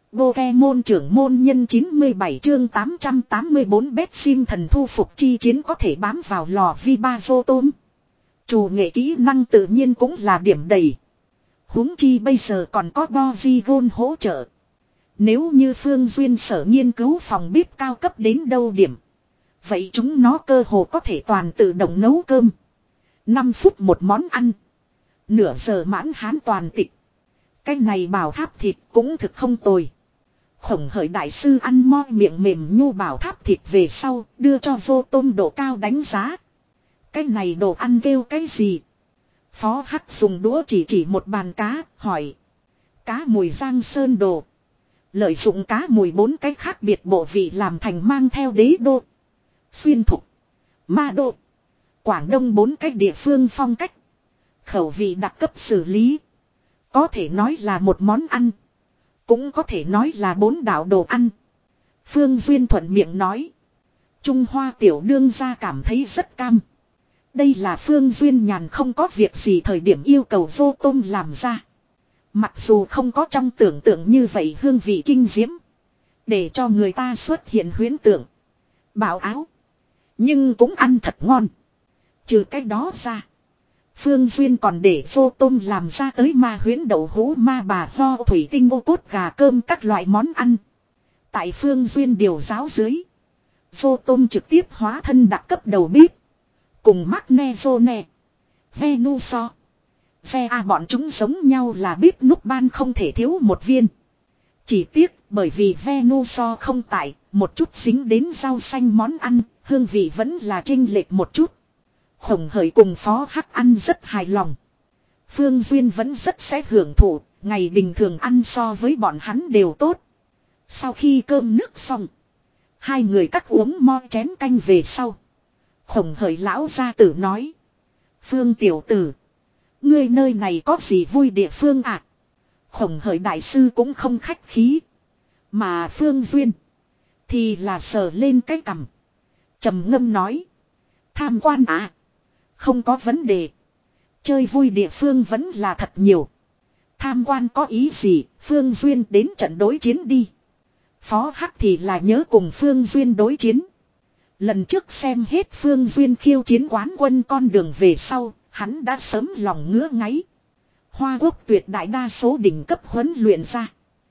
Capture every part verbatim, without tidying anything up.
Pokemon trưởng môn nhân chín mươi bảy chương tám trăm tám mươi bốn bét sim thần thu phục chi chiến có thể bám vào lò vi ba vô tôm. Chủ nghệ kỹ năng tự nhiên cũng là điểm đầy. Huống chi bây giờ còn có Porygon hỗ trợ. Nếu như Phương Duyên sở nghiên cứu phòng bếp cao cấp đến đâu điểm. Vậy chúng nó cơ hồ có thể toàn tự động nấu cơm. năm phút một món ăn. Nửa giờ mãn hán toàn tịch. Cái này bảo tháp thịt cũng thực không tồi. Khổng hởi đại sư ăn mo miệng mềm nhu bảo tháp thịt về sau, đưa cho vô tôm độ cao đánh giá. Cái này đồ ăn kêu cái gì? Phó Hắc dùng đũa chỉ chỉ một bàn cá, hỏi. Cá mùi giang sơn đồ. Lợi dụng cá mùi bốn cái khác biệt bộ vị làm thành mang theo đế đô. Xuyên thục. Ma đô. Quảng Đông bốn cái địa phương phong cách. Khẩu vị đặc cấp xử lý. Có thể nói là một món ăn. Cũng có thể nói là bốn đạo đồ ăn. Phương Duyên thuận miệng nói. Trung Hoa tiểu đương gia cảm thấy rất cam. Đây là Phương Duyên nhàn không có việc gì thời điểm yêu cầu vô tôm làm ra. Mặc dù không có trong tưởng tượng như vậy hương vị kinh diễm. Để cho người ta xuất hiện huyễn tượng. Bảo áo. Nhưng cũng ăn thật ngon. Trừ cái đó ra. Phương Duyên còn để vô tôm làm ra tới ma huyễn đậu hũ ma bà lo thủy tinh ô cốt gà cơm các loại món ăn. Tại Phương Duyên điều giáo dưới. Vô tôm trực tiếp hóa thân đặc cấp đầu bếp. Cùng Magnezone. Venuso. Xe A bọn chúng giống nhau là bếp núc ban không thể thiếu một viên. Chỉ tiếc bởi vì Venuso không tại, một chút dính đến rau xanh món ăn, hương vị vẫn là chênh lệch một chút. Khổng hởi cùng Phó Hắc ăn rất hài lòng. Phương Duyên vẫn rất sẽ hưởng thụ, ngày bình thường ăn so với bọn hắn đều tốt. Sau khi cơm nước xong, hai người cắt uống mo chén canh về sau. Khổng hởi lão gia tử nói. Phương tiểu tử, ngươi nơi này có gì vui địa phương ạ? À? Khổng hởi đại sư cũng không khách khí. Mà Phương Duyên thì là sờ lên cái cằm. Trầm ngâm nói. Tham quan à? Không có vấn đề. Chơi vui địa phương vẫn là thật nhiều. Tham quan có ý gì, Phương Duyên đến trận đối chiến đi. Phó Hắc thì là nhớ cùng Phương Duyên đối chiến. Lần trước xem hết Phương Duyên khiêu chiến quán quân con đường về sau, hắn đã sớm lòng ngứa ngáy. Hoa Quốc tuyệt đại đa số đỉnh cấp huấn luyện ra.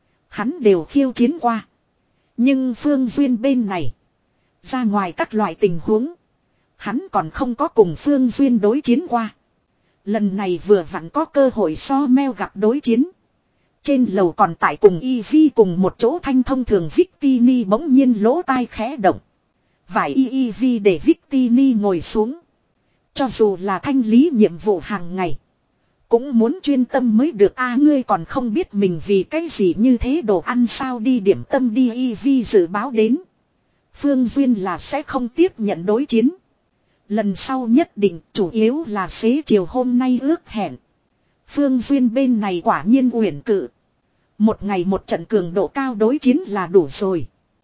Hắn đều khiêu chiến qua. Nhưng Phương Duyên bên này, ra ngoài các loại tình huống, hắn còn không có cùng Phương Duyên đối chiến qua. Lần này vừa vặn có cơ hội so meo gặp đối chiến. Trên lầu còn tại cùng Y Vi cùng một chỗ thanh thông thường Victini bỗng nhiên lỗ tai khẽ động. Vải Y Y Vi để Victini ngồi xuống. Cho dù là thanh lý nhiệm vụ hàng ngày, cũng muốn chuyên tâm mới được a. À, ngươi còn không biết mình vì cái gì như thế đồ ăn sao đi điểm tâm đi. Y Vi dự báo đến. Phương Duyên là sẽ không tiếp nhận đối chiến. Lần sau nhất định chủ yếu là xế chiều hôm nay ước hẹn. Phương Duyên bên này quả nhiên uyển cự. Một ngày một trận cường độ cao đối chiến là đủ rồi.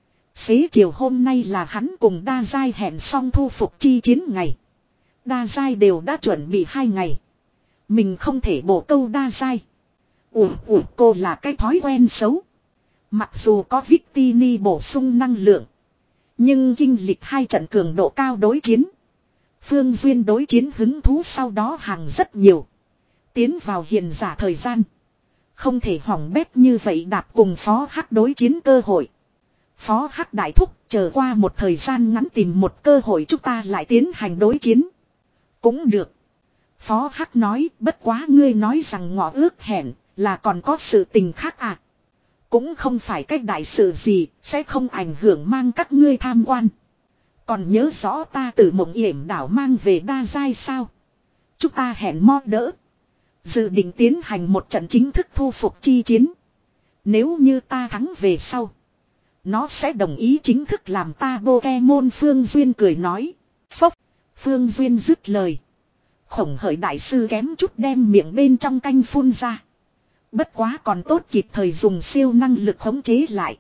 Xế chiều hôm nay là hắn cùng Đa Giai hẹn xong thu phục chi chiến ngày. Đa Giai đều đã chuẩn bị hai ngày. Mình không thể bổ câu Đa Giai. Ủa ủa cô là cái thói quen xấu. Mặc dù có Victini bổ sung năng lượng. Nhưng kinh lịch hai trận cường độ cao đối chiến. Phương Duyên đối chiến hứng thú sau đó hàng rất nhiều. Tiến vào hiền giả thời gian. Không thể hỏng bét như vậy đạp cùng Phó Hắc đối chiến cơ hội. Phó Hắc đại thúc chờ qua một thời gian ngắn tìm một cơ hội chúng ta lại tiến hành đối chiến. Cũng được. Phó Hắc nói bất quá ngươi nói rằng ngọ ước hẹn là còn có sự tình khác à. Cũng không phải cách đại sự gì sẽ không ảnh hưởng mang các ngươi tham quan. Còn nhớ rõ ta từ Mộng Yểm đảo mang về Đa Giai sao? Chúng ta hẹn mo đỡ. Dự định tiến hành một trận chính thức thu phục chi chiến. Nếu như ta thắng về sau, nó sẽ đồng ý chính thức làm ta Pokemon. Phương Duyên cười nói. Phốc. Phương Duyên dứt lời. Khổng hởi đại sư kém chút đem miệng bên trong canh phun ra. Bất quá còn tốt kịp thời dùng siêu năng lực khống chế lại.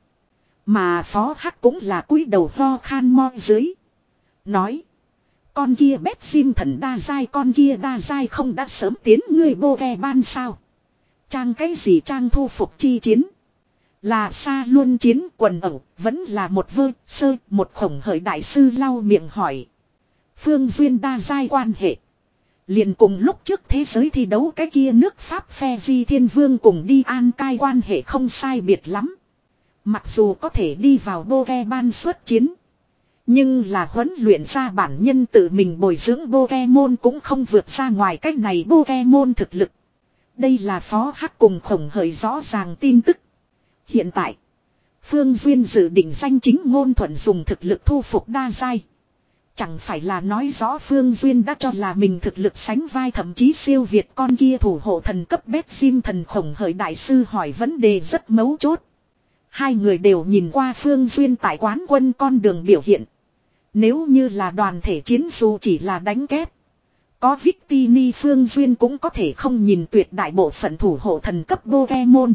Mà Phó Hắc cũng là cúi đầu ho khan mo dưới. Nói. Con kia bét sim thần Đa Giai, con kia Đa Giai không đã sớm tiến ngươi Pokemon sao? Trang cái gì trang thu phục chi chiến? Là xa luôn chiến quần ẩu, vẫn là một vơ, sơ, một khổng hởi đại sư lau miệng hỏi. Phương duyên đa giai quan hệ. Liền cùng lúc trước thế giới thi đấu cái kia nước Pháp phe di thiên vương cùng đi an cai quan hệ không sai biệt lắm. Mặc dù có thể đi vào bô ke ban xuất chiến. Nhưng là huấn luyện ra bản nhân tự mình bồi dưỡng Pokemon cũng không vượt ra ngoài cách này Pokemon thực lực. Đây là Phó Hắc cùng khổng hởi rõ ràng tin tức. Hiện tại, Phương Duyên dự định danh chính ngôn thuận dùng thực lực thu phục đa giai. Chẳng phải là nói rõ Phương Duyên đã cho là mình thực lực sánh vai thậm chí siêu việt con kia thủ hộ thần cấp bét sim thần khổng hởi đại sư hỏi vấn đề rất mấu chốt. Hai người đều nhìn qua Phương Duyên tại quán quân con đường biểu hiện. Nếu như là đoàn thể chiến dù chỉ là đánh kép. Có Victini Phương Duyên cũng có thể không nhìn tuyệt đại bộ phận thủ hộ thần cấp Pokemon.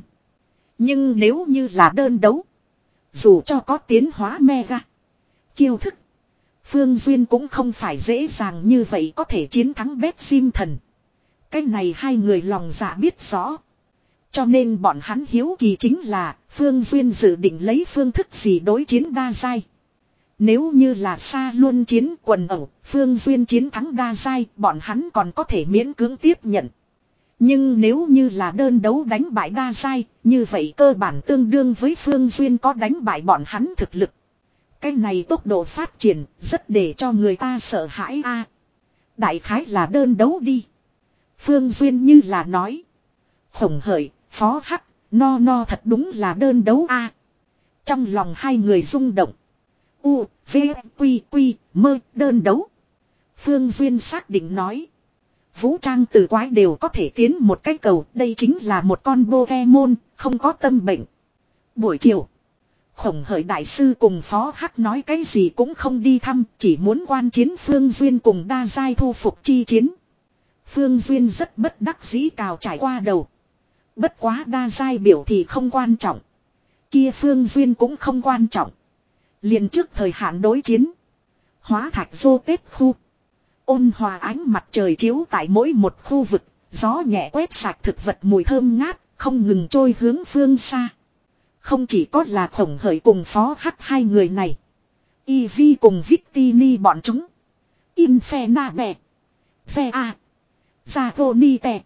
Nhưng nếu như là đơn đấu. Dù cho có tiến hóa Mega. Chiêu thức. Phương Duyên cũng không phải dễ dàng như vậy có thể chiến thắng bét sim thần. Cái này hai người lòng dạ biết rõ. Cho nên bọn hắn hiếu kỳ chính là Phương Duyên dự định lấy phương thức gì đối chiến đa giai. Nếu như là xa luôn chiến quần ẩu, Phương Duyên chiến thắng đa giai, bọn hắn còn có thể miễn cưỡng tiếp nhận. Nhưng nếu như là đơn đấu đánh bại đa giai, như vậy cơ bản tương đương với Phương Duyên có đánh bại bọn hắn thực lực. Cái này tốc độ phát triển rất để cho người ta sợ hãi a. Đại khái là đơn đấu đi. Phương Duyên như là nói. Khổng hởi, Phó Hắc, no no thật đúng là đơn đấu a. Trong lòng hai người rung động. U, V, Quy, Quy, mơ, đơn đấu. Phương Duyên xác định nói. Vũ trang từ quái đều có thể tiến một cái cầu. Đây chính là một con Pokemon, không có tâm bệnh. Buổi chiều. Khổng hởi đại sư cùng Phó Hắc nói cái gì cũng không đi thăm. Chỉ muốn quan chiến Phương Duyên cùng đa giai thu phục chi chiến. Phương Duyên rất bất đắc dĩ cào trải qua đầu. Bất quá đa giai biểu thì không quan trọng. Kia Phương Duyên cũng không quan trọng. Liền trước thời hạn đối chiến. Hóa thạch vô tết khu. Ôn hòa ánh mặt trời chiếu tại mỗi một khu vực. Gió nhẹ quét sạch thực vật mùi thơm ngát. Không ngừng trôi hướng phương xa. Không chỉ có là khổng hởi cùng Phó Hắc hai người này. Eevee cùng Victini bọn chúng. Infernabẹ. Xe A. Zagonite.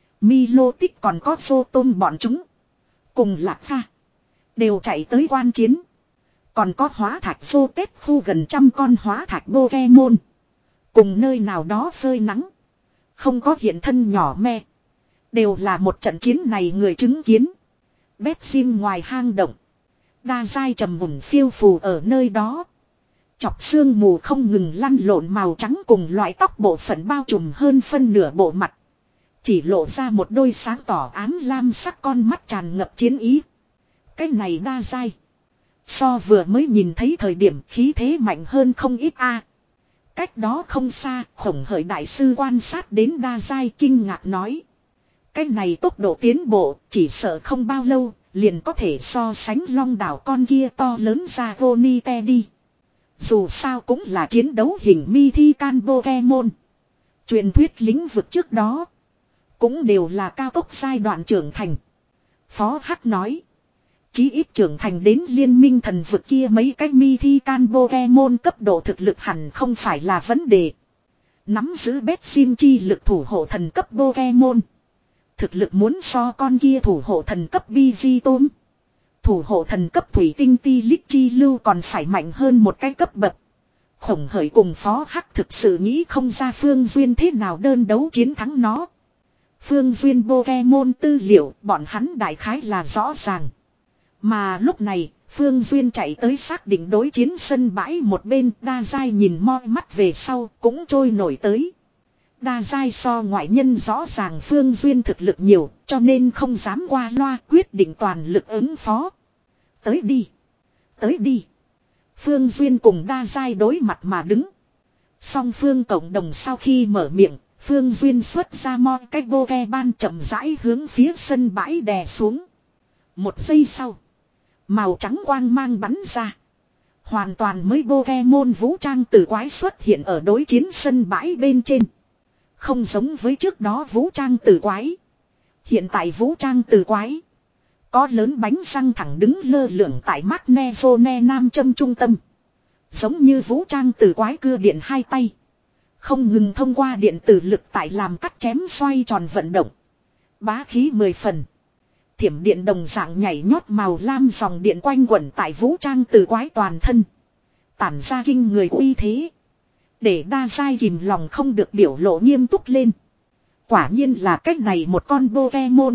Milotic còn có Photon bọn chúng. Cùng Lạc Pha. Đều chạy tới quan chiến. Còn có hóa thạch vô tết khu gần trăm con hóa thạch Pokemon. Cùng nơi nào đó phơi nắng. Không có hiện thân nhỏ me. Đều là một trận chiến này người chứng kiến. Bét sim ngoài hang động. Đa giai trầm mùn phiêu phù ở nơi đó. Chọc xương mù không ngừng lăn lộn màu trắng cùng loại tóc bộ phận bao trùm hơn phân nửa bộ mặt. Chỉ lộ ra một đôi sáng tỏ ám lam sắc con mắt tràn ngập chiến ý. Cái này đa giai. So vừa mới nhìn thấy thời điểm khí thế mạnh hơn không ít a. Cách đó không xa, khổng hởi đại sư quan sát đến đa giai kinh ngạc nói. Cái này tốc độ tiến bộ, chỉ sợ không bao lâu, liền có thể so sánh long đảo con kia to lớn ra Gonite đi. Dù sao cũng là chiến đấu hình Mythical Pokemon. Truyền thuyết lĩnh vực trước đó, cũng đều là cao tốc giai đoạn trưởng thành. Phó Hắc nói. Chí ít trưởng thành đến liên minh thần vực kia mấy cái Mythical Pokemon cấp độ thực lực hẳn không phải là vấn đề. Nắm giữ bét sim chi lực thủ hộ thần cấp Pokemon. Thực lực muốn so con kia thủ hộ thần cấp Pidgeotto. Thủ hộ thần cấp Thủy Tinh Ti Lích Chi Lưu còn phải mạnh hơn một cái cấp bậc. Khổng hởi cùng Phó Hắc thực sự nghĩ không ra Phương Duyên thế nào đơn đấu chiến thắng nó. Phương Duyên Pokemon tư liệu bọn hắn đại khái là rõ ràng. Mà lúc này, Phương Duyên chạy tới xác định đối chiến sân bãi một bên đa giai nhìn moi mắt về sau cũng trôi nổi tới. Đa giai so ngoại nhân rõ ràng Phương Duyên thực lực nhiều cho nên không dám qua loa quyết định toàn lực ứng phó. Tới đi. Tới đi. Phương Duyên cùng đa giai đối mặt mà đứng. Song Phương cộng đồng sau khi mở miệng, Phương Duyên xuất ra moi cái Poke ban chậm rãi hướng phía sân bãi đè xuống. Một giây sau. Màu trắng quang mang bắn ra. Hoàn toàn mới Pokemon vũ trang tử quái xuất hiện ở đối chiến sân bãi bên trên. Không giống với trước đó vũ trang tử quái. Hiện tại vũ trang tử quái. Có lớn bánh răng thẳng đứng lơ lửng tại Magnezone nam châm trung tâm. Giống như vũ trang từ quái cưa điện hai tay. Không ngừng thông qua điện tử lực tại làm cắt chém xoay tròn vận động. Bá khí mười phần. Thiểm điện đồng dạng nhảy nhót màu lam dòng điện quanh quẩn tại vũ trang từ quái toàn thân. Tản ra kinh người uy thế. Để đa giai kìm lòng không được biểu lộ nghiêm túc lên. Quả nhiên là cách này một con Pokemon.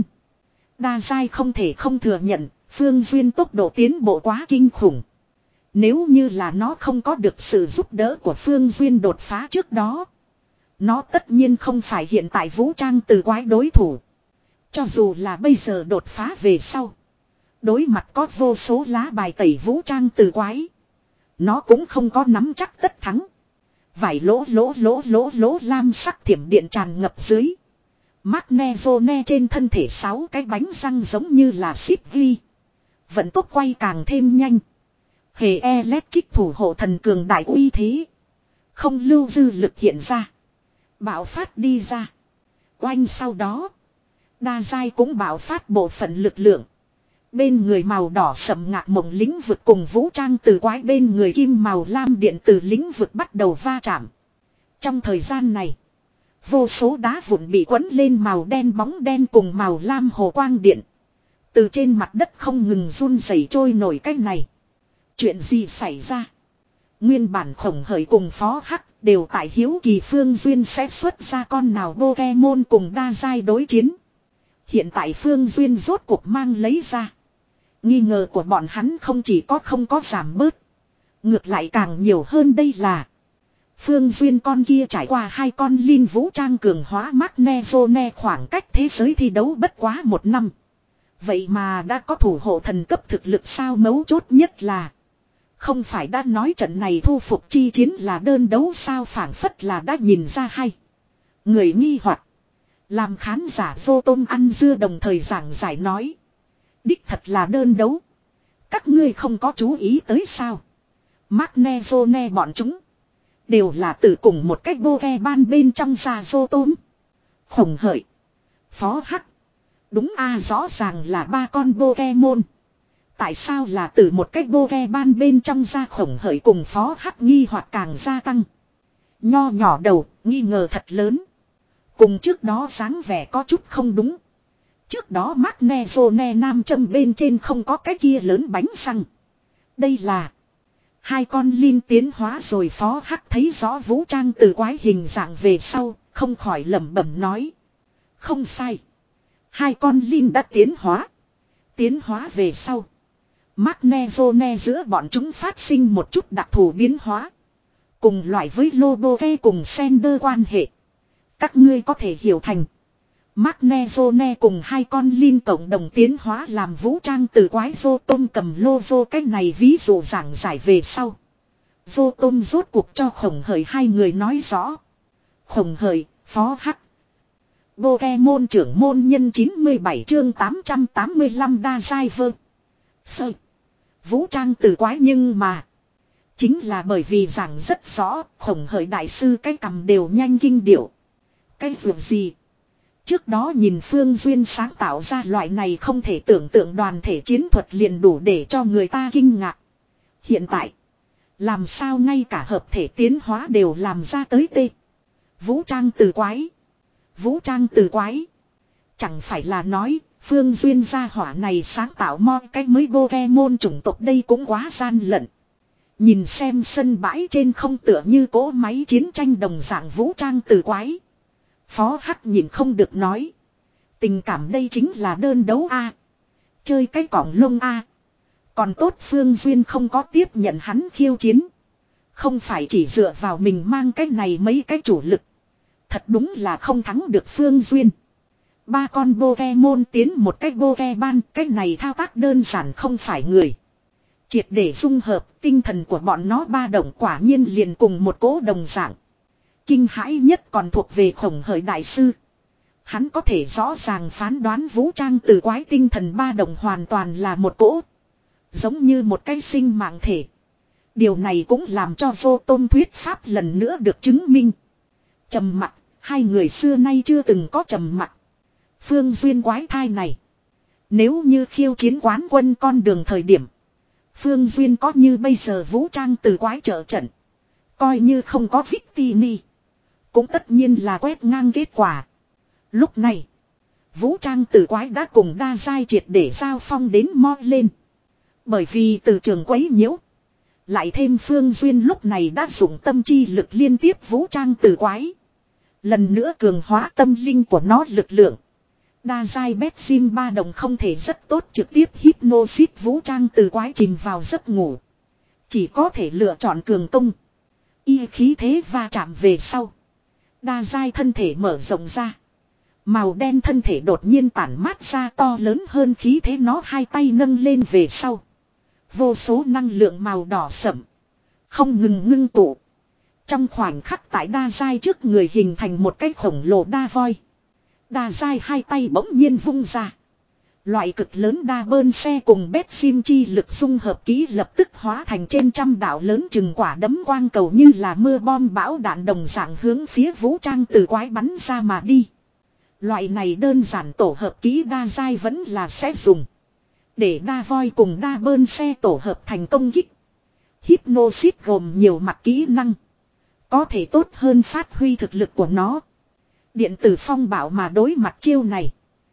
Đa giai không thể không thừa nhận, Phương Duyên tốc độ tiến bộ quá kinh khủng. Nếu như là nó không có được sự giúp đỡ của Phương Duyên đột phá trước đó. Nó tất nhiên không phải hiện tại vũ trang từ quái đối thủ. Cho dù là bây giờ đột phá về sau. Đối mặt có vô số lá bài tẩy vũ trang từ quái. Nó cũng không có nắm chắc tất thắng. Vài lỗ lỗ lỗ lỗ lỗ lam sắc thiểm điện tràn ngập dưới. Magnezone trên thân thể sáu cái bánh răng giống như là ship ghi. Vận tốc quay càng thêm nhanh. Hề electric thủ hộ thần cường đại uy thế. Không lưu dư lực hiện ra. Bạo phát đi ra. Oanh sau đó. Đa giai cũng bạo phát bộ phận lực lượng. Bên người màu đỏ sậm ngạc mộng lĩnh vực cùng vũ trang từ quái bên người kim màu lam điện từ lĩnh vực bắt đầu va chạm. Trong thời gian này. Vô số đá vụn bị quấn lên màu đen bóng đen cùng màu lam hồ quang điện. Từ trên mặt đất không ngừng run rẩy trôi nổi cách này. Chuyện gì xảy ra? Nguyên bản Khổng Hởi cùng Phó Hắc đều tại hiếu kỳ Phương Duyên sẽ xuất ra con nào Pokemon cùng đa giai đối chiến. Hiện tại Phương Duyên rốt cuộc mang lấy ra. Nghi ngờ của bọn hắn không chỉ có không có giảm bớt. Ngược lại càng nhiều hơn đây là. Phương Duyên con kia trải qua hai con linh vũ trang cường hóa Magnezone khoảng cách thế giới thi đấu bất quá một năm. Vậy mà đã có thủ hộ thần cấp thực lực sao, mấu chốt nhất là. Không phải đã nói trận này thu phục chi chiến là đơn đấu sao, phảng phất là đã nhìn ra hay. Người nghi hoặc làm khán giả vô tôm ăn dưa đồng thời giảng giải nói. Đích thật là đơn đấu. Các ngươi không có chú ý tới sao. Magnezone bọn chúng. Đều là từ cùng một cách Pokemon bên trong ra vô tôm. Khổng Hởi. Phó Hắc. Đúng a, rõ ràng là ba con Pokemon. Tại sao là từ một cách Pokemon bên trong ra? Khổng Hởi cùng Phó Hắc nghi hoặc càng gia tăng. Nho nhỏ đầu, nghi ngờ thật lớn. Cùng trước đó dáng vẻ có chút không đúng. Trước đó Magnezone nam châm bên trên không có cái kia lớn bánh răng. Đây là hai con linh tiến hóa rồi. Phó Hắc thấy rõ vũ trang từ quái hình dạng về sau, không khỏi lẩm bẩm nói. Không sai. Hai con linh đã tiến hóa. Tiến hóa về sau. Magnezone giữa bọn chúng phát sinh một chút đặc thù biến hóa. Cùng loại với Loboke cùng Sender quan hệ. Các ngươi có thể hiểu thành. Magnezone cùng hai con linh cộng đồng tiến hóa làm vũ trang từ quái Rotom cầm Lovo, cái này ví dụ giảng giải về sau. Rotom rốt cuộc cho Khổng Hởi hai người nói rõ. Khổng Hởi, Phó Hắc. Pokemon trưởng môn nhân chín mươi bảy chương tám trăm tám mươi lăm đa giai vơ. Sơ. Vũ trang từ quái nhưng mà. Chính là bởi vì giảng rất rõ, Khổng Hởi đại sư cái cầm đều nhanh kinh điệu. Cái việc gì? Trước đó nhìn Phương Duyên sáng tạo ra loại này không thể tưởng tượng đoàn thể chiến thuật liền đủ để cho người ta kinh ngạc. Hiện tại, làm sao ngay cả hợp thể tiến hóa đều làm ra tới tê. Vũ trang từ quái. Vũ trang từ quái. Chẳng phải là nói, Phương Duyên gia hỏa này sáng tạo mo cái mới Pokemon chủng tộc đây cũng quá gian lận. Nhìn xem sân bãi trên không tựa như cỗ máy chiến tranh đồng dạng vũ trang từ quái. Phó Hắc nhìn không được nói. Tình cảm đây chính là đơn đấu a, chơi cái cỏng lông a. Còn tốt Phương Duyên không có tiếp nhận hắn khiêu chiến. Không phải chỉ dựa vào mình mang cái này mấy cái chủ lực. Thật đúng là không thắng được Phương Duyên. Ba con Pokemon tiến một cái Pokemon, cái này thao tác đơn giản không phải người. Triệt để dung hợp, tinh thần của bọn nó ba động quả nhiên liền cùng một cỗ đồng dạng. Kinh hãi nhất còn thuộc về Khổng Hởi đại sư. Hắn có thể rõ ràng phán đoán vũ trang từ quái tinh thần ba động hoàn toàn là một cỗ. Giống như một cái sinh mạng thể. Điều này cũng làm cho vô tôn thuyết pháp lần nữa được chứng minh. Trầm mặc, hai người xưa nay chưa từng có trầm mặc. Phương Duyên quái thai này. Nếu như khiêu chiến quán quân con đường thời điểm. Phương Duyên có như bây giờ vũ trang từ quái trợ trận. Coi như không có Victini. Cũng tất nhiên là quét ngang kết quả. Lúc này. Vũ trang từ quái đã cùng đa giai triệt để giao phong đến mo lên. Bởi vì từ trường quấy nhiễu. Lại thêm Phương Duyên lúc này đã dùng tâm chi lực liên tiếp vũ trang từ quái. Lần nữa cường hóa tâm linh của nó lực lượng. Đa giai bét sim ba đồng không thể rất tốt trực tiếp hypnosis vũ trang từ quái chìm vào giấc ngủ. Chỉ có thể lựa chọn cường công. Y khí thế va chạm về sau. Đa giai thân thể mở rộng ra. Màu đen thân thể đột nhiên tản mát ra to lớn hơn khí thế, nó hai tay nâng lên về sau. Vô số năng lượng màu đỏ sẫm. Không ngừng ngưng tụ. Trong khoảnh khắc tại đa giai trước người hình thành một cái khổng lồ đa voi. Đa giai hai tay bỗng nhiên vung ra. Loại cực lớn đa bơn xe cùng bét sim chi lực dung hợp ký lập tức hóa thành trên trăm đạo lớn chừng quả đấm quang cầu, như là mưa bom bão đạn đồng dạng hướng phía vũ trang từ quái bắn ra mà đi. Loại này đơn giản tổ hợp ký đa giai vẫn là sẽ dùng. Để đa voi cùng đa bơn xe tổ hợp thành công kích. Hypnosis gồm nhiều mặt kỹ năng. Có thể tốt hơn phát huy thực lực của nó. Điện tử phong bảo mà đối mặt chiêu này.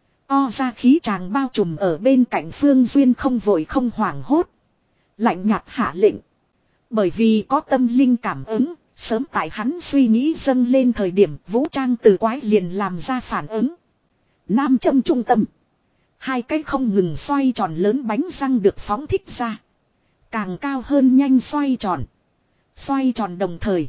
O ra khí tràng bao trùm ở bên cạnh Phương Duyên không vội không hoảng hốt. Lạnh nhạt hạ lệnh. Bởi vì có tâm linh cảm ứng, sớm tại hắn suy nghĩ dâng lên thời điểm vũ trang từ quái liền làm ra phản ứng. Nam châm trung tâm. Hai cái không ngừng xoay tròn lớn bánh răng được phóng thích ra. Càng cao hơn nhanh xoay tròn. Xoay tròn đồng thời.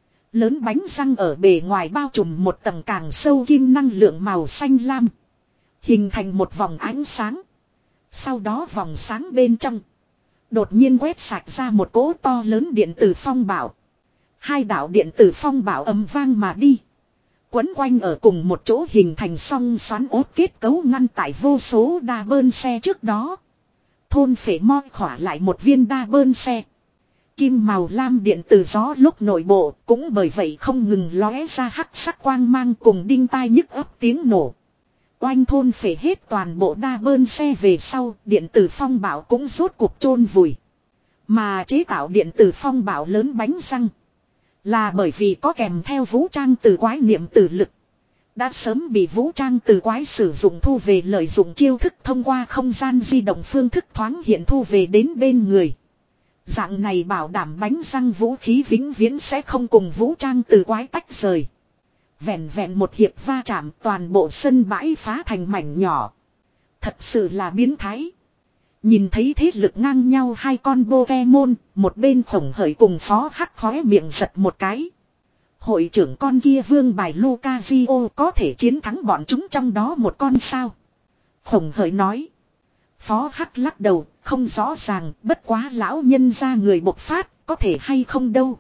Lớn bánh răng ở bề ngoài bao trùm một tầng càng sâu kim năng lượng màu xanh lam. Hình thành một vòng ánh sáng. Sau đó vòng sáng bên trong. Đột nhiên quét sạch ra một cỗ to lớn điện tử phong bảo. Hai đạo điện tử phong bảo ầm vang mà đi. Quấn quanh ở cùng một chỗ hình thành song xoắn ốt kết cấu ngăn tại vô số đa bơn xe trước đó. Thôn phệ moi khỏa lại một viên đa bơn xe. Kim màu lam điện từ gió lúc nội bộ cũng bởi vậy không ngừng lóe ra hắc sắc quang mang cùng đinh tai nhức ấp tiếng nổ. Oanh thôn phệ hết toàn bộ đa bơn xe về sau, điện tử phong bảo cũng rốt cuộc chôn vùi. Mà chế tạo điện tử phong bảo lớn bánh răng. Là bởi vì có kèm theo vũ trang từ quái niệm tử lực. Đã sớm bị vũ trang từ quái sử dụng thu về, lợi dụng chiêu thức thông qua không gian di động phương thức thoáng hiện thu về đến bên người. Dạng này bảo đảm bánh răng vũ khí vĩnh viễn sẽ không cùng vũ trang từ quái tách rời. Vẹn vẹn một hiệp va chạm toàn bộ sân bãi phá thành mảnh nhỏ. Thật sự là biến thái. Nhìn thấy thế lực ngang nhau hai con Pokemon, một bên khổng hởi cùng phó hắc khóe miệng giật một cái. Hội trưởng con kia vương bài Lucario có thể chiến thắng bọn chúng trong đó một con sao? Khổng hởi nói. Phó hắc lắc đầu, không rõ ràng, bất quá lão nhân ra người bộc phát, có thể hay không đâu.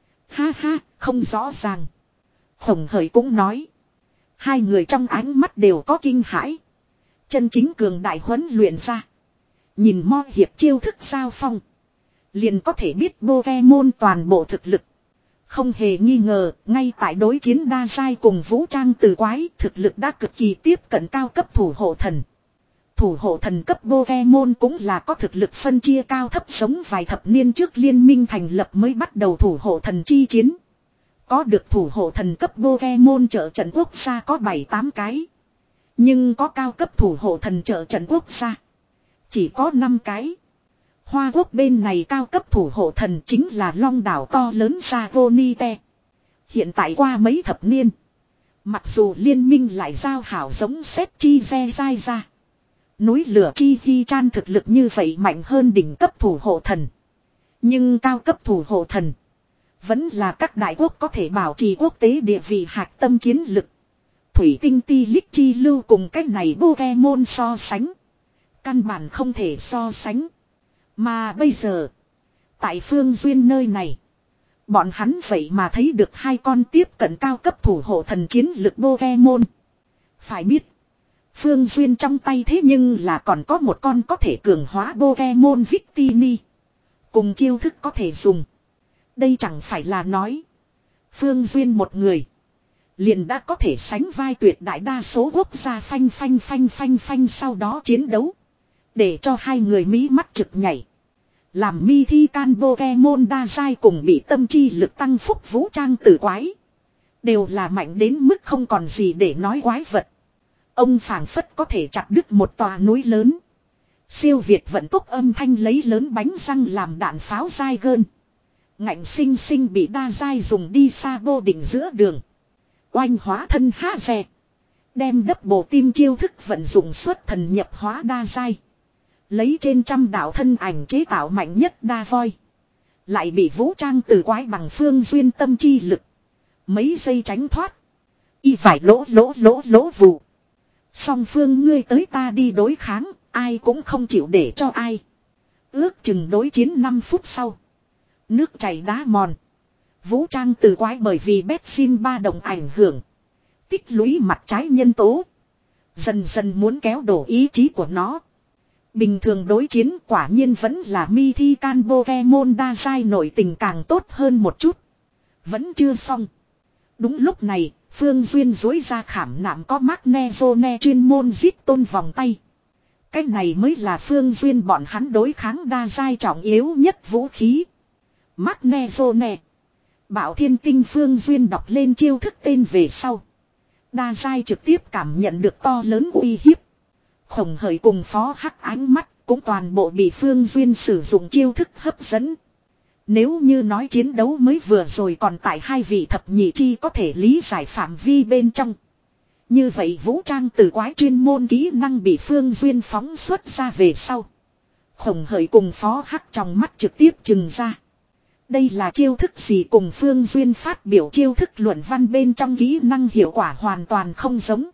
Ha ha, không rõ ràng. Khổng hởi cũng nói. Hai người trong ánh mắt đều có kinh hãi. Chân chính cường đại huấn luyện ra. Nhìn mo hiệp chiêu thức giao phong. Liền có thể biết Pokemon toàn bộ thực lực. Không hề nghi ngờ, ngay tại đối chiến đa giai cùng vũ trang từ quái, thực lực đã cực kỳ tiếp cận cao cấp thủ hộ thần. Thủ hộ thần cấp Pokemon cũng là có thực lực phân chia cao thấp, sống vài thập niên trước liên minh thành lập mới bắt đầu thủ hộ thần chi chiến. Có được thủ hộ thần cấp Pokemon trợ trận quốc gia có bảy tám cái. Nhưng có cao cấp thủ hộ thần trợ trận quốc gia chỉ có năm cái. Hoa quốc bên này cao cấp thủ hộ thần chính là long đảo to lớn Sagonite. Hiện tại qua mấy thập niên, mặc dù liên minh lại giao hảo giống Sét Chi Ze dai ra. Núi lửa Chi Hi Chan thực lực như vậy mạnh hơn đỉnh cấp thủ hộ thần. Nhưng cao cấp thủ hộ thần vẫn là các đại quốc có thể bảo trì quốc tế địa vị hạch tâm chiến lực. Thủy tinh ti lích chi lưu cùng cách này Pokemon so sánh. Căn bản không thể so sánh. Mà bây giờ, tại Phương Duyên nơi này, bọn hắn vậy mà thấy được hai con tiếp cận cao cấp thủ hộ thần chiến lực Pokemon. Phải biết, Phương Duyên trong tay thế nhưng là còn có một con có thể cường hóa Pokemon Victini. Cùng chiêu thức có thể dùng. Đây chẳng phải là nói Phương Duyên một người liền đã có thể sánh vai tuyệt đại đa số quốc gia phanh phanh phanh phanh phanh sau đó chiến đấu. Để cho hai người mí mắt trực nhảy. Làm mi thi can Pokemon đa giai cùng bị tâm chi lực tăng phúc vũ trang tử quái. Đều là mạnh đến mức không còn gì để nói quái vật. Ông phảng phất có thể chặt đứt một tòa núi lớn. Siêu Việt vận tốc âm thanh lấy lớn bánh răng làm đạn pháo dai gơn. Ngạnh sinh sinh bị đa giai dùng đi xa vô định giữa đường. Oanh hóa thân há rè. Đem đấp bộ tim chiêu thức vận dụng xuất thần nhập hóa đa giai. Lấy trên trăm đạo thân ảnh chế tạo mạnh nhất đa voi. Lại bị vũ trang từ quái bằng phương duyên tâm chi lực. Mấy giây tránh thoát. Y phải lỗ lỗ lỗ lỗ vụ. Song phương ngươi tới ta đi đối kháng. Ai cũng không chịu để cho ai. Ước chừng đối chiến năm phút sau. Nước chảy đá mòn. Vũ trang từ quái bởi vì bét sim ba đồng ảnh hưởng. Tích lũy mặt trái nhân tố. Dần dần muốn kéo đổ ý chí của nó. Bình thường đối chiến quả nhiên vẫn là mi thi can Pokemon đa giai nội tình càng tốt hơn một chút. Vẫn chưa xong. Đúng lúc này, Phương Duyên dối ra khảm nạm có Magnezone chuyên môn giết tôn vòng tay. Cái này mới là Phương Duyên bọn hắn đối kháng đa giai trọng yếu nhất vũ khí. Magnezone. Bảo Thiên Tinh Phương Duyên đọc lên chiêu thức tên về sau. Đa giai trực tiếp cảm nhận được to lớn uy hiếp. Khổng Hởi cùng Phó Hắc ánh mắt cũng toàn bộ bị Phương Duyên sử dụng chiêu thức hấp dẫn. Nếu như nói chiến đấu mới vừa rồi còn tại hai vị thập nhị chi có thể lý giải phạm vi bên trong. Như vậy vũ trang từ quái chuyên môn kỹ năng bị Phương Duyên phóng xuất ra về sau. Khổng Hởi cùng Phó Hắc trong mắt trực tiếp trừng ra. Đây là chiêu thức gì cùng Phương Duyên phát biểu chiêu thức luận văn bên trong kỹ năng hiệu quả hoàn toàn không giống.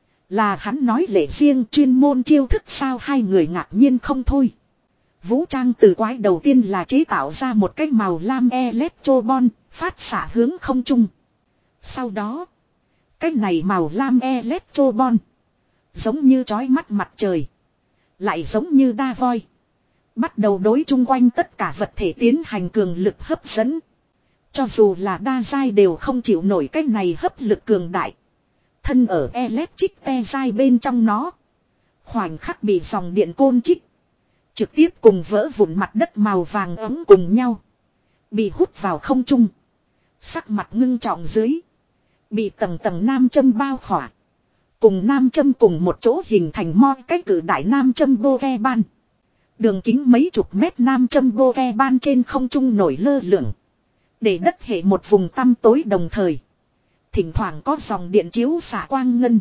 Là hắn nói lệ riêng chuyên môn chiêu thức sao hai người ngạc nhiên không thôi. Vũ trang từ quái đầu tiên là chế tạo ra một cái màu lam electrobon phát xạ hướng không trung. Sau đó, cái này màu lam electrobon giống như chói mắt mặt trời. Lại giống như đa voi. Bắt đầu đối chung quanh tất cả vật thể tiến hành cường lực hấp dẫn. Cho dù là đa giai đều không chịu nổi cái này hấp lực cường đại. Thân ở electric te giai bên trong nó. Khoảnh khắc bị dòng điện côn trích. Trực tiếp cùng vỡ vụn mặt đất màu vàng ấm cùng nhau. Bị hút vào không trung. Sắc mặt ngưng trọng dưới. Bị tầng tầng nam châm bao khỏa. Cùng nam châm cùng một chỗ hình thành mo cái cử đại nam châm bô ve ban. Đường kính mấy chục mét nam châm bô ve ban trên không trung nổi lơ lửng. Để đất hệ một vùng tăm tối đồng thời. Thỉnh thoảng có dòng điện chiếu xạ quang ngân.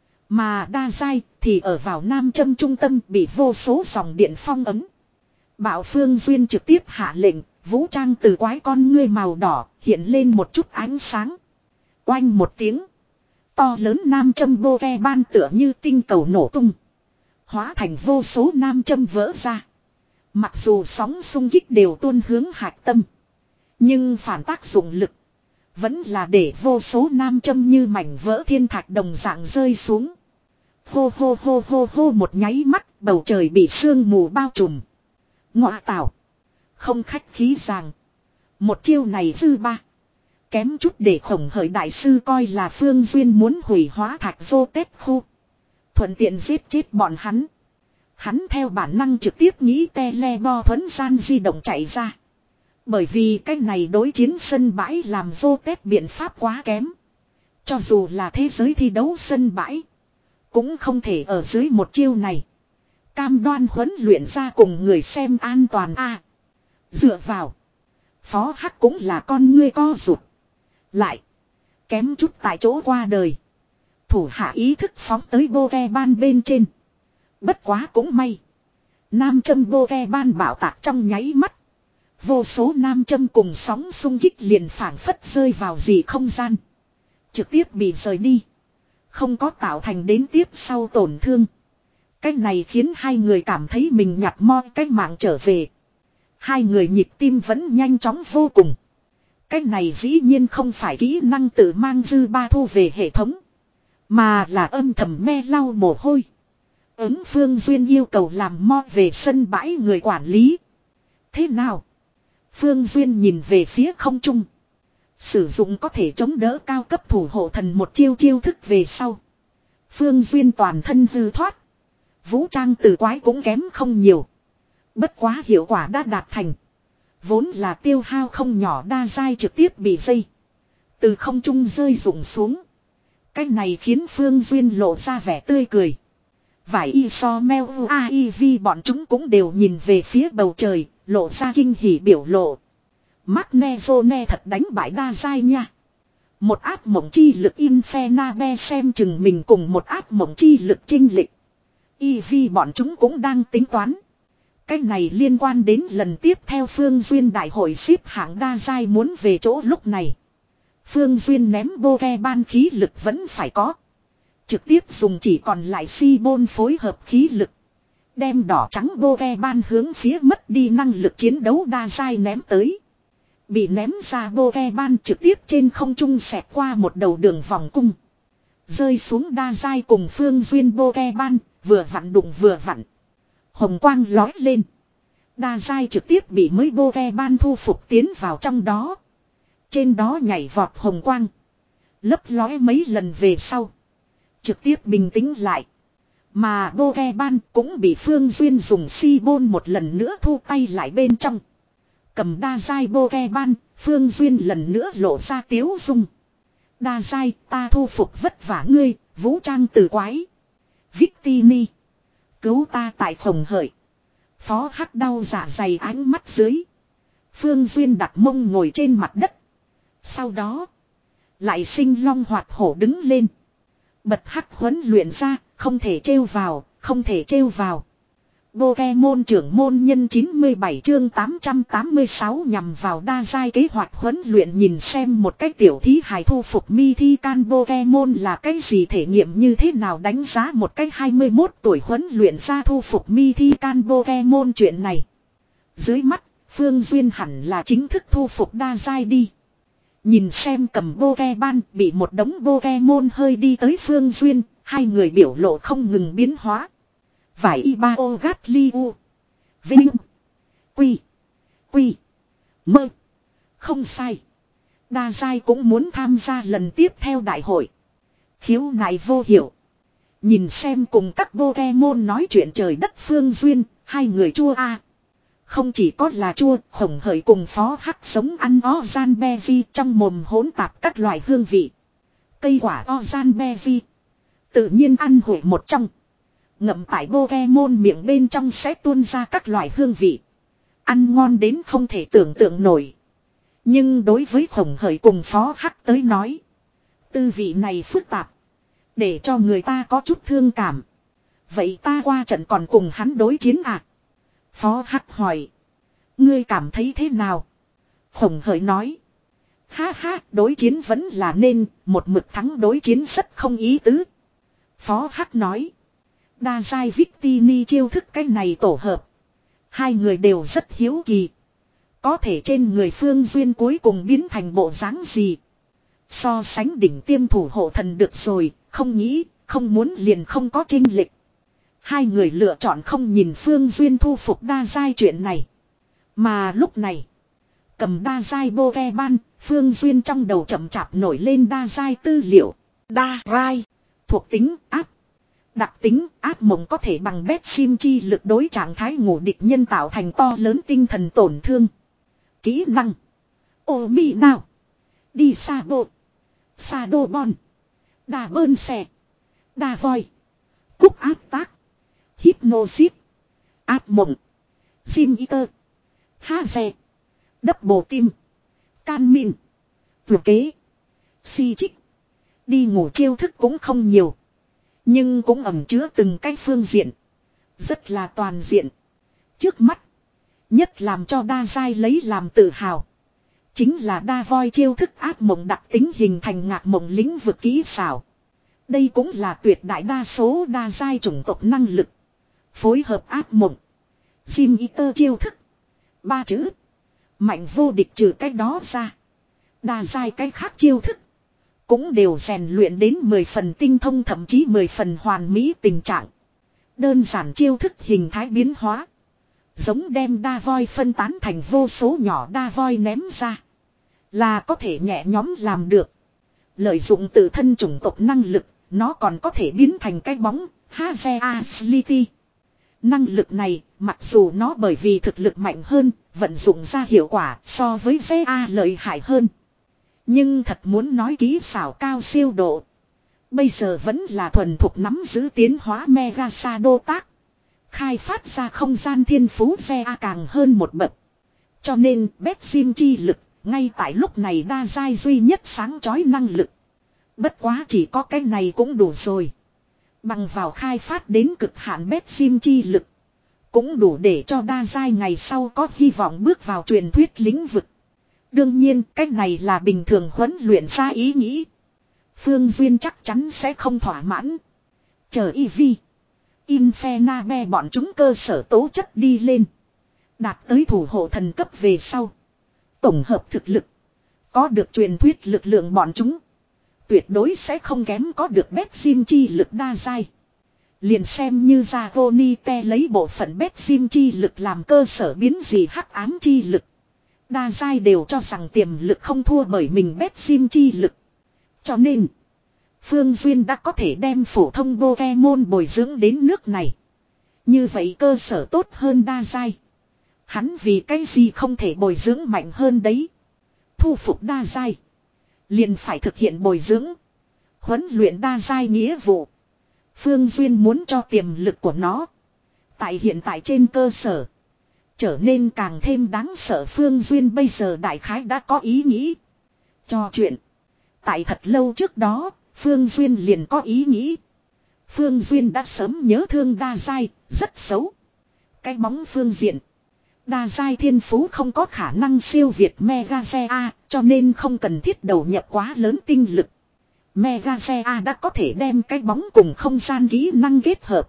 Mà đa giai thì ở vào nam châm trung tâm bị vô số dòng điện phong ấm. Bảo Phương Duyên trực tiếp hạ lệnh, vũ trang từ quái con ngươi màu đỏ hiện lên một chút ánh sáng. Oanh một tiếng. To lớn nam châm bô ve ban tựa như tinh cầu nổ tung. Hóa thành vô số nam châm vỡ ra. Mặc dù sóng xung kích đều tuôn hướng hạch tâm. Nhưng phản tác dụng lực. Vẫn là để vô số nam châm như mảnh vỡ thiên thạch đồng dạng rơi xuống. Hô hô hô hô hô một nháy mắt bầu trời bị sương mù bao trùm. Ngọa tảo. Không khách khí rằng. Một chiêu này dư ba. Kém chút để Khổng Hởi đại sư coi là Phương Duyên muốn hủy hóa thạch dô tết khu. Thuận tiện giết chết bọn hắn. Hắn theo bản năng trực tiếp nghĩ tele bo thuấn gian di động chạy ra. Bởi vì cái này đối chiến sân bãi làm vô tết biện pháp quá kém. Cho dù là thế giới thi đấu sân bãi. Cũng không thể ở dưới một chiêu này. Cam đoan huấn luyện ra cùng người xem an toàn a. À, dựa vào. Phó Hắc cũng là con ngươi co rụt. Lại. Kém chút tại chỗ qua đời. Thủ hạ ý thức phóng tới bô ve ban bên trên. Bất quá cũng may. Nam châm bô ve ban bảo tạc trong nháy mắt. Vô số nam châm cùng sóng xung kích liền phảng phất rơi vào gì không gian. Trực tiếp bị rời đi. Không có tạo thành đến tiếp sau tổn thương. Cái này khiến hai người cảm thấy mình nhặt mo cái mạng trở về. Hai người nhịp tim vẫn nhanh chóng vô cùng. Cái này dĩ nhiên không phải kỹ năng tự mang dư ba thu về hệ thống. Mà là âm thầm me lau mồ hôi. Ứng Phương Duyên yêu cầu làm mo về sân bãi người quản lý. Thế nào? Phương Duyên nhìn về phía không trung. Sử dụng có thể chống đỡ cao cấp thủ hộ thần một chiêu chiêu thức về sau. Phương Duyên toàn thân hư thoát. Vũ trang từ quái cũng kém không nhiều. Bất quá hiệu quả đã đạt thành. Vốn là tiêu hao không nhỏ đa giai trực tiếp bị dây. Từ không trung rơi rụng xuống. Cái này khiến Phương Duyên lộ ra vẻ tươi cười. Vải y so meo a i v bọn chúng cũng đều nhìn về phía bầu trời, lộ ra kinh hỉ biểu lộ. Magnezone thật đánh bại đa giai nha. Một ác mộng chi lực Infenabe xem chừng mình cùng một ác mộng chi lực chinh lịch. i vê bọn chúng cũng đang tính toán. Cái này liên quan đến lần tiếp theo Phương Duyên đại hội xếp hạng đa giai muốn về chỗ lúc này. Phương Duyên ném Pokemon khí lực vẫn phải có. Trực tiếp dùng chỉ còn lại si bôn phối hợp khí lực. Đem đỏ trắng Pokemon hướng phía mất đi năng lực chiến đấu đa giai ném tới. Bị ném ra Pokemon trực tiếp trên không trung xẹt qua một đầu đường vòng cung. Rơi xuống đa giai cùng Phương Duyên Pokemon, vừa vặn đụng vừa vặn. Hồng quang lói lên. Đa giai trực tiếp bị mấy Pokemon thu phục tiến vào trong đó. Trên đó nhảy vọt hồng quang. Lấp lói mấy lần về sau. Trực tiếp bình tĩnh lại. Mà Pokemon cũng bị Phương Duyên dùng si bôn một lần nữa thu tay lại bên trong. Cầm đa giai Pokemon, Phương Duyên lần nữa lộ ra tiếu dung. Đa giai, ta thu phục vất vả ngươi, vũ trang từ quái. Victini. Cứu ta tại phòng hởi. Phó Hắc đau dạ dày ánh mắt dưới. Phương Duyên đặt mông ngồi trên mặt đất. Sau đó. Lại sinh long hoạt hổ đứng lên. Bật Hắc huấn luyện ra, không thể trêu vào, không thể trêu vào. Pokemon trưởng môn nhân chín mươi bảy chương tám trăm tám mươi sáu nhằm vào đa giai kế hoạch huấn luyện nhìn xem một cái tiểu thí hài thu phục Mythical Pokemon là cái gì thể nghiệm như thế nào đánh giá một cái hai mươi mốt tuổi huấn luyện ra thu phục Mythical Pokemon chuyện này. Dưới mắt, Phương Duyên hẳn là chính thức thu phục đa giai đi. Nhìn xem cầm Pokemon bị một đống Pokemon hơi đi tới Phương Duyên, hai người biểu lộ không ngừng biến hóa. Vải y ba ô gát li u. Vinh. Quy. Quy. Mơ. Không sai. Đa giai cũng muốn tham gia lần tiếp theo đại hội. Khiếu nại vô hiểu. Nhìn xem cùng các Pokemon nói chuyện trời đất Phương Duyên, hai người chua a. Không chỉ có là chua, Khổng Hởi cùng Phó Hắc sống ăn Ozanbeji trong mồm hỗn tạp các loại hương vị. Cây quả Ozanbeji. Tự nhiên ăn hủi một trong. Ngậm tại Pokemon miệng bên trong sẽ tuôn ra các loại hương vị. Ăn ngon đến không thể tưởng tượng nổi. Nhưng đối với Khổng Hởi cùng Phó Hắc tới nói. Tư vị này phức tạp. Để cho người ta có chút thương cảm. Vậy ta qua trận còn cùng hắn đối chiến à? Phó Hắc hỏi. Ngươi cảm thấy thế nào? Khổng Hởi nói. Ha ha, đối chiến vẫn là nên, một mực thắng đối chiến rất không ý tứ. Phó Hắc nói. Đa giai Victini chiêu thức cái này tổ hợp. Hai người đều rất hiếu kỳ. Có thể trên người Phương Duyên cuối cùng biến thành bộ dáng gì? So sánh đỉnh tiêm thủ hộ thần được rồi, không nghĩ, không muốn liền không có chênh lệch. Hai người lựa chọn không nhìn Phương Duyên thu phục đa giai chuyện này. Mà lúc này, cầm đa giai Pokemon, Phương Duyên trong đầu chậm chạp nổi lên đa giai tư liệu. Đa giai, thuộc tính áp. Đặc tính áp mộng có thể bằng bét sim chi lực đối trạng thái ngủ địch nhân tạo thành to lớn tinh thần tổn thương. Kỹ năng. Ô mi nào. Đi xa bộ. Xa đô bon. Đà bơn xẻ. Đà voi. Cúc áp tác. Hypnosis. Áp mộng. Sim Eater. Ha xe. Đắp bồ tim. Can min. Vừa kế. Si trích. Đi ngủ chiêu thức cũng không nhiều. Nhưng cũng ẩn chứa từng cái phương diện. Rất là toàn diện. Trước mắt. Nhất làm cho đa giai lấy làm tự hào. Chính là đa voi chiêu thức áp mộng đặc tính hình thành ngạc mộng lĩnh vực kỹ xảo. Đây cũng là tuyệt đại đa số đa giai chủng tộc năng lực. Phối hợp áp mộng. Sim Eater chiêu thức. Ba chữ. Mạnh vô địch trừ cái đó ra. Đa giai cái khác chiêu thức. Cũng đều rèn luyện đến mười phần tinh thông thậm chí mười phần hoàn mỹ tình trạng. Đơn giản chiêu thức hình thái biến hóa. Giống đem đa voi phân tán thành vô số nhỏ đa voi ném ra. Là có thể nhẹ nhóm làm được. Lợi dụng tự thân chủng tộc năng lực, nó còn có thể biến thành cái bóng, Haze Aslity. Năng lực này, mặc dù nó bởi vì thực lực mạnh hơn, vận dụng ra hiệu quả so với giê a lợi hại hơn. Nhưng thật muốn nói kỹ xảo cao siêu độ. Bây giờ vẫn là thuần thục nắm giữ tiến hóa Mega Shadow tác. Khai phát ra không gian thiên phú giê a càng hơn một bậc. Cho nên Bét Sim chi lực, ngay tại lúc này đa giai duy nhất sáng chói năng lực. Bất quá chỉ có cái này cũng đủ rồi. Bằng vào khai phát đến cực hạn Bét Sim chi lực. Cũng đủ để cho đa giai ngày sau có hy vọng bước vào truyền thuyết lĩnh vực. Đương nhiên cái này là bình thường huấn luyện ra ý nghĩ. Phương Duyên chắc chắn sẽ không thỏa mãn. Chờ Eevee, Infernape bọn chúng cơ sở tố chất đi lên. Đạt tới thủ hộ thần cấp về sau. Tổng hợp thực lực. Có được truyền thuyết lực lượng bọn chúng. Tuyệt đối sẽ không kém có được Bét Sim chi lực đa giai. Liền xem như Zagonite lấy bộ phận Bét Sim chi lực làm cơ sở biến gì hắc ám chi lực. Đa giai đều cho rằng tiềm lực không thua bởi mình Bét Sim chi lực. Cho nên, Phương Duyên đã có thể đem phổ thông Pokemon bồi dưỡng đến nước này. Như vậy cơ sở tốt hơn đa giai. Hắn vì cái gì không thể bồi dưỡng mạnh hơn đấy. Thu phục đa giai. Liền phải thực hiện bồi dưỡng. Huấn luyện đa giai nghĩa vụ. Phương Duyên muốn cho tiềm lực của nó. Tại hiện tại trên cơ sở. Trở nên càng thêm đáng sợ. Phương Duyên bây giờ đại khái đã có ý nghĩ. Cho chuyện. Tại thật lâu trước đó. Phương Duyên liền có ý nghĩ. Phương Duyên đã sớm nhớ thương đa giai. Rất xấu. Cái bóng phương diện. Đa giai thiên phú không có khả năng siêu việt Mega giê a. Cho nên không cần thiết đầu nhập quá lớn tinh lực. Mega giê a đã có thể đem cái bóng cùng không gian kỹ năng kết hợp.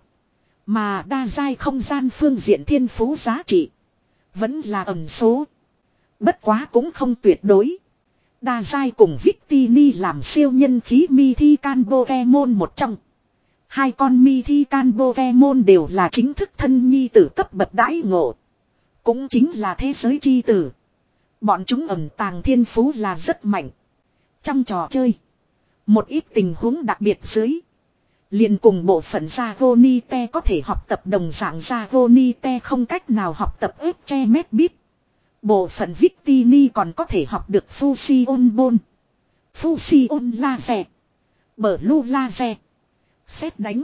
Mà đa giai không gian phương diện thiên phú giá trị. Vẫn là ẩn số. Bất quá cũng không tuyệt đối. Đa giai cùng Victini làm siêu nhân khí Mythical Pokemon một trong. Hai con Mythical Pokemon đều là chính thức thân nhi tử cấp bậc đãi ngộ. Cũng chính là thế giới chi tử. Bọn chúng ẩn tàng thiên phú là rất mạnh. Trong trò chơi. Một ít tình huống đặc biệt dưới. Liền cùng bộ phận Zagonite có thể học tập đồng dạng Zagonite không cách nào học tập ếp che mét bít. Bộ phận Victini còn có thể học được Fusion Ball. Fusion Laser. Blue Laser. Xét đánh.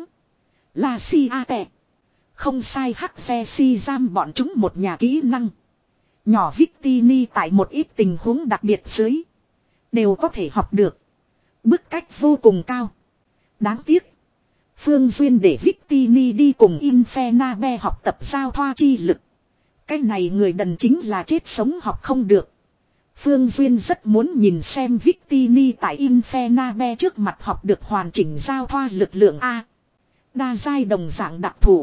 La Siate. Không sai hắc xe si giam bọn chúng một nhà kỹ năng. Nhỏ Victini tại một ít tình huống đặc biệt dưới. Đều có thể học được. Bức cách vô cùng cao. Đáng tiếc. Phương Duyên để Victini đi cùng Infernape học tập giao thoa chi lực. Cái này người đần chính là chết sống học không được. Phương Duyên rất muốn nhìn xem Victini tại Infernape trước mặt học được hoàn chỉnh giao thoa lực lượng A. Đa giai đồng dạng đặc thù.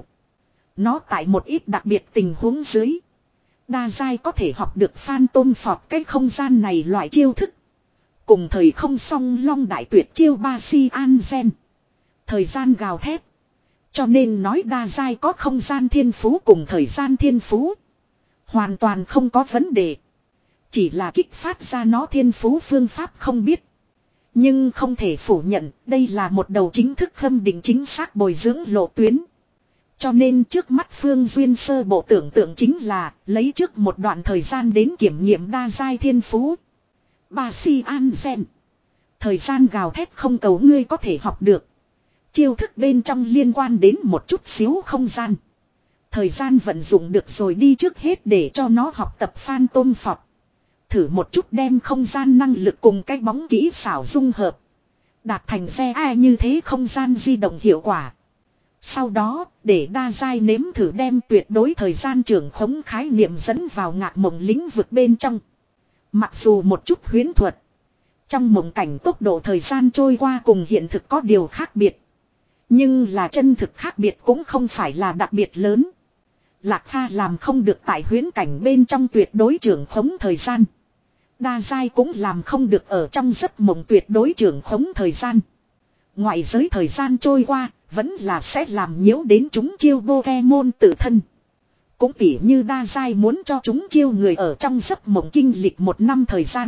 Nó tại một ít đặc biệt tình huống dưới. Đa giai có thể học được Phantom Phọt cái không gian này loại chiêu thức. Cùng thời không song long đại tuyệt chiêu ba si an gen. Thời gian gào thét. Cho nên nói đa giai có không gian thiên phú cùng thời gian thiên phú. Hoàn toàn không có vấn đề. Chỉ là kích phát ra nó thiên phú phương pháp không biết. Nhưng không thể phủ nhận đây là một đầu chính thức khâm định chính xác bồi dưỡng lộ tuyến. Cho nên trước mắt Phương Duyên sơ bộ tưởng tượng chính là lấy trước một đoạn thời gian đến kiểm nghiệm đa giai thiên phú. Ba si an gen. Thời gian gào thét không cầu ngươi có thể học được. Chiêu thức bên trong liên quan đến một chút xíu không gian. Thời gian vận dụng được rồi đi trước hết để cho nó học tập Phantom Phọt. Thử một chút đem không gian năng lực cùng cái bóng kỹ xảo dung hợp. Đạt thành xe ai như thế không gian di động hiệu quả. Sau đó, để đa giai nếm thử đem tuyệt đối thời gian trưởng khống khái niệm dẫn vào ngạc mộng lĩnh vực bên trong. Mặc dù một chút huyễn thuật. Trong mộng cảnh tốc độ thời gian trôi qua cùng hiện thực có điều khác biệt. Nhưng là chân thực khác biệt cũng không phải là đặc biệt lớn. Lạc Kha làm không được tại huyễn cảnh bên trong tuyệt đối trưởng khống thời gian. Đa giai cũng làm không được ở trong giấc mộng tuyệt đối trưởng khống thời gian. Ngoại giới thời gian trôi qua, vẫn là sẽ làm nhiễu đến chúng chiêu Pokemon tự thân. Cũng tỉ như đa giai muốn cho chúng chiêu người ở trong giấc mộng kinh lịch một năm thời gian.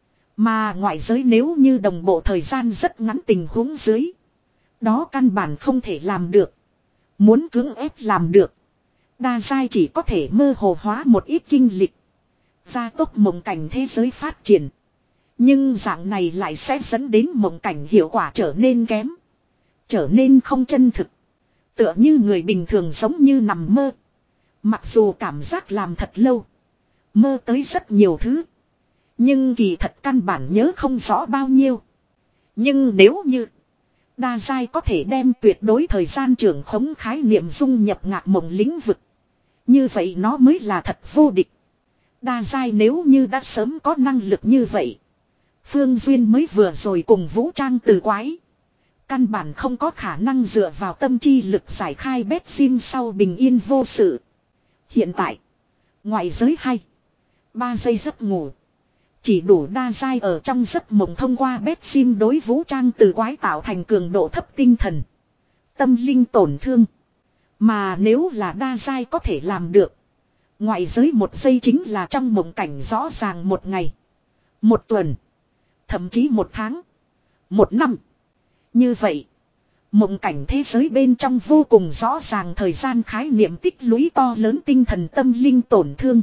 Mà ngoại giới nếu như đồng bộ thời gian rất ngắn tình huống dưới. Đó căn bản không thể làm được. Muốn cưỡng ép làm được. Đa giai chỉ có thể mơ hồ hóa một ít kinh lịch. Gia tốc mộng cảnh thế giới phát triển. Nhưng dạng này lại sẽ dẫn đến mộng cảnh hiệu quả trở nên kém. Trở nên không chân thực. Tựa như người bình thường giống như nằm mơ. Mặc dù cảm giác làm thật lâu. Mơ tới rất nhiều thứ. Nhưng kỳ thật căn bản nhớ không rõ bao nhiêu. Nhưng nếu như đa giai có thể đem tuyệt đối thời gian trưởng khống khái niệm dung nhập ngạc mộng lĩnh vực. Như vậy nó mới là thật vô địch. Đa giai nếu như đã sớm có năng lực như vậy. Phương Duyên mới vừa rồi cùng vũ trang từ quái. Căn bản không có khả năng dựa vào tâm chi lực giải khai bét sim sau bình yên vô sự. Hiện tại, ngoại giới hay. Ba giây giấc ngủ. Chỉ đủ đa giai ở trong giấc mộng thông qua bét sim đối vũ trang từ quái tạo thành cường độ thấp tinh thần. Tâm linh tổn thương. Mà nếu là đa giai có thể làm được. Ngoại giới một giây chính là trong mộng cảnh rõ ràng một ngày. Một tuần. Thậm chí một tháng. Một năm. Như vậy. Mộng cảnh thế giới bên trong vô cùng rõ ràng thời gian khái niệm tích lũy to lớn tinh thần tâm linh tổn thương.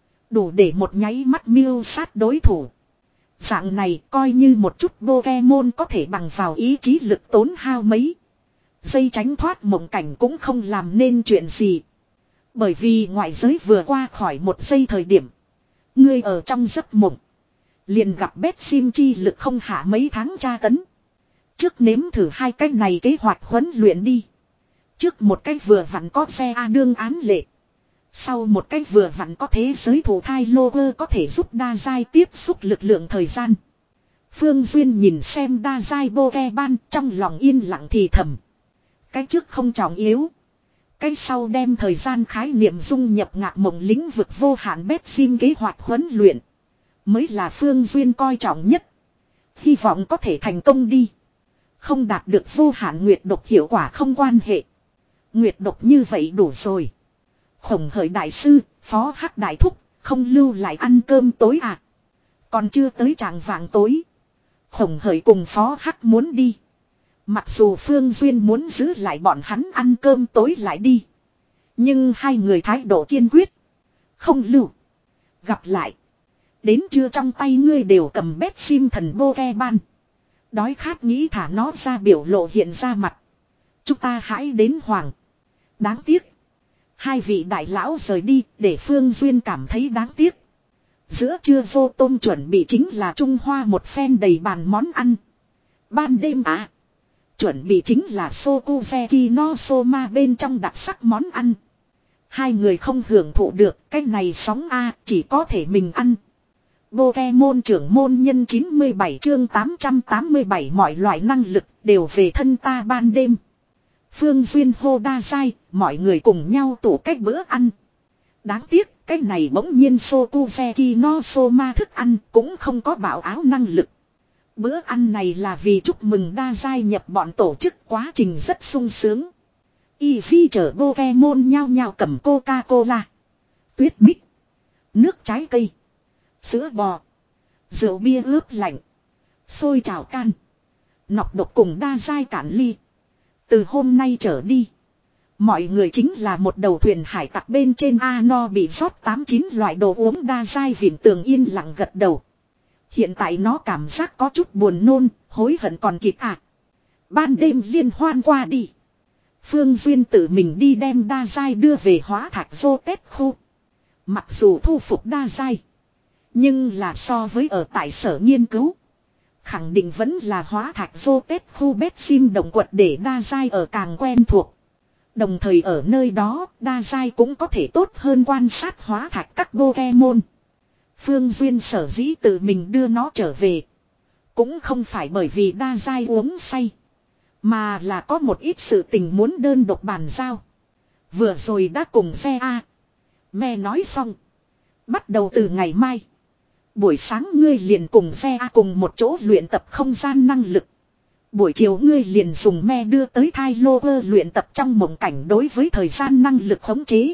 Đủ để một nháy mắt miêu sát đối thủ. Dạng này coi như một chút Pokemon có thể bằng vào ý chí lực tốn hao mấy. Dây tránh thoát mộng cảnh cũng không làm nên chuyện gì. Bởi vì ngoại giới vừa qua khỏi một giây thời điểm. Ngươi ở trong giấc mộng. Liền gặp bét sim chi lực không hạ mấy tháng tra tấn. Trước nếm thử hai cái này kế hoạch huấn luyện đi. Trước một cái vừa vặn có xe A đương án lệ. Sau một cách vừa vặn có thế giới thủ thai logo có thể giúp đa giai tiếp xúc lực lượng thời gian. Phương Duyên nhìn xem đa giai Pokemon trong lòng yên lặng thì thầm. Cái trước không trọng yếu. Cái sau đem thời gian khái niệm dung nhập ngạc mộng lĩnh vực vô hạn bét sim kế hoạch huấn luyện. Mới là Phương Duyên coi trọng nhất. Hy vọng có thể thành công đi. Không đạt được vô hạn nguyệt độc hiệu quả không quan hệ. Nguyệt độc như vậy đủ rồi. Khổng Hởi đại sư, Phó Hắc đại thúc, không lưu lại ăn cơm tối à. Còn chưa tới tràng vàng tối. Khổng Hởi cùng Phó Hắc muốn đi. Mặc dù Phương Duyên muốn giữ lại bọn hắn ăn cơm tối lại đi. Nhưng hai người thái độ kiên quyết. Không lưu. Gặp lại. Đến trưa trong tay ngươi đều cầm bét sim thần Pokemon. Đói khát nghĩ thả nó ra biểu lộ hiện ra mặt. Chúng ta hãy đến hoàng. Đáng tiếc. Hai vị đại lão rời đi để Phương Duyên cảm thấy đáng tiếc. Giữa trưa vô tôm chuẩn bị chính là Trung Hoa một phen đầy bàn món ăn. Ban đêm à. Chuẩn bị chính là Sokuzeki no Soma bên trong đặc sắc món ăn. Hai người không hưởng thụ được cái này sóng A chỉ có thể mình ăn. Pokemon trưởng môn nhân chín mươi bảy chương tám trăm tám mươi bảy mọi loại năng lực đều về thân ta ban đêm. Phương Duyên hô đa giai, mọi người cùng nhau tụ cách bữa ăn. Đáng tiếc, cái này bỗng nhiên Sokuzeki no Soma thức ăn cũng không có bảo áo năng lực. Bữa ăn này là vì chúc mừng đa giai nhập bọn tổ chức quá trình rất sung sướng. Y phi chở Pokemon nhau nhau cầm Coca-Cola, tuyết bích, nước trái cây, sữa bò, rượu bia ướp lạnh, xôi chảo can, nọc độc cùng đa giai cạn ly. Từ hôm nay trở đi, mọi người chính là một đầu thuyền hải tặc bên trên A no bị rót tám chín loại đồ uống đa giai vịn tường yên lặng gật đầu. Hiện tại nó cảm giác có chút buồn nôn, hối hận còn kịp à. Ban đêm liên hoan qua đi. Phương Duyên tự mình đi đem đa giai đưa về hóa thạch dô tết khu. Mặc dù thu phục đa giai, nhưng là so với ở tại sở nghiên cứu, khẳng định vẫn là hóa thạch dô tết khu bét sim động quật để đa giai ở càng quen thuộc. Đồng thời ở nơi đó, đa giai cũng có thể tốt hơn quan sát hóa thạch các Pokemon. Phương Duyên sở dĩ tự mình đưa nó trở về, cũng không phải bởi vì đa giai uống say, mà là có một ít sự tình muốn đơn độc bàn giao. Vừa rồi đã cùng xe A mẹ nói xong, bắt đầu từ ngày mai, buổi sáng ngươi liền cùng xe A cùng một chỗ luyện tập không gian năng lực. Buổi chiều ngươi liền dùng me đưa tới thai lô ơ luyện tập trong mộng cảnh đối với thời gian năng lực khống chế.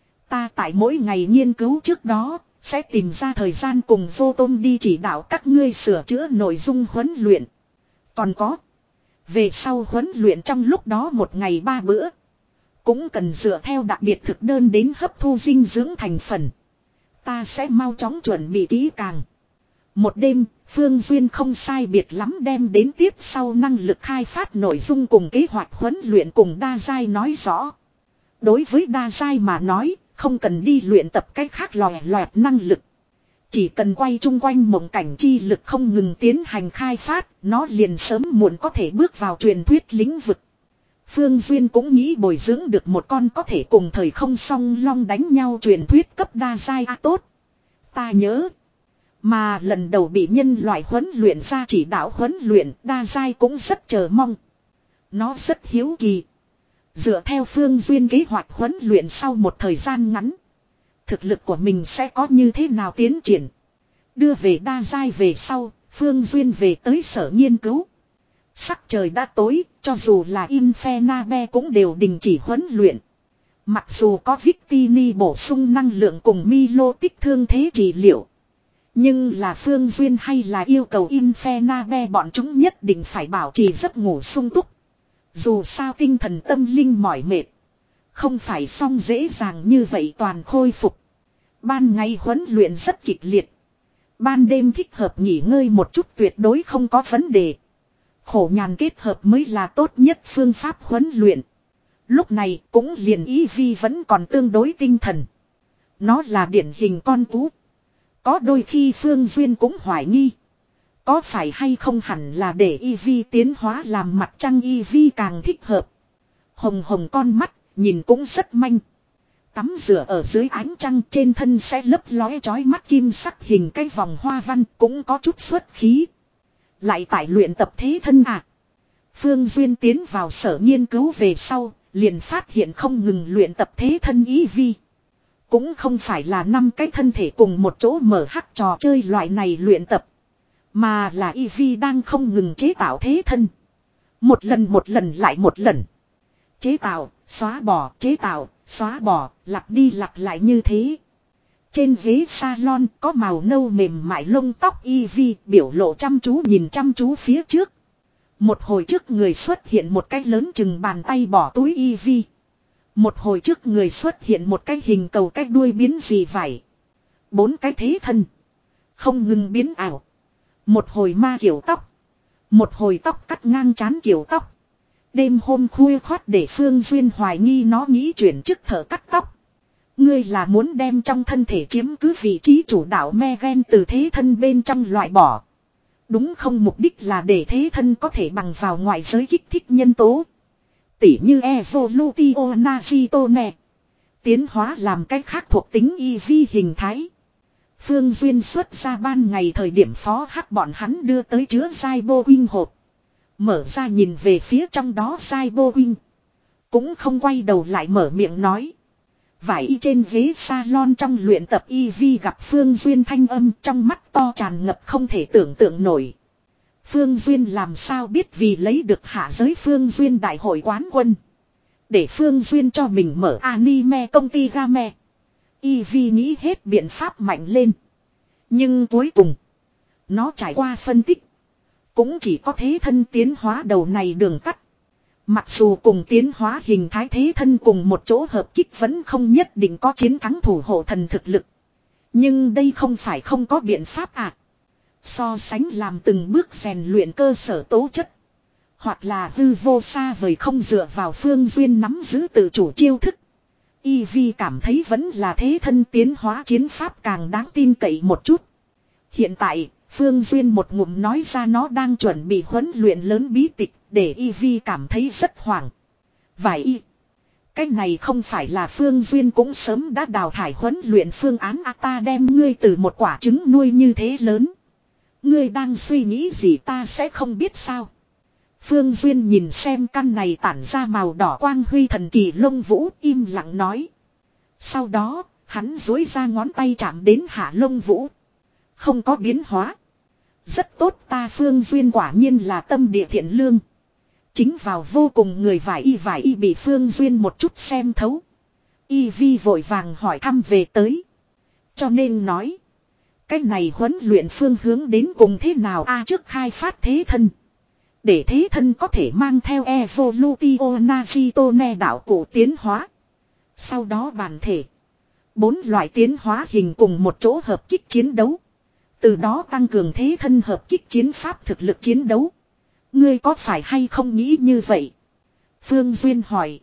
Ta tại mỗi ngày nghiên cứu trước đó, sẽ tìm ra thời gian cùng vô tôm đi chỉ đạo các ngươi sửa chữa nội dung huấn luyện. Còn có, về sau huấn luyện trong lúc đó một ngày ba bữa, cũng cần dựa theo đặc biệt thực đơn đến hấp thu dinh dưỡng thành phần. Ta sẽ mau chóng chuẩn bị kỹ càng. Một đêm, Phương Duyên không sai biệt lắm đem đến tiếp sau năng lực khai phát nội dung cùng kế hoạch huấn luyện cùng đa giai nói rõ. Đối với đa giai mà nói, không cần đi luyện tập cách khác lòe loẹt năng lực. Chỉ cần quay chung quanh mộng cảnh chi lực không ngừng tiến hành khai phát, nó liền sớm muộn có thể bước vào truyền thuyết lĩnh vực. Phương Duyên cũng nghĩ bồi dưỡng được một con có thể cùng thời không song long đánh nhau truyền thuyết cấp đa giai a tốt. Ta nhớ. Mà lần đầu bị nhân loại huấn luyện ra chỉ đạo huấn luyện đa giai cũng rất chờ mong. Nó rất hiếu kỳ. Dựa theo Phương Duyên kế hoạch huấn luyện sau một thời gian ngắn. Thực lực của mình sẽ có như thế nào tiến triển. Đưa về đa giai về sau, Phương Duyên về tới sở nghiên cứu. Sắc trời đã tối, cho dù là Infernabe cũng đều đình chỉ huấn luyện. Mặc dù có Victini bổ sung năng lượng cùng Milo tích thương thế trị liệu. Nhưng là Phương Duyên hay là yêu cầu Infernabe bọn chúng nhất định phải bảo trì giấc ngủ sung túc. Dù sao tinh thần tâm linh mỏi mệt. Không phải xong dễ dàng như vậy toàn khôi phục. Ban ngày huấn luyện rất kịch liệt. Ban đêm thích hợp nghỉ ngơi một chút tuyệt đối không có vấn đề. Khổ nhàn kết hợp mới là tốt nhất phương pháp huấn luyện. Lúc này cũng liền ý vi vẫn còn tương đối tinh thần. Nó là điển hình con cú. Có đôi khi Phương Duyên cũng hoài nghi. Có phải hay không hẳn là để y vi tiến hóa làm mặt trăng y vi càng thích hợp. Hồng hồng con mắt, nhìn cũng rất manh. Tắm rửa ở dưới ánh trăng trên thân sẽ lấp lóe chói mắt kim sắc hình cái vòng hoa văn cũng có chút xuất khí. Lại tại luyện tập thế thân à. Phương Duyên tiến vào sở nghiên cứu về sau, liền phát hiện không ngừng luyện tập thế thân y vi. Cũng không phải là năm cái thân thể cùng một chỗ mở hắc trò chơi loại này luyện tập. Mà là y vi đang không ngừng chế tạo thế thân. Một lần một lần lại một lần. Chế tạo, xóa bỏ, chế tạo, xóa bỏ, lặp đi lặp lại như thế. Trên ghế salon có màu nâu mềm mại lông tóc y vi biểu lộ chăm chú nhìn chăm chú phía trước. Một hồi trước người xuất hiện một cái lớn chừng bàn tay bỏ túi y vi. Một hồi trước người xuất hiện một cái hình cầu cái đuôi biến gì vậy. Bốn cái thế thân. Không ngừng biến ảo. Một hồi ma kiểu tóc. Một hồi tóc cắt ngang trán kiểu tóc. Đêm hôm khuya khoắt để Phương Duyên hoài nghi nó nghĩ chuyển chức thợ cắt tóc. Ngươi là muốn đem trong thân thể chiếm cứ vị trí chủ đạo Megan từ thế thân bên trong loại bỏ. Đúng không, mục đích là để thế thân có thể bằng vào ngoại giới kích thích nhân tố. Tỉ như Evolutio Nazitone. Tiến hóa làm cách khác thuộc tính y vi hình thái. Phương Duyên xuất ra ban ngày thời điểm phó hắc bọn hắn đưa tới chứa Cyberwing hộp. Mở ra nhìn về phía trong đó Cyberwing. Cũng không quay đầu lại mở miệng nói. Vải y trên ghế salon trong luyện tập y vi gặp Phương Duyên thanh âm trong mắt to tràn ngập không thể tưởng tượng nổi. Phương Duyên làm sao biết vì lấy được hạ giới Phương Duyên đại hội quán quân. Để Phương Duyên cho mình mở anime công ty game. Y vi nghĩ hết biện pháp mạnh lên. Nhưng cuối cùng, nó trải qua phân tích. Cũng chỉ có thế thân tiến hóa đầu này đường tắt. Mặc dù cùng tiến hóa hình thái thế thân cùng một chỗ hợp kích vẫn không nhất định có chiến thắng thủ hộ thần thực lực. Nhưng đây không phải không có biện pháp à. So sánh làm từng bước rèn luyện cơ sở tố chất. Hoặc là hư vô xa vời không dựa vào Phương Duyên nắm giữ tự chủ chiêu thức. Y vi cảm thấy vẫn là thế thân tiến hóa chiến pháp càng đáng tin cậy một chút. Hiện tại, Phương Duyên một ngụm nói ra nó đang chuẩn bị huấn luyện lớn bí tịch, để Y vi cảm thấy rất hoảng. Vài y. Cái này không phải là Phương Duyên cũng sớm đã đào thải huấn luyện phương án à, ta đem ngươi từ một quả trứng nuôi như thế lớn. Ngươi đang suy nghĩ gì ta sẽ không biết sao. Phương Duyên nhìn xem căn này tản ra màu đỏ quang huy thần kỳ lông vũ im lặng nói. Sau đó, hắn duỗi ra ngón tay chạm đến hạ lông vũ. Không có biến hóa. Rất tốt ta Phương Duyên quả nhiên là tâm địa thiện lương. Chính vào vô cùng người vải y vải y bị Phương Duyên một chút xem thấu. Y vi vội vàng hỏi thăm về tới. Cho nên nói. Cái này huấn luyện phương hướng đến cùng thế nào a à, trước khai phát thế thân. Để thế thân có thể mang theo Evolutio đạo cụ tiến hóa. Sau đó bản thể. Bốn loại tiến hóa hình cùng một chỗ hợp kích chiến đấu. Từ đó tăng cường thế thân hợp kích chiến pháp thực lực chiến đấu. Ngươi có phải hay không nghĩ như vậy? Phương Duyên hỏi.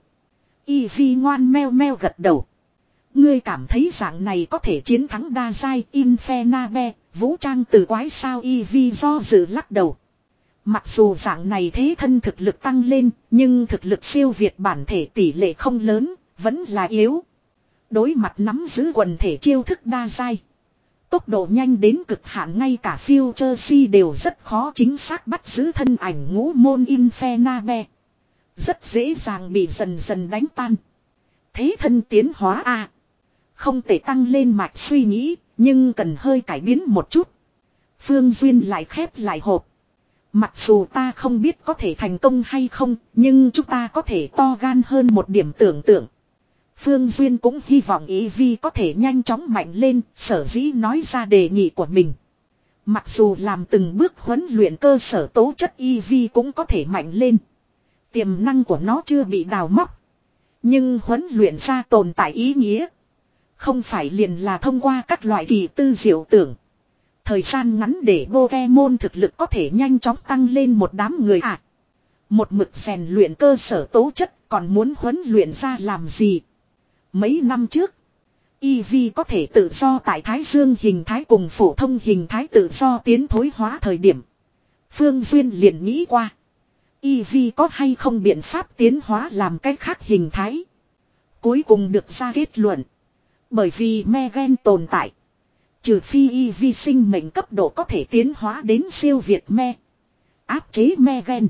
Y Vi ngoan meo meo gật đầu. Ngươi cảm thấy dạng này có thể chiến thắng đa giai Infernabe, vũ trang từ quái sao? Y Vi do dự lắc đầu. Mặc dù dạng này thế thân thực lực tăng lên, nhưng thực lực siêu việt bản thể tỷ lệ không lớn, vẫn là yếu. Đối mặt nắm giữ quần thể chiêu thức đa giai. Tốc độ nhanh đến cực hạn, ngay cả Future C đều rất khó chính xác bắt giữ thân ảnh ngũ môn Infernabe. Rất dễ dàng bị dần dần đánh tan. Thế thân tiến hóa a à, không thể tăng lên mạch suy nghĩ, nhưng cần hơi cải biến một chút. Phương Duyên lại khép lại hộp. Mặc dù ta không biết có thể thành công hay không, nhưng chúng ta có thể to gan hơn một điểm tưởng tượng. Phương Duyên cũng hy vọng Y Vi có thể nhanh chóng mạnh lên, sở dĩ nói ra đề nghị của mình. Mặc dù làm từng bước huấn luyện cơ sở tố chất, Y Vi cũng có thể mạnh lên. Tiềm năng của nó chưa bị đào móc. Nhưng huấn luyện ra tồn tại ý nghĩa. Không phải liền là thông qua các loại kỳ tư diệu tưởng. Thời gian ngắn để Pokemon thực lực có thể nhanh chóng tăng lên một đám người à. Một mực rèn luyện cơ sở tố chất còn muốn huấn luyện ra làm gì. Mấy năm trước, Y Vi có thể tự do tại Thái Dương hình thái cùng phổ thông hình thái tự do tiến thối hóa thời điểm. Phương Duyên liền nghĩ qua. Y Vi có hay không biện pháp tiến hóa làm cách khác hình thái. Cuối cùng được ra kết luận. Bởi vì Megan tồn tại. Trừ phi Y Vi sinh mệnh cấp độ có thể tiến hóa đến siêu việt me. Áp chế Megan.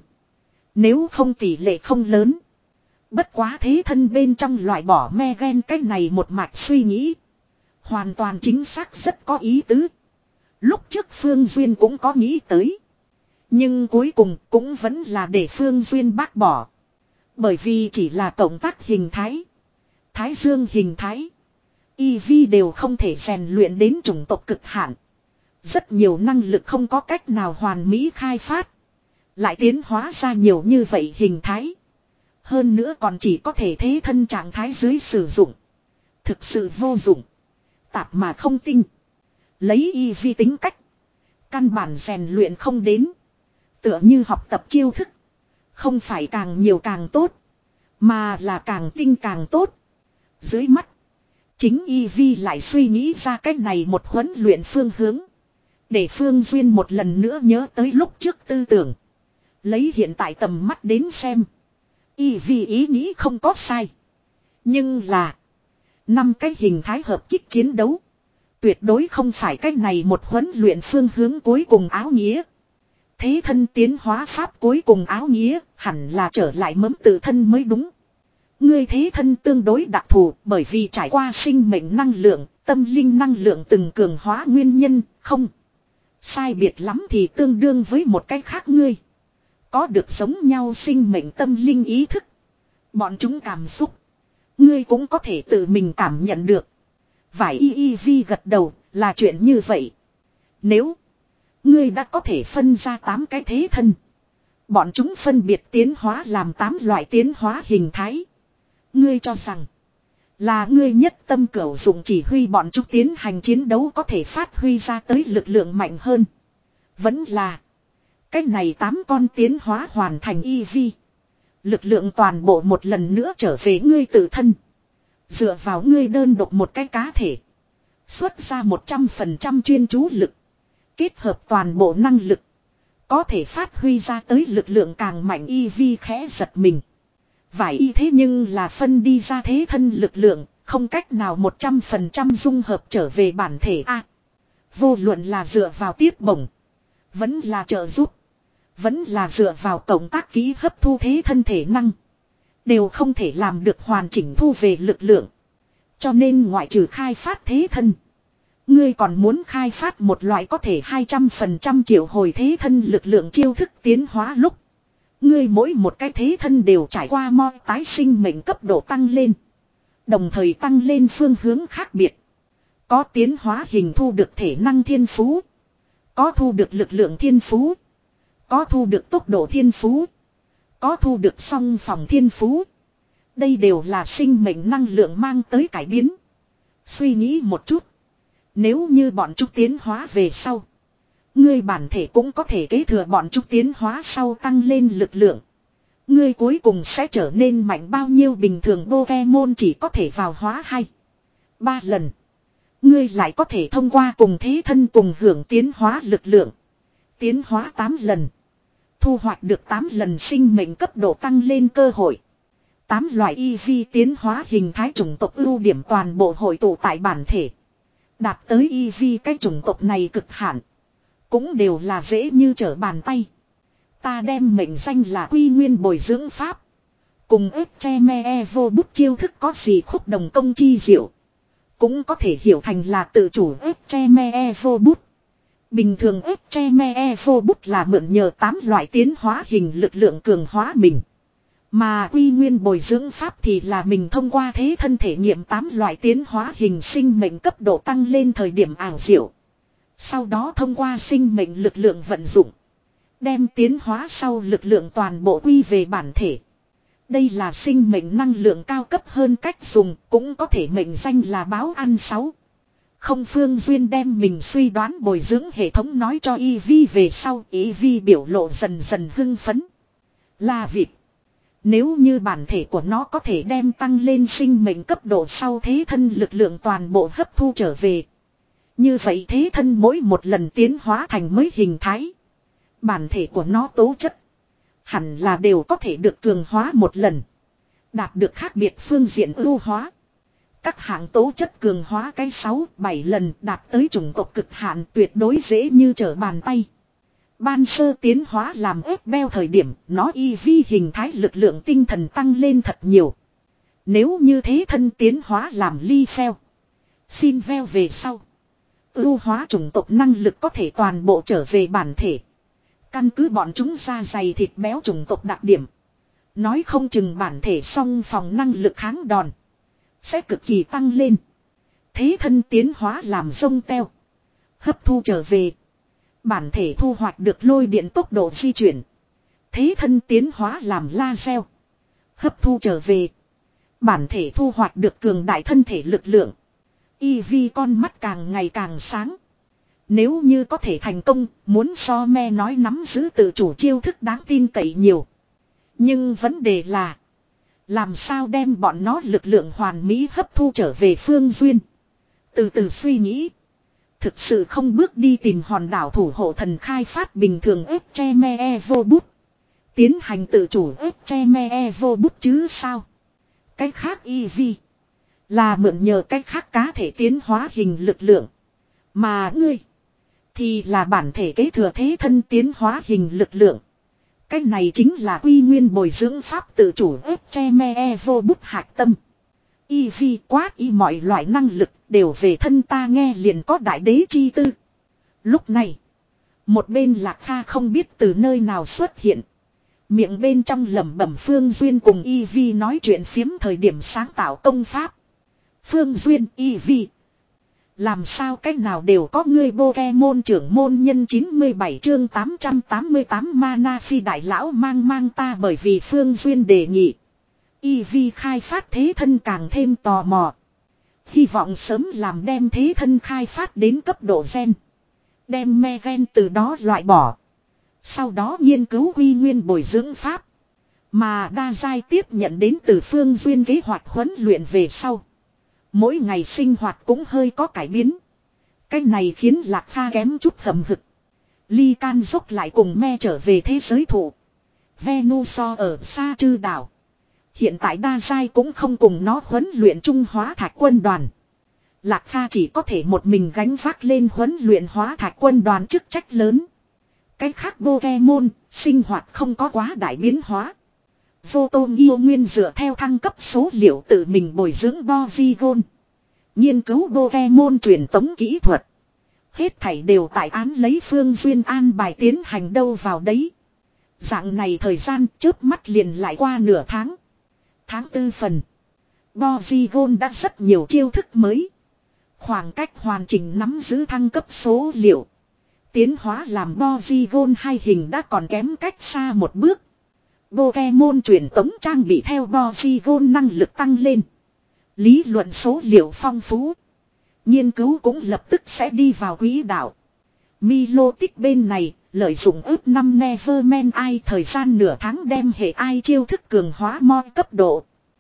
Nếu không tỷ lệ không lớn. Bất quá thế thân bên trong loại bỏ Megan cái này một mạch suy nghĩ. Hoàn toàn chính xác rất có ý tứ. Lúc trước Phương Duyên cũng có nghĩ tới. Nhưng cuối cùng cũng vẫn là để Phương Duyên bác bỏ. Bởi vì chỉ là cộng tác hình thái. Thái Dương hình thái. Y Vi đều không thể rèn luyện đến chủng tộc cực hạn. Rất nhiều năng lực không có cách nào hoàn mỹ khai phát. Lại tiến hóa ra nhiều như vậy hình thái. Hơn nữa còn chỉ có thể thế thân trạng thái dưới sử dụng. Thực sự vô dụng. Tạp mà không tinh. Lấy Y Vi tính cách. Căn bản rèn luyện không đến. Tựa như học tập chiêu thức. Không phải càng nhiều càng tốt. Mà là càng tinh càng tốt. Dưới mắt. Chính Y Vi lại suy nghĩ ra cách này một huấn luyện phương hướng. Để Phương Duyên một lần nữa nhớ tới lúc trước tư tưởng. Lấy hiện tại tầm mắt đến xem. Y Vi ý nghĩ không có sai. Nhưng là. Năm cái hình thái hợp kích chiến đấu. Tuyệt đối không phải cách này một huấn luyện phương hướng cuối cùng áo nghĩa. Thế thân tiến hóa pháp cuối cùng áo nghĩa hẳn là trở lại mấm tự thân mới đúng. Ngươi thế thân tương đối đặc thù bởi vì trải qua sinh mệnh năng lượng, tâm linh năng lượng từng cường hóa nguyên nhân, không. Sai biệt lắm thì tương đương với một cái khác ngươi. Có được giống nhau sinh mệnh tâm linh ý thức. Bọn chúng cảm xúc. Ngươi cũng có thể tự mình cảm nhận được. Vải y y vi gật đầu là chuyện như vậy. Nếu ngươi đã có thể phân ra tám cái thế thân. Bọn chúng phân biệt tiến hóa làm tám loại tiến hóa hình thái. Ngươi cho rằng là ngươi nhất tâm cửu dụng chỉ huy bọn chúng tiến hành chiến đấu có thể phát huy ra tới lực lượng mạnh hơn. Vẫn là cái này tám con tiến hóa hoàn thành y vi. Lực lượng toàn bộ một lần nữa trở về ngươi tự thân. Dựa vào ngươi đơn độc một cái cá thể. Xuất ra một trăm phần trăm chuyên chú lực. Kết hợp toàn bộ năng lực. Có thể phát huy ra tới lực lượng càng mạnh y vi khẽ giật mình. Vải y thế nhưng là phân đi ra thế thân lực lượng. Không cách nào một trăm phần trăm dung hợp trở về bản thể A. À, vô luận là dựa vào tiếp bổng. Vẫn là trợ giúp. Vẫn là dựa vào cộng tác ký hấp thu thế thân thể năng. Đều không thể làm được hoàn chỉnh thu về lực lượng. Cho nên ngoại trừ khai phát thế thân. Ngươi còn muốn khai phát một loại có thể hai trăm phần trăm triệu hồi thế thân lực lượng chiêu thức tiến hóa lúc. Ngươi mỗi một cái thế thân đều trải qua mo tái sinh mệnh cấp độ tăng lên. Đồng thời tăng lên phương hướng khác biệt. Có tiến hóa hình thu được thể năng thiên phú. Có thu được lực lượng thiên phú. Có thu được tốc độ thiên phú. Có thu được song phòng thiên phú. Đây đều là sinh mệnh năng lượng mang tới cải biến. Suy nghĩ một chút. Nếu như bọn chúng tiến hóa về sau. Ngươi bản thể cũng có thể kế thừa bọn chúng tiến hóa sau tăng lên lực lượng. Ngươi cuối cùng sẽ trở nên mạnh bao nhiêu bình thường Pokemon chỉ có thể vào hóa hai ba lần. Ngươi lại có thể thông qua cùng thế thân cùng hưởng tiến hóa lực lượng. Tiến hóa tám lần. Thu hoạch được tám lần sinh mệnh cấp độ tăng lên cơ hội. tám loại e vê tiến hóa hình thái chủng tộc ưu điểm toàn bộ hội tụ tại bản thể. Đạt tới e vê cái chủng tộc này cực hạn. Cũng đều là dễ như trở bàn tay. Ta đem mệnh danh là quy nguyên bồi dưỡng pháp. Cùng ếp che me e vô bút chiêu thức có gì khúc đồng công chi diệu. Cũng có thể hiểu thành là tự chủ ếp che me e vô bút. Bình thường ếp che me e vô bút là mượn nhờ tám loại tiến hóa hình lực lượng cường hóa mình. Mà quy nguyên bồi dưỡng pháp thì là mình thông qua thế thân thể nghiệm tám loại tiến hóa hình sinh mệnh cấp độ tăng lên thời điểm ảo diệu. Sau đó thông qua sinh mệnh lực lượng vận dụng. Đem tiến hóa sau lực lượng toàn bộ quy về bản thể. Đây là sinh mệnh năng lượng cao cấp hơn cách dùng, cũng có thể mệnh danh là báo ăn sáu. Không Phương Duyên đem mình suy đoán bồi dưỡng hệ thống nói cho e vê về sau, e vê biểu lộ dần dần hưng phấn. Là vịt. Nếu như bản thể của nó có thể đem tăng lên sinh mệnh cấp độ sau thế thân lực lượng toàn bộ hấp thu trở về. Như vậy thế thân mỗi một lần tiến hóa thành mới hình thái. Bản thể của nó tố chất. Hẳn là đều có thể được cường hóa một lần. Đạt được khác biệt phương diện ưu hóa. Các hạng tố chất cường hóa cái sáu, bảy lần đạt tới chủng tộc cực hạn tuyệt đối dễ như trở bàn tay. Ban sơ tiến hóa làm ép beo thời điểm nó y vi hình thái lực lượng tinh thần tăng lên thật nhiều. Nếu như thế thân tiến hóa làm ly pheo. Xin veo về sau. Ưu hóa chủng tộc năng lực có thể toàn bộ trở về bản thể. Căn cứ bọn chúng da dày thịt béo chủng tộc đặc điểm. Nói không chừng bản thể song phòng năng lực kháng đòn. Sẽ cực kỳ tăng lên. Thế thân tiến hóa làm sông teo. Hấp thu trở về. Bản thể thu hoạch được lôi điện tốc độ di chuyển. Thế thân tiến hóa làm laser. Hấp thu trở về. Bản thể thu hoạch được cường đại thân thể lực lượng. Y vi con mắt càng ngày càng sáng. Nếu như có thể thành công, muốn so me nói nắm giữ tự chủ chiêu thức đáng tin cậy nhiều. Nhưng vấn đề là, làm sao đem bọn nó lực lượng hoàn mỹ hấp thu trở về Phương Duyên. Từ từ suy nghĩ. Thực sự không bước đi tìm hòn đảo thủ hộ thần khai phát bình thường ép che me e vô bút. Tiến hành tự chủ ép che me e vô bút chứ sao. Cái khác y vi. Là mượn nhờ cách khác cá thể tiến hóa hình lực lượng. Mà ngươi. Thì là bản thể kế thừa thế thân tiến hóa hình lực lượng. Cái này chính là quy nguyên bồi dưỡng pháp tự chủ ép che me e vô bút hạch tâm. Y vi quát y mọi loại năng lực đều về thân ta nghe liền có đại đế chi tư. Lúc này. Một bên Lạc Kha không biết từ nơi nào xuất hiện. Miệng bên trong lẩm bẩm Phương Duyên cùng Y Vi nói chuyện phiếm thời điểm sáng tạo công pháp. Phương Duyên Y Vi. Làm sao cách nào đều có ngươi Pokemon trưởng môn nhân chín mươi bảy chương tám trăm tám mươi tám Mana Phi đại lão mang mang ta bởi vì Phương Duyên đề nghị. Y Vi khai phát thế thân càng thêm tò mò. Hy vọng sớm làm đem thế thân khai phát đến cấp độ gen. Đem me gen từ đó loại bỏ. Sau đó nghiên cứu quy nguyên bồi dưỡng pháp. Mà đa giai tiếp nhận đến từ Phương Duyên kế hoạch huấn luyện về sau. Mỗi ngày sinh hoạt cũng hơi có cải biến. Cái này khiến Lạc Kha kém chút hầm hực. Ly Can dốc lại cùng me trở về thế giới thụ. Venusaur ở xa Trư đảo. Hiện tại đa giai cũng không cùng nó huấn luyện trung hóa thạch quân đoàn. Lạc Kha chỉ có thể một mình gánh vác lên huấn luyện hóa thạch quân đoàn chức trách lớn. Cái khác Pokemon, sinh hoạt không có quá đại biến hóa. Vô Tôn yêu nguyên dựa theo thăng cấp số liệu tự mình bồi dưỡng Porygon. Nghiên cứu Pokemon truyền tống kỹ thuật. Hết thảy đều tại án lấy Phương Duyên an bài tiến hành đâu vào đấy. Dạng này thời gian chớp mắt liền lại qua nửa tháng. Tháng tư phần. Porygon đã rất nhiều chiêu thức mới. Khoảng cách hoàn chỉnh nắm giữ thăng cấp số liệu. Tiến hóa làm Porygon hai hình đã còn kém cách xa một bước. Pokemon truyền tống trang bị theo Porygon năng lực tăng lên. Lý luận số liệu phong phú. Nghiên cứu cũng lập tức sẽ đi vào quỹ đạo. Milotic bên này, lợi dụng ước năm Neverman Eye thời gian nửa tháng đem hệ ai chiêu thức cường hóa moi cấp độ.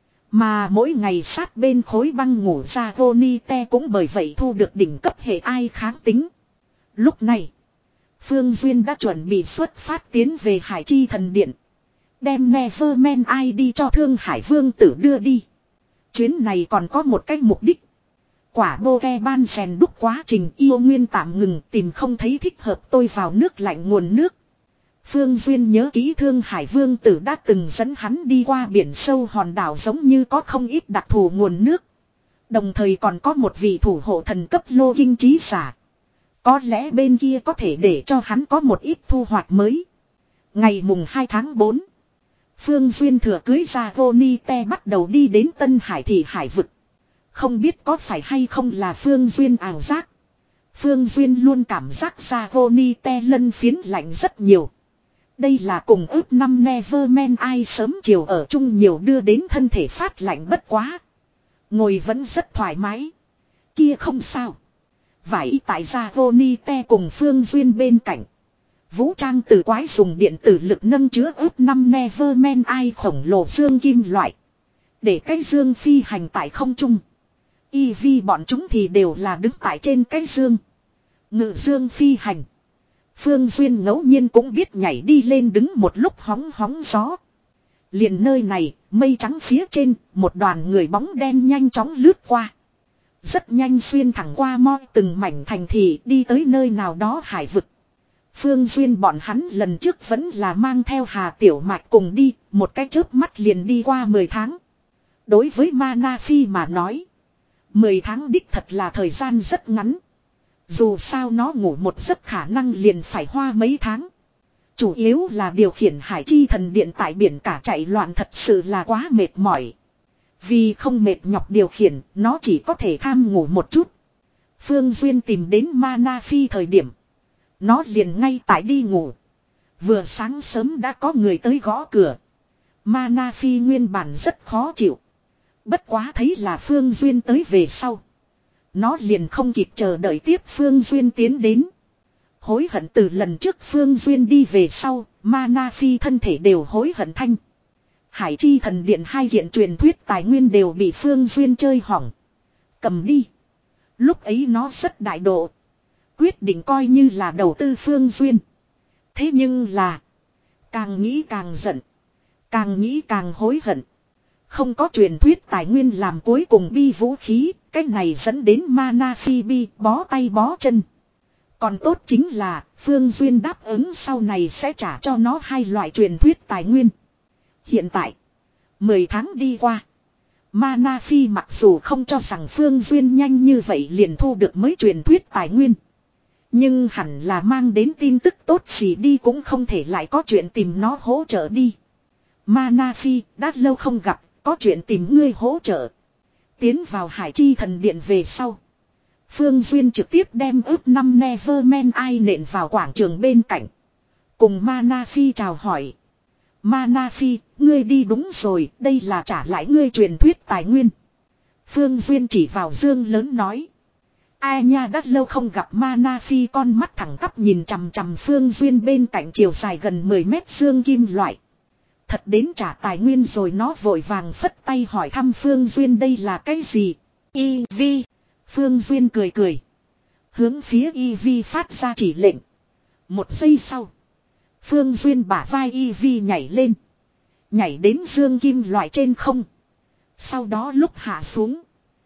Mà mỗi ngày sát bên khối băng ngủ ra Gonite cũng bởi vậy thu được đỉnh cấp hệ ai kháng tính. Lúc này, Phương Duyên đã chuẩn bị xuất phát tiến về Hải Chi Thần Điện. Đem Neverman Eye đi cho Thương Hải Vương Tử đưa đi. Chuyến này còn có một cái mục đích. Quả Pokemon rèn đúc quá trình yêu nguyên tạm ngừng tìm không thấy thích hợp tôi vào nước lạnh nguồn nước. Phương Duyên nhớ kỹ Thương Hải Vương Tử đã từng dẫn hắn đi qua biển sâu hòn đảo giống như có không ít đặc thù nguồn nước. Đồng thời còn có một vị thủ hộ thần cấp lô kinh trí giả. Có lẽ bên kia có thể để cho hắn có một ít thu hoạch mới. Ngày mùng hai tháng tư. Phương Duyên thừa cưới ra Gonite bắt đầu đi đến Tân Hải Thị hải vực. Không biết có phải hay không là Phương Duyên ảo giác. Phương Duyên luôn cảm giác ra Gonite lân phiến lạnh rất nhiều. Đây là cùng ước năm Neverman Eye sớm chiều ở chung nhiều đưa đến thân thể phát lạnh bất quá. Ngồi vẫn rất thoải mái. Kia không sao. Vải tại ra Gonite cùng Phương Duyên bên cạnh. Vũ trang từ quái dùng điện tử lực nâng chứa ước năm Neverman Eye khổng lồ dương kim loại. Để cái dương phi hành tại không trung. Y vi bọn chúng thì đều là đứng tại trên cái dương. Ngự dương phi hành. Phương Duyên ngẫu nhiên cũng biết nhảy đi lên đứng một lúc hóng hóng gió. Liền nơi này, mây trắng phía trên, một đoàn người bóng đen nhanh chóng lướt qua. Rất nhanh xuyên thẳng qua mo từng mảnh thành thị đi tới nơi nào đó hải vực. Phương Duyên bọn hắn lần trước vẫn là mang theo Hà Tiểu Mạch cùng đi, một cái chớp mắt liền đi qua mười tháng. Đối với Mana Phi mà nói, mười tháng đích thật là thời gian rất ngắn. Dù sao nó ngủ một giấc khả năng liền phải hoa mấy tháng. Chủ yếu là điều khiển Hải Chi Thần Điện tại biển cả chạy loạn thật sự là quá mệt mỏi. Vì không mệt nhọc điều khiển, nó chỉ có thể tham ngủ một chút. Phương Duyên tìm đến Mana Phi thời điểm, nó liền ngay tại đi ngủ. Vừa sáng sớm đã có người tới gõ cửa. Mana Phi nguyên bản rất khó chịu. Bất quá thấy là Phương Duyên tới về sau, nó liền không kịp chờ đợi tiếp Phương Duyên tiến đến. Hối hận từ lần trước Phương Duyên đi về sau, Mana Phi thân thể đều hối hận thanh. Hải Chi Thần Điện hai kiện truyền thuyết tài nguyên đều bị Phương Duyên chơi hỏng. Cầm đi. Lúc ấy nó rất đại độ. Quyết định coi như là đầu tư Phương Duyên. Thế nhưng là, càng nghĩ càng giận. Càng nghĩ càng hối hận. Không có truyền thuyết tài nguyên làm cuối cùng bi vũ khí. Cách này dẫn đến Mana Phi bi bó tay bó chân. Còn tốt chính là Phương Duyên đáp ứng sau này sẽ trả cho nó hai loại truyền thuyết tài nguyên. Hiện tại, mười tháng đi qua. Mana Phi mặc dù không cho rằng Phương Duyên nhanh như vậy liền thu được mới truyền thuyết tài nguyên. Nhưng hẳn là mang đến tin tức tốt gì đi cũng không thể lại có chuyện tìm nó hỗ trợ đi. Mana Phi, đã lâu không gặp, có chuyện tìm ngươi hỗ trợ. Tiến vào Hải Chi Thần Điện về sau, Phương Duyên trực tiếp đem ước năm Neverman Eye nện vào quảng trường bên cạnh. Cùng Mana Phi chào hỏi. Mana Phi, ngươi đi đúng rồi, đây là trả lại ngươi truyền thuyết tài nguyên. Phương Duyên chỉ vào dương lớn nói. Ai nha, đã lâu không gặp. Mana Phi con mắt thẳng tắp nhìn chằm chằm Phương Duyên bên cạnh chiều dài gần mười mét dương kim loại. Thật đến trả tài nguyên rồi, nó vội vàng phất tay hỏi thăm Phương Duyên đây là cái gì. Y Vi. Phương Duyên cười cười. Hướng phía Y Vi phát ra chỉ lệnh. Một giây sau, Phương Duyên bả vai Y Vi nhảy lên. Nhảy đến dương kim loại trên không. Sau đó lúc hạ xuống,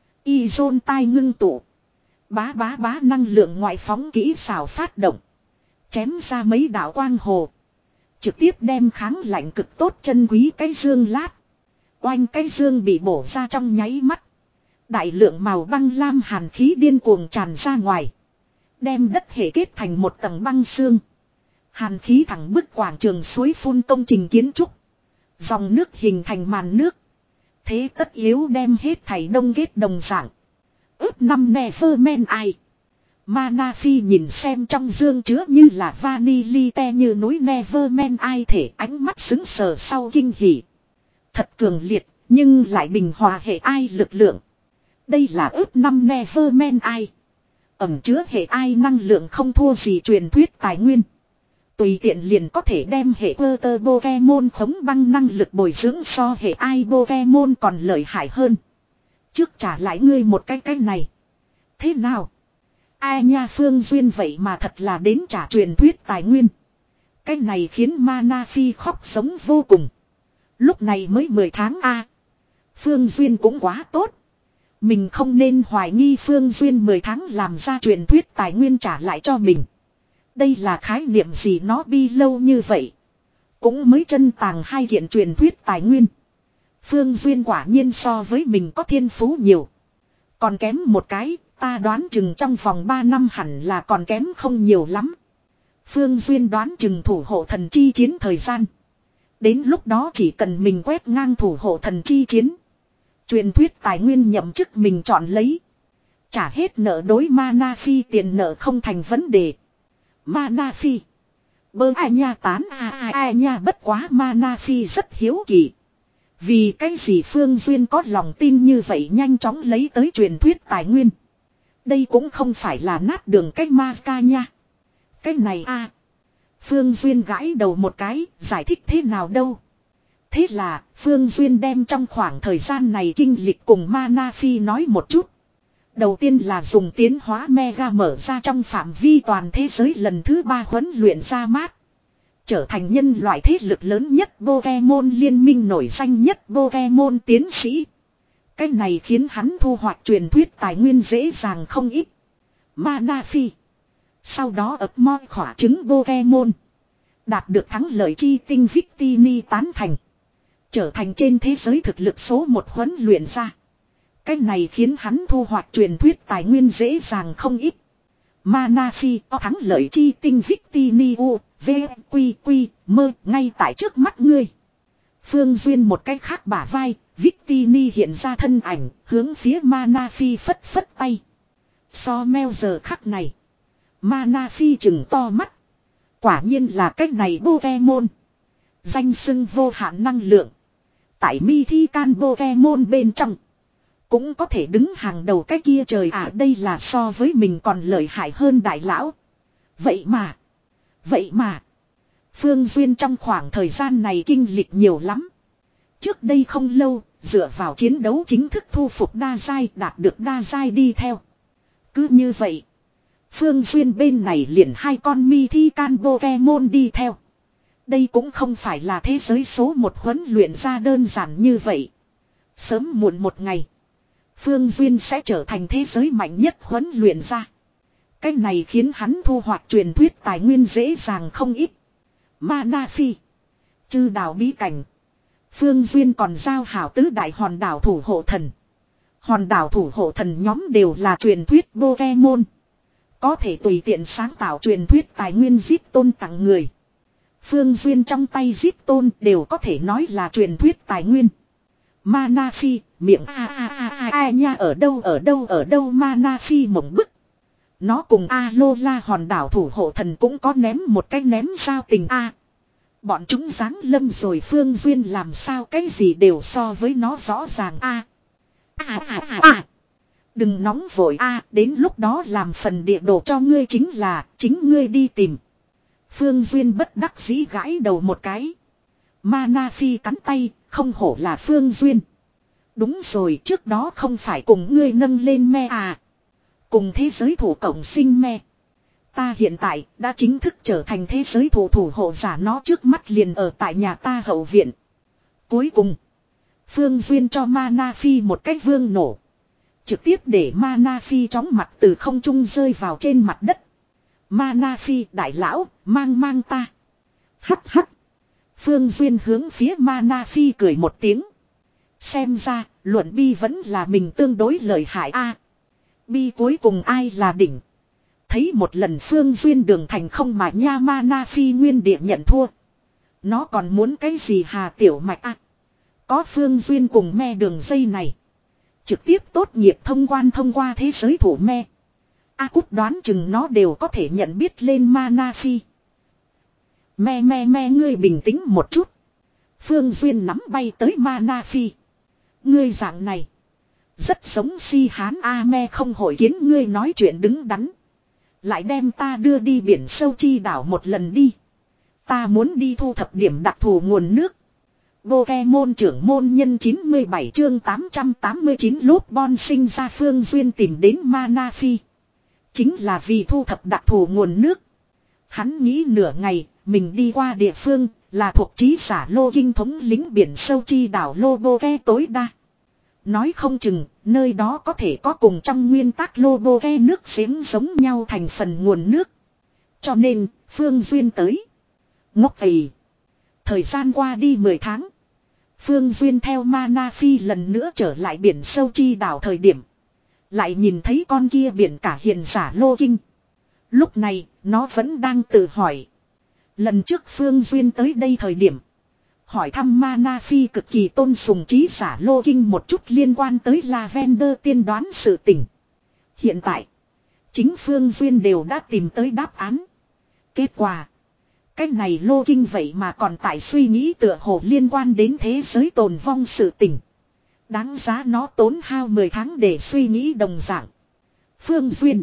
Y Zone tai ngưng tụ. Bá bá bá năng lượng ngoại phóng kỹ xảo phát động. Chém ra mấy đạo quang hồ. Trực tiếp đem kháng lạnh cực tốt chân quý cái dương lát. Oanh cái dương bị bổ ra trong nháy mắt. Đại lượng màu băng lam hàn khí điên cuồng tràn ra ngoài. Đem đất hệ kết thành một tầng băng xương. Hàn khí thẳng bức quảng trường suối phun công trình kiến trúc. Dòng nước hình thành màn nước. Thế tất yếu đem hết thảy đông kết đồng dạng. Ước năm Neverman Eye. Mana Phi nhìn xem trong dương chứa như là vanillite như núi Neverman ai thể ánh mắt xứng sờ sau kinh hỉ. Thật cường liệt, nhưng lại bình hòa hệ ai lực lượng. Đây là ước năm Neverman ai. Ẩm chứa hệ ai năng lượng không thua gì truyền thuyết tài nguyên. Tùy tiện liền có thể đem hệ Water Pokemon khống băng năng lực bồi dưỡng so hệ ai Pokemon còn lợi hại hơn. Trước trả lại ngươi một cái cái này. Thế nào? Ai nha Phương Duyên vậy mà thật là đến trả truyền thuyết tài nguyên. Cái này khiến Mana Phi khóc sống vô cùng. Lúc này mới mười tháng A. Phương Duyên cũng quá tốt. Mình không nên hoài nghi Phương Duyên mười tháng làm ra truyền thuyết tài nguyên trả lại cho mình. Đây là khái niệm gì nó bi lâu như vậy. Cũng mới chân tàng hai kiện truyền thuyết tài nguyên. Phương Duyên quả nhiên so với mình có thiên phú nhiều. Còn kém một cái, ta đoán chừng trong vòng ba năm hẳn là còn kém không nhiều lắm. Phương Duyên đoán chừng thủ hộ thần chi chiến thời gian. Đến lúc đó chỉ cần mình quét ngang thủ hộ thần chi chiến. Truyền thuyết tài nguyên nhậm chức mình chọn lấy. Trả hết nợ đối Mana Phi tiền nợ không thành vấn đề. Mana Phi. Bơ ai nha tán a ai ai nha bất quá Mana Phi rất hiếu kỳ. Vì cái gì Phương Duyên có lòng tin như vậy nhanh chóng lấy tới truyền thuyết tài nguyên. Đây cũng không phải là nát đường cách ma ca nha. Cái này a à. Phương Duyên gãi đầu một cái, giải thích thế nào đâu. Thế là, Phương Duyên đem trong khoảng thời gian này kinh lịch cùng Mana Phi nói một chút. Đầu tiên là dùng tiến hóa Mega mở ra trong phạm vi toàn thế giới lần thứ ba huấn luyện ra mát. Trở thành nhân loại thế lực lớn nhất Pokemon liên minh nổi danh nhất Pokemon tiến sĩ. Cái này khiến hắn thu hoạch truyền thuyết tài nguyên dễ dàng không ít. Mana Phi. Sau đó ấp moi khỏa trứng Pokemon. Đạt được thắng lợi chi tinh Victini tán thành. Trở thành trên thế giới thực lực số một huấn luyện ra. Cái này khiến hắn thu hoạch truyền thuyết tài nguyên dễ dàng không ít. Mana Phi có thắng lợi chi tinh Victini U, V, Quy, Quy, mơ ngay tại trước mắt ngươi. Phương Duyên một cái khác bả vai, Victini hiện ra thân ảnh, hướng phía Mana Phi phất phất tay. So meo giờ khắc này. Mana Phi chừng to mắt. Quả nhiên là cách này Pokemon. Danh xưng vô hạn năng lượng. Tại Mythical Pokemon bên trong. Cũng có thể đứng hàng đầu cái kia trời ạ à, đây là so với mình còn lợi hại hơn đại lão. Vậy mà. Vậy mà. Phương Duyên trong khoảng thời gian này kinh lịch nhiều lắm. Trước đây không lâu, dựa vào chiến đấu chính thức thu phục đa giai đạt được đa giai đi theo. Cứ như vậy. Phương Duyên bên này liền hai con Mythical Pokemon đi theo. Đây cũng không phải là thế giới số một huấn luyện ra đơn giản như vậy. Sớm muộn một ngày. Phương Duyên sẽ trở thành thế giới mạnh nhất huấn luyện ra. Cái này khiến hắn thu hoạch truyền thuyết tài nguyên dễ dàng không ít. Mana Phi. Chư đảo bí cảnh. Phương Duyên còn giao hảo tứ đại hòn đảo thủ hộ thần. Hòn đảo thủ hộ thần nhóm đều là truyền thuyết Pokemon. Có thể tùy tiện sáng tạo truyền thuyết tài nguyên giết tôn tặng người. Phương Duyên trong tay giết tôn đều có thể nói là truyền thuyết tài nguyên. Mana Phi, miệng a a a a a nha ở đâu ở đâu ở đâu Mana Phi mộng bức. Nó cùng Alola hòn đảo thủ hộ thần cũng có ném một cái ném sao tình a. Bọn chúng giáng lâm rồi Phương Duyên làm sao cái gì đều so với nó rõ ràng a. A a a a. Đừng nóng vội a, đến lúc đó làm phần địa đồ cho ngươi chính là chính ngươi đi tìm. Phương Duyên bất đắc dĩ gãi đầu một cái. Mana Phi cắn tay, không hổ là Phương Duyên. Đúng rồi, trước đó không phải cùng ngươi nâng lên me à. Cùng thế giới thủ cộng sinh me. Ta hiện tại đã chính thức trở thành thế giới thủ thủ hộ giả, nó trước mắt liền ở tại nhà ta hậu viện. Cuối cùng, Phương Duyên cho Mana Phi một cái vương nổ. Trực tiếp để Mana Phi chóng mặt từ không trung rơi vào trên mặt đất. Mana Phi đại lão, mang mang ta. Hắc hắc. Phương Duyên hướng phía Mana Phi cười một tiếng. Xem ra, luận bi vẫn là mình tương đối lợi hại a. Bi cuối cùng ai là đỉnh. Thấy một lần Phương Duyên đường thành không mà nha Mana Phi nguyên địa nhận thua. Nó còn muốn cái gì hà tiểu mạch a. Có Phương Duyên cùng me đường dây này. Trực tiếp tốt nghiệp thông quan thông qua thế giới thủ me. A Cút đoán chừng nó đều có thể nhận biết lên Mana Phi. Me me me ngươi bình tĩnh một chút. Phương Duyên nắm bay tới Mana Phi. Ngươi dạng này. Rất giống si hán A me không hội kiến ngươi nói chuyện đứng đắn. Lại đem ta đưa đi biển sâu chi đảo một lần đi. Ta muốn đi thu thập điểm đặc thù nguồn nước. Pokemon trưởng môn nhân chín mươi bảy chương tám trăm tám mươi chín lốp bon sinh ra Phương Duyên tìm đến Mana Phi. Chính là vì thu thập đặc thù nguồn nước. Hắn nghĩ nửa ngày, mình đi qua địa phương, là thuộc trí giả Lô Kinh thống lĩnh biển sâu chi đảo Loboke tối đa. Nói không chừng, nơi đó có thể có cùng trong nguyên tắc Loboke nước giếng giống nhau thành phần nguồn nước. Cho nên, Phương Duyên tới. Ngốc vì. Thời gian qua đi mười tháng. Phương Duyên theo Mana Phi lần nữa trở lại biển sâu chi đảo thời điểm. Lại nhìn thấy con kia biển cả hiền giả Lô Kinh. Lúc này, nó vẫn đang tự hỏi. Lần trước Phương Duyên tới đây thời điểm. Hỏi thăm Mana Phi cực kỳ tôn sùng trí giả Lô Kinh một chút liên quan tới Lavender tiên đoán sự tình. Hiện tại, chính Phương Duyên đều đã tìm tới đáp án. Kết quả, cái này Lô Kinh vậy mà còn tại suy nghĩ tựa hồ liên quan đến thế giới tồn vong sự tình. Đáng giá nó tốn hao mười tháng để suy nghĩ đồng dạng. Phương Duyên.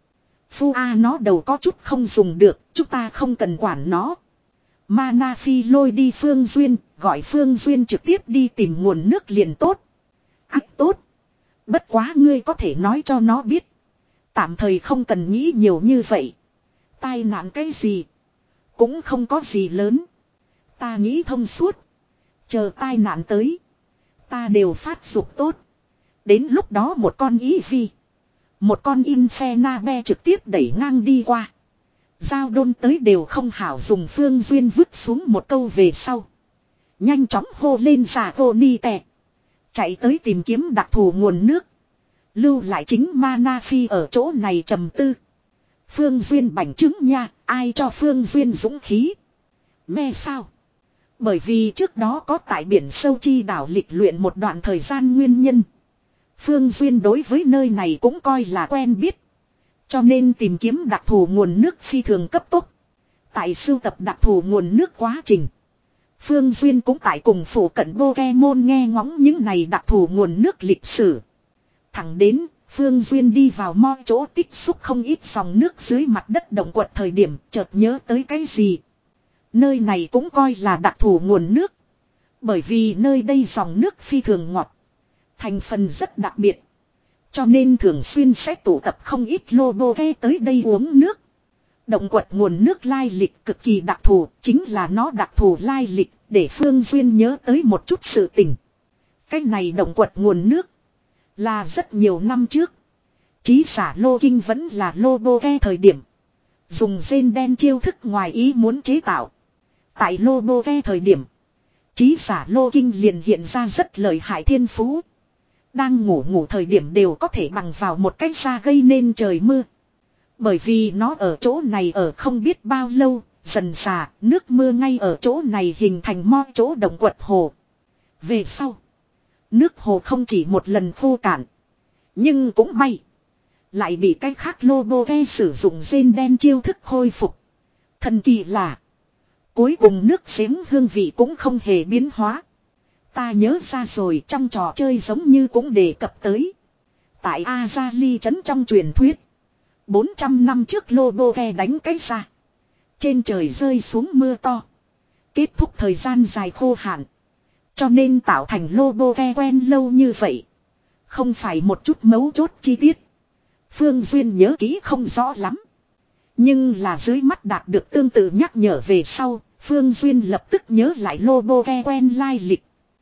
Phu A nó đầu có chút không dùng được, chúng ta không cần quản nó. Mana Phi lôi đi Phương Duyên, gọi Phương Duyên trực tiếp đi tìm nguồn nước liền tốt. Ác tốt. Bất quá ngươi có thể nói cho nó biết. Tạm thời không cần nghĩ nhiều như vậy. Tai nạn cái gì? Cũng không có gì lớn. Ta nghĩ thông suốt. Chờ tai nạn tới. Ta đều phát dục tốt. Đến lúc đó một con ý vi. Một con Infernabe trực tiếp đẩy ngang đi qua. Giao đôn tới đều không hảo dùng. Phương Duyên vứt xuống một câu về sau. Nhanh chóng hô lên giả cô ni tè. Chạy tới tìm kiếm đặc thù nguồn nước. Lưu lại chính Mana Phi ở chỗ này trầm tư. Phương Duyên bảnh chứng nha. Ai cho Phương Duyên dũng khí. Nghe sao? Bởi vì trước đó có tại biển sâu chi đảo lịch luyện một đoạn thời gian nguyên nhân. Phương Duyên đối với nơi này cũng coi là quen biết. Cho nên tìm kiếm đặc thù nguồn nước phi thường cấp tốc. Tại sưu tập đặc thù nguồn nước quá trình. Phương Duyên cũng tại cùng phủ cận Pokemon nghe ngóng những này đặc thù nguồn nước lịch sử. Thẳng đến, Phương Duyên đi vào mo chỗ tích xúc không ít dòng nước dưới mặt đất động quật thời điểm chợt nhớ tới cái gì. Nơi này cũng coi là đặc thù nguồn nước. Bởi vì nơi đây dòng nước phi thường ngọt. Thành phần rất đặc biệt. Cho nên thường xuyên sẽ tụ tập không ít Loboke tới đây uống nước. Động quật nguồn nước lai lịch cực kỳ đặc thù. Chính là nó đặc thù lai lịch để Phương Duyên nhớ tới một chút sự tình. Cái này động quật nguồn nước. Là rất nhiều năm trước. Chí giả Lô Kinh vẫn là Loboke thời điểm. Dùng rên đen chiêu thức ngoài ý muốn chế tạo. Tại Loboke thời điểm. Chí giả Lô Kinh liền hiện ra rất lợi hại thiên phú. Đang ngủ ngủ thời điểm đều có thể bằng vào một cách ra gây nên trời mưa. Bởi vì nó ở chỗ này ở không biết bao lâu. Dần dà nước mưa ngay ở chỗ này hình thành mo chỗ động quật hồ. Về sau. Nước hồ không chỉ một lần khô cạn. Nhưng cũng may. Lại bị cái khác Loboke sử dụng rên đen chiêu thức khôi phục. Thần kỳ là. Cuối cùng nước giếng hương vị cũng không hề biến hóa. Ta nhớ ra rồi trong trò chơi giống như cũng đề cập tới. Tại Azali trấn trong truyền thuyết. bốn trăm năm trước Loboke đánh cái ra. Trên trời rơi xuống mưa to. Kết thúc thời gian dài khô hạn. Cho nên tạo thành Loboke quen lâu như vậy. Không phải một chút mấu chốt chi tiết. Phương Duyên nhớ kỹ không rõ lắm. Nhưng là dưới mắt đạt được tương tự nhắc nhở về sau. Phương Duyên lập tức nhớ lại Loboke quen lai lịch.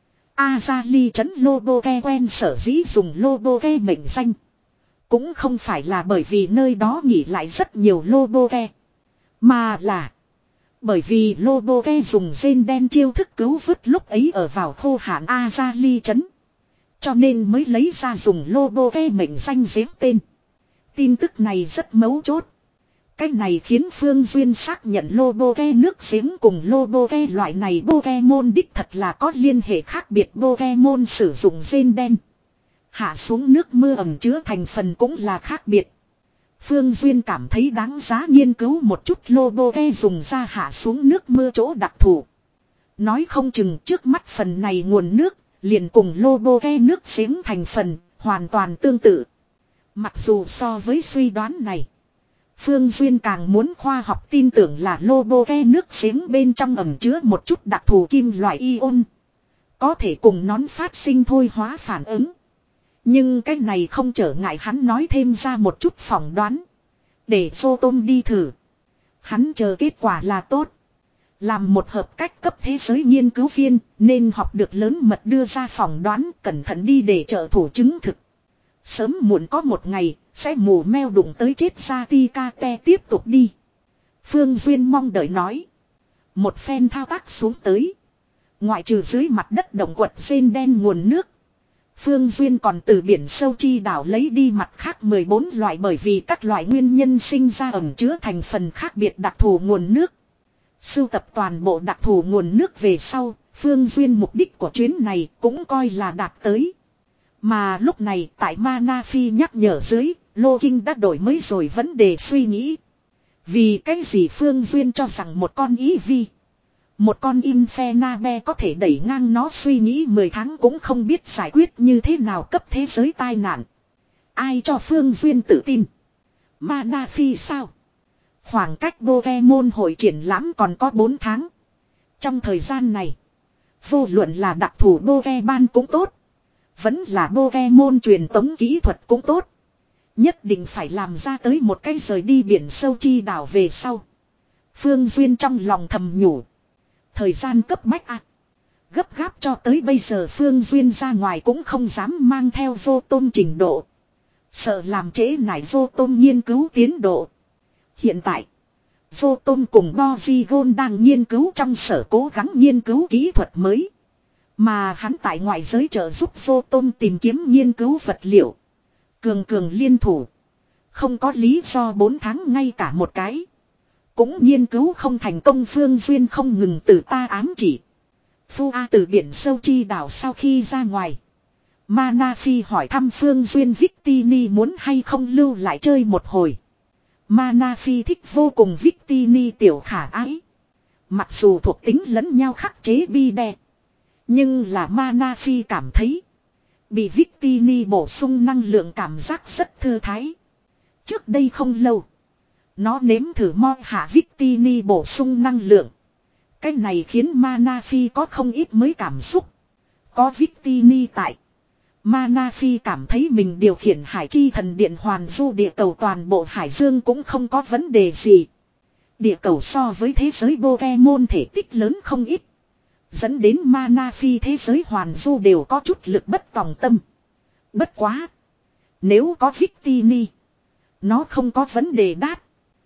Azali trấn Loboke quen sở dĩ dùng Loboke mệnh danh. Cũng không phải là bởi vì nơi đó nghỉ lại rất nhiều Loboke. Mà là bởi vì Loboke dùng rên đen chiêu thức cứu vớt lúc ấy ở vào khô hạn Azali trấn. Cho nên mới lấy ra dùng Loboke mệnh danh giếm tên. Tin tức này rất mấu chốt. Cái này khiến Phương Duyên xác nhận Loboke nước giếng cùng Loboke loại này Pokemon đích thật là có liên hệ khác biệt. Pokemon sử dụng rên đen. Hạ xuống nước mưa ẩm chứa thành phần cũng là khác biệt. Phương Duyên cảm thấy đáng giá nghiên cứu một chút logo ke dùng ra hạ xuống nước mưa chỗ đặc thù. Nói không chừng trước mắt phần này nguồn nước, liền cùng logo ke nước giếng thành phần, hoàn toàn tương tự. Mặc dù so với suy đoán này, Phương Duyên càng muốn khoa học tin tưởng là logo ke nước giếng bên trong ẩn chứa một chút đặc thù kim loại ion. Có thể cùng nón phát sinh thôi hóa phản ứng. Nhưng cái này không trở ngại hắn nói thêm ra một chút phỏng đoán. Để vô tôm đi thử. Hắn chờ kết quả là tốt. Làm một hợp cách cấp thế giới nghiên cứu viên nên học được lớn mật đưa ra phỏng đoán cẩn thận đi để trợ thủ chứng thực. Sớm muộn có một ngày sẽ mù meo đụng tới chết ra ti ca te tiếp tục đi. Phương Duyên mong đợi nói. Một phen thao tác xuống tới. Ngoại trừ dưới mặt đất động quật rên đen nguồn nước. Phương Duyên còn từ biển sâu chi đảo lấy đi mặt khác mười bốn loại bởi vì các loại nguyên nhân sinh ra ẩn chứa thành phần khác biệt đặc thù nguồn nước. Sưu tập toàn bộ đặc thù nguồn nước về sau, Phương Duyên mục đích của chuyến này cũng coi là đạt tới. Mà lúc này tại Mana Phi nhắc nhở dưới, Lô Kinh đã đổi mới rồi vấn đề suy nghĩ. Vì cái gì Phương Duyên cho rằng một con ý vi, một con Infernabe có thể đẩy ngang nó suy nghĩ mười tháng cũng không biết giải quyết như thế nào cấp thế giới tai nạn. Ai cho Phương Duyên tự tin? Mana Phi sao? Khoảng cách Pokemon hội triển lãm còn có bốn tháng. Trong thời gian này, vô luận là đặc thù Pokemon cũng tốt, vẫn là Pokemon truyền tống kỹ thuật cũng tốt, nhất định phải làm ra tới một cái rời đi biển sâu chi đảo về sau. Phương Duyên trong lòng thầm nhủ. Thời gian cấp bách à. Gấp gáp cho tới bây giờ Phương Duyên ra ngoài cũng không dám mang theo vô tôm trình độ. Sợ làm trễ nải vô tôm nghiên cứu tiến độ. Hiện tại, vô tôm cùng Bozigon đang nghiên cứu trong sở cố gắng nghiên cứu kỹ thuật mới. Mà hắn tại ngoại giới trợ giúp vô tôm tìm kiếm nghiên cứu vật liệu. Cường cường liên thủ. Không có lý do bốn tháng ngay cả một cái. Cũng nghiên cứu không thành công. Phương Duyên không ngừng từ ta ám chỉ. Phu A từ biển sâu chi đảo sau khi ra ngoài. Mana Phi hỏi thăm Phương Duyên Victini muốn hay không lưu lại chơi một hồi. Mana Phi thích vô cùng Victini tiểu khả ái. Mặc dù thuộc tính lẫn nhau khắc chế bi đe. Nhưng là Mana Phi cảm thấy. Bị Victini bổ sung năng lượng cảm giác rất thư thái. Trước đây không lâu. Nó nếm thử mo hạ Victini bổ sung năng lượng. Cái này khiến Mana Phi có không ít mới cảm xúc. Có Victini tại. Mana Phi cảm thấy mình điều khiển hải chi thần điện hoàn du địa cầu toàn bộ hải dương cũng không có vấn đề gì. Địa cầu so với thế giới Pokemon thể tích lớn không ít. Dẫn đến Mana Phi thế giới hoàn du đều có chút lực bất tòng tâm. Bất quá. Nếu có Victini. Nó không có vấn đề đát.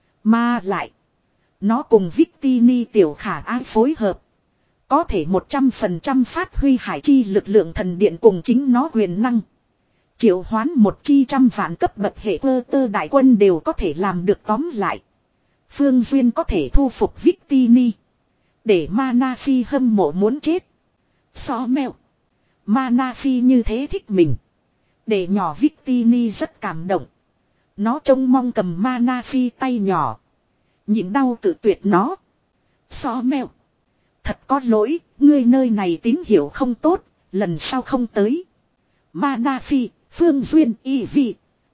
Mà lại. Nó cùng Victini tiểu khả ái phối hợp. Có thể một trăm phần trăm phát huy hải chi lực lượng thần điện cùng chính nó quyền năng. Triệu hoán một chi trăm vạn cấp bậc hệ cơ tơ đại quân đều có thể làm được tóm lại. Phương Duyên có thể thu phục Victini. Để Mana Phi hâm mộ muốn chết. So mèo. Mana Phi như thế thích mình. Để nhỏ Victini rất cảm động. Nó trông mong cầm Mana Phi tay nhỏ. Nhịn đau tự tuyệt nó. So mèo. Thật có lỗi, ngươi nơi này tín hiệu không tốt, lần sau không tới. Mana Phi, Phương Duyên, y vi.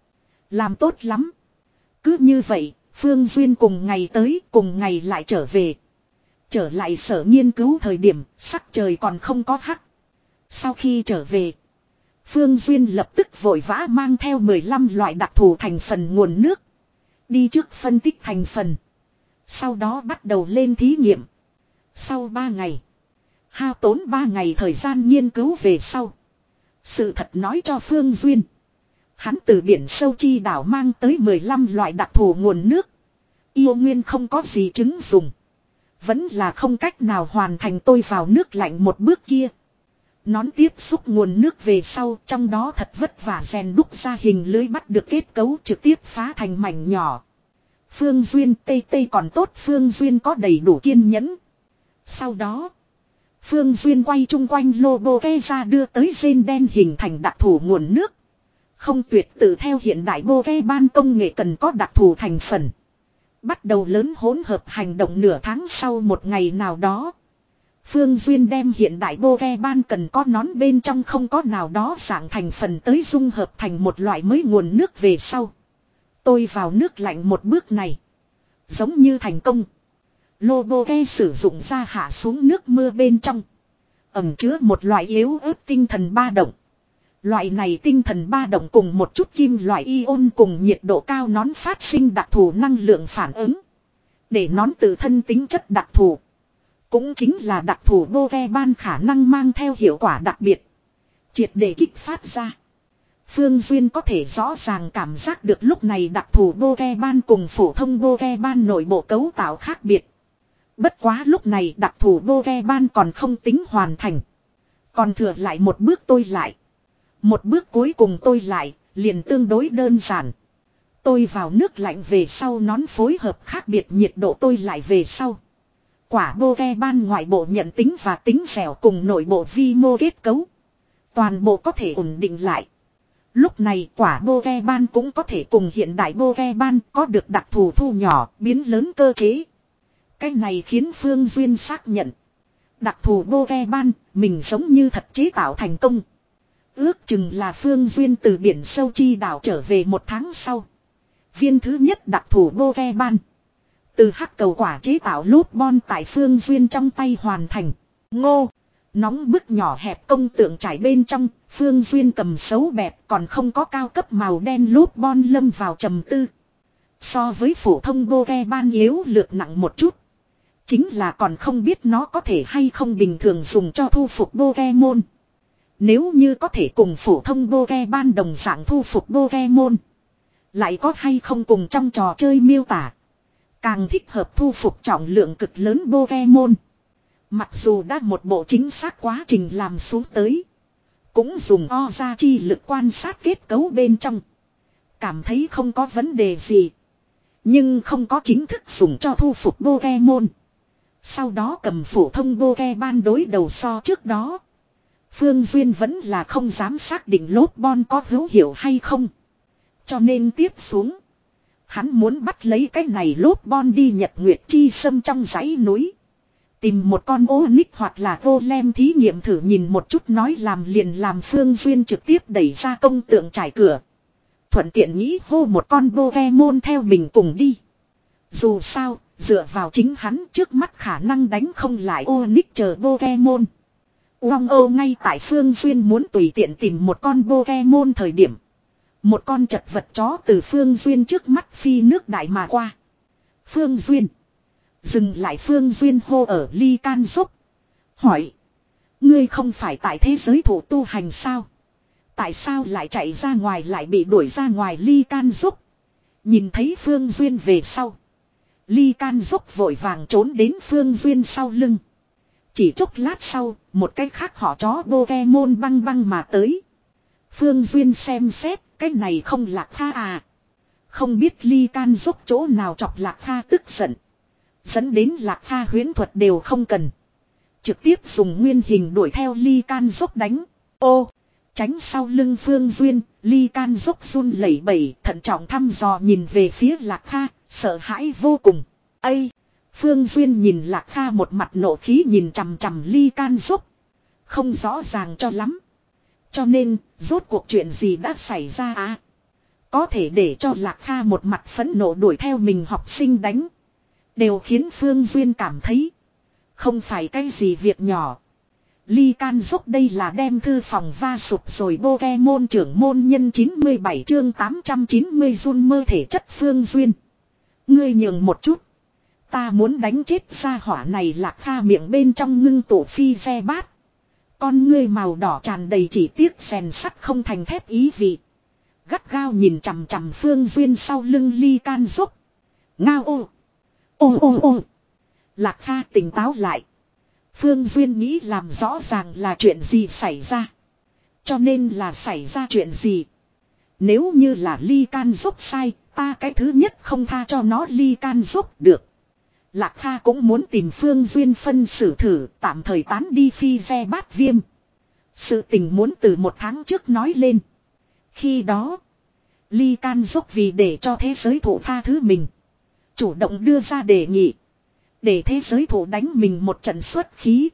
Làm tốt lắm. Cứ như vậy, Phương Duyên cùng ngày tới, cùng ngày lại trở về. Trở lại sở nghiên cứu thời điểm, sắc trời còn không có hắc. Sau khi trở về, Phương Duyên lập tức vội vã mang theo mười lăm loại đặc thù thành phần nguồn nước. Đi trước phân tích thành phần. Sau đó bắt đầu lên thí nghiệm. Sau ba ngày, hao tốn ba ngày thời gian nghiên cứu về sau. Sự thật nói cho Phương Duyên. Hắn từ biển sâu chi đảo mang tới mười lăm loại đặc thù nguồn nước. Yêu nguyên không có gì chứng dùng. Vẫn là không cách nào hoàn thành tôi vào nước lạnh một bước kia. Nón tiếp xúc nguồn nước về sau, trong đó thật vất vả rèn đúc ra hình lưới bắt được kết cấu trực tiếp phá thành mảnh nhỏ. Phương Duyên tê tê còn tốt, Phương Duyên có đầy đủ kiên nhẫn. Sau đó, Phương Duyên quay chung quanh logo ke ra đưa tới rên đen hình thành đặc thù nguồn nước. Không tuyệt tự theo hiện đại bô ve ban công nghệ cần có đặc thù thành phần. Bắt đầu lớn hỗn hợp hành động nửa tháng sau một ngày nào đó. Phương Duyên đem hiện đại bô ve ban cần có nón bên trong không có nào đó dạng thành phần tới dung hợp thành một loại mới nguồn nước về sau. Tôi vào nước lạnh một bước này. Giống như thành công. Lô bô ve sử dụng ra hạ xuống nước mưa bên trong. Ẩm chứa một loại yếu ớt tinh thần ba động. Loại này tinh thần ba động cùng một chút kim loại ion cùng nhiệt độ cao nón phát sinh đặc thù năng lượng phản ứng. Để nón tự thân tính chất đặc thù. Cũng chính là đặc thù bô ve ban khả năng mang theo hiệu quả đặc biệt. Triệt để kích phát ra. Phương Duyên có thể rõ ràng cảm giác được lúc này đặc thù bô ve ban cùng phổ thông bô ve ban nội bộ cấu tạo khác biệt. Bất quá lúc này đặc thù bô ve ban còn không tính hoàn thành. Còn thừa lại một bước tôi lại. Một bước cuối cùng tôi lại, liền tương đối đơn giản. Tôi vào nước lạnh về sau nón phối hợp khác biệt nhiệt độ tôi lại về sau. Quả bô ve ban ngoại bộ nhận tính và tính dẻo cùng nội bộ vi mô kết cấu. Toàn bộ có thể ổn định lại. Lúc này quả bô ve ban cũng có thể cùng hiện đại bô ve ban có được đặc thù thu nhỏ, biến lớn cơ chế. Cái này khiến Phương Duyên xác nhận. Đặc thù bô ve ban, mình giống như thật chế tạo thành công. Ước chừng là Phương Duyên từ biển sâu chi đảo trở về một tháng sau. Viên thứ nhất đặc thù bô ve ban. Từ hắc cầu quả chế tạo lốp bon tại Phương Duyên trong tay hoàn thành. Ngô! Nóng bức nhỏ hẹp công tượng trải bên trong, Phương Duyên cầm xấu bẹp còn không có cao cấp màu đen lốp bon lâm vào trầm tư. So với phổ thông bô ve ban yếu lược nặng một chút. Chính là còn không biết nó có thể hay không bình thường dùng cho thu phục bô ve môn. Nếu như có thể cùng phổ thông bô ve ban đồng dạng thu phục bô ve môn. Lại có hay không cùng trong trò chơi miêu tả. Càng thích hợp thu phục trọng lượng cực lớn bô ve môn. Mặc dù đã một bộ chính xác quá trình làm xuống tới. Cũng dùng o ra chi lực quan sát kết cấu bên trong. Cảm thấy không có vấn đề gì. Nhưng không có chính thức dùng cho thu phục bô ve môn. Sau đó cầm phổ thông bô ve ban đối đầu so trước đó. Phương Duyên vẫn là không dám xác định lốp bon có hữu hiệu hay không. Cho nên tiếp xuống. Hắn muốn bắt lấy cái này lốp bon đi Nhật Nguyệt Chi Sâm trong dãy núi. Tìm một con ô ních hoặc là vô lem thí nghiệm thử nhìn một chút nói làm liền làm. Phương Duyên trực tiếp đẩy ra công tượng trải cửa. Thuận tiện nghĩ hô một con bô ve môn theo mình cùng đi. Dù sao, dựa vào chính hắn trước mắt khả năng đánh không lại ô ních chờ bô ve môn. Uong ô ngay tại Phương Duyên muốn tùy tiện tìm một con bô ve môn thời điểm. Một con chật vật chó từ Phương Duyên trước mắt phi nước đại mà qua. Phương Duyên. Dừng lại Phương Duyên hô ở ly can dốc. Hỏi. Ngươi không phải tại thế giới thủ tu hành sao? Tại sao lại chạy ra ngoài lại bị đuổi ra ngoài ly can dốc? Nhìn thấy Phương Duyên về sau. Ly can dốc vội vàng trốn đến Phương Duyên sau lưng. Chỉ chốc lát sau, một cái khác họ chó bô ve môn băng băng mà tới. Phương Duyên xem xét, cái này không Lạc Kha à. Không biết ly can dốc chỗ nào chọc Lạc Kha tức giận. Dẫn đến Lạc Kha huyễn thuật đều không cần. Trực tiếp dùng nguyên hình đuổi theo ly can dốc đánh. Ô! Tránh sau lưng Phương Duyên, ly can dốc run lẩy bẩy, thận trọng thăm dò nhìn về phía Lạc Kha, sợ hãi vô cùng. Ây! Phương Duyên nhìn Lạc Kha một mặt nộ khí nhìn chằm chằm ly can dốc. Không rõ ràng cho lắm. Cho nên, rốt cuộc chuyện gì đã xảy ra à? Có thể để cho Lạc Kha một mặt phẫn nộ đuổi theo mình học sinh đánh. Đều khiến Phương Duyên cảm thấy. Không phải cái gì việc nhỏ. Ly can dốc đây là đem thư phòng va sụp rồi bô ve môn trưởng môn nhân chín mươi bảy chương tám trăm chín mươi run mơ thể chất Phương Duyên. Ngươi nhường một chút. Ta muốn đánh chết gia hỏa này. Lạc Kha miệng bên trong ngưng tụ phi ve bát. Con ngươi màu đỏ tràn đầy chỉ tiếc rèn sắt không thành thép ý vị. Gắt gao nhìn chằm chằm Phương Duyên sau lưng ly can dốc. Ngao ô. Ô ô ô. Lạc Kha tỉnh táo lại. Phương Duyên nghĩ làm rõ ràng là chuyện gì xảy ra. Cho nên là xảy ra chuyện gì. Nếu như là ly can dốc sai, ta cái thứ nhất không tha cho nó ly can dốc được. Lạc Kha cũng muốn tìm Phương Duyên phân xử thử, tạm thời tán đi phi ve bát viêm. Sự tình muốn từ một tháng trước nói lên. Khi đó, Ly Can Dốc vì để cho thế giới thủ tha thứ mình, chủ động đưa ra đề nghị. Để thế giới thủ đánh mình một trận xuất khí.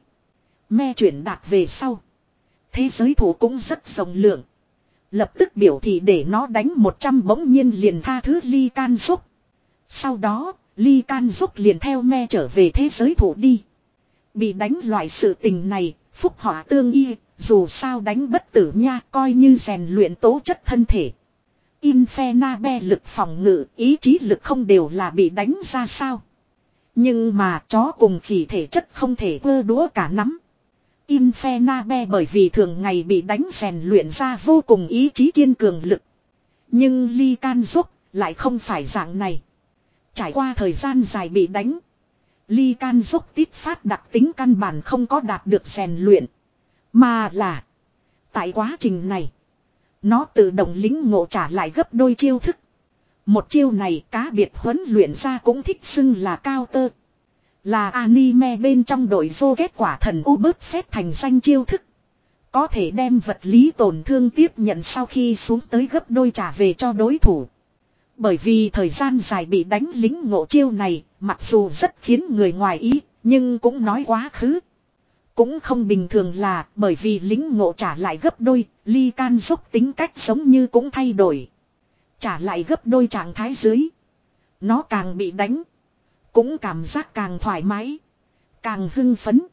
Me chuyển đạt về sau. Thế giới thủ cũng rất rộng lượng. Lập tức biểu thị để nó đánh một trăm bỗng nhiên liền tha thứ Ly Can Dốc. Sau đó, Ly Can Dốc liền theo me trở về thế giới thủ đi. Bị đánh loại sự tình này, phúc họa tương y, dù sao đánh bất tử nha, coi như rèn luyện tố chất thân thể. Infernabe lực phòng ngự, ý chí lực không đều là bị đánh ra sao. Nhưng mà chó cùng khỉ thể chất không thể vơ đũa cả nắm. Infernabe bởi vì thường ngày bị đánh rèn luyện ra vô cùng ý chí kiên cường lực. Nhưng Ly Can Dốc lại không phải dạng này. Trải qua thời gian dài bị đánh, Ly Can Dốc tít phát đặc tính căn bản không có đạt được rèn luyện. Mà là tại quá trình này, nó tự động lính ngộ trả lại gấp đôi chiêu thức. Một chiêu này cá biệt huấn luyện ra cũng thích xưng là cao tơ. Là anime bên trong đội vô kết quả thần u bớt phép thành danh chiêu thức. Có thể đem vật lý tổn thương tiếp nhận sau khi xuống tới gấp đôi trả về cho đối thủ. Bởi vì thời gian dài bị đánh lính ngộ chiêu này, mặc dù rất khiến người ngoài ý, nhưng cũng nói quá khứ. Cũng không bình thường là bởi vì lính ngộ trả lại gấp đôi, Ly Can Dốc tính cách giống như cũng thay đổi. Trả lại gấp đôi trạng thái dưới. Nó càng bị đánh, cũng cảm giác càng thoải mái, càng hưng phấn.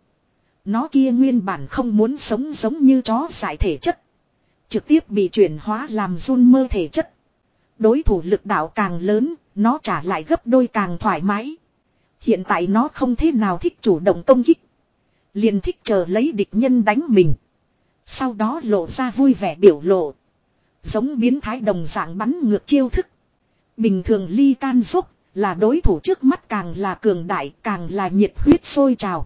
Nó kia nguyên bản không muốn sống giống như chó dại thể chất, trực tiếp bị chuyển hóa làm run mơ thể chất. Đối thủ lực đạo càng lớn, nó trả lại gấp đôi càng thoải mái. Hiện tại nó không thế nào thích chủ động công kích, liền thích chờ lấy địch nhân đánh mình, sau đó lộ ra vui vẻ biểu lộ. Giống biến thái đồng dạng bắn ngược chiêu thức. Bình thường Ly Can Dốc là đối thủ trước mắt càng là cường đại, càng là nhiệt huyết sôi trào.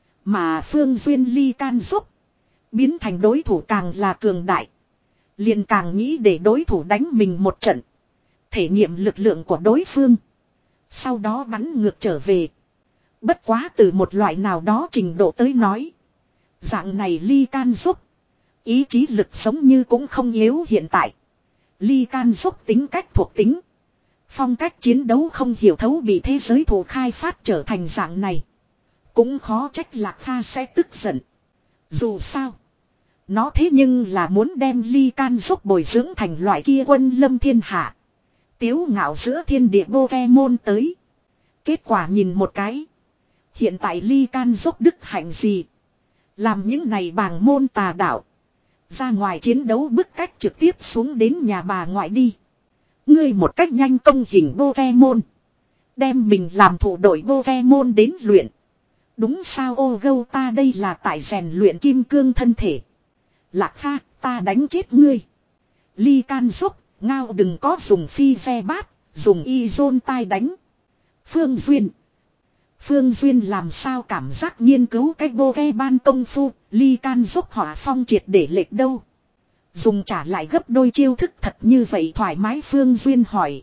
Mà Phương Duyên Ly Can Dốc biến thành đối thủ càng là cường đại, liền càng nghĩ để đối thủ đánh mình một trận, thể nghiệm lực lượng của đối phương, sau đó bắn ngược trở về. Bất quá từ một loại nào đó trình độ tới nói, dạng này Ly Can Dốc ý chí lực giống như cũng không yếu. Hiện tại Ly Can Dốc tính cách thuộc tính, phong cách chiến đấu không hiểu thấu bị thế giới thủ khai phát trở thành dạng này, cũng khó trách Lạc Kha sẽ tức giận. Dù sao, nó thế nhưng là muốn đem Ly Can Dốc bồi dưỡng thành loại kia quân lâm thiên hạ, tiếu ngạo giữa thiên địa Pokemon tới. Kết quả nhìn một cái, hiện tại Ly Can Dốc đức hạnh gì, làm những này bàng môn tà đạo ra ngoài chiến đấu bức cách trực tiếp xuống đến nhà bà ngoại đi. Ngươi một cách nhanh công hình Pokemon, đem mình làm thủ đội Pokemon đến luyện. Đúng sao ô gâu, ta đây là tại rèn luyện kim cương thân thể. Lạc Kha, ta đánh chết ngươi. Ly Can Dốc, ngao đừng có dùng phi ve bát, dùng y zôn tai đánh. Phương Duyên. Phương Duyên làm sao cảm giác nghiên cứu cách bô ghe ban công phu, Ly Can Dốc hỏa phong triệt để lệch đâu. Dùng trả lại gấp đôi chiêu thức thật như vậy thoải mái. Phương Duyên hỏi.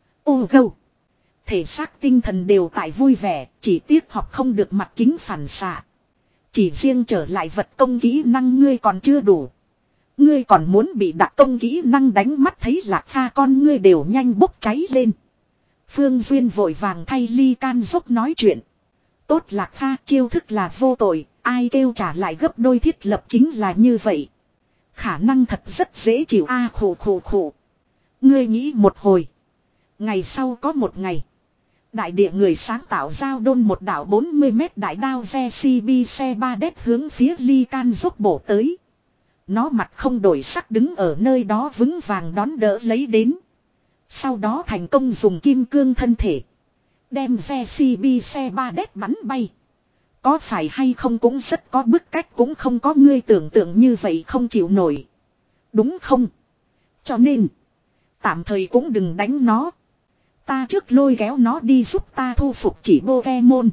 Ô gâu. Thể xác tinh thần đều tại vui vẻ, chỉ tiếc học không được mặt kính phản xạ. Chỉ riêng trở lại vật công kỹ năng ngươi còn chưa đủ. Ngươi còn muốn bị đặc công kỹ năng đánh mắt thấy Lạc Kha con ngươi đều nhanh bốc cháy lên. Phương Duyên vội vàng thay Ly Can Dốc nói chuyện. Tốt Lạc Kha, chiêu thức là vô tội, ai kêu trả lại gấp đôi thiết lập chính là như vậy. Khả năng thật rất dễ chịu a à, khổ khổ khổ. Ngươi nghĩ một hồi. Ngày sau có một ngày, đại địa người sáng tạo giao đôn một đảo bốn mươi mét đại đao ve xê bê xe ba đét hướng phía Ly Can Dốc bổ tới. Nó mặt không đổi sắc đứng ở nơi đó vững vàng đón đỡ lấy đến. Sau đó thành công dùng kim cương thân thể đem ve xê bê xe ba đét bắn bay. Có phải hay không cũng rất có bức cách, cũng không có ngươi tưởng tượng như vậy không chịu nổi. Đúng không? Cho nên tạm thời cũng đừng đánh nó. Ta trước lôi kéo nó đi giúp ta thu phục chỉ Pokemon.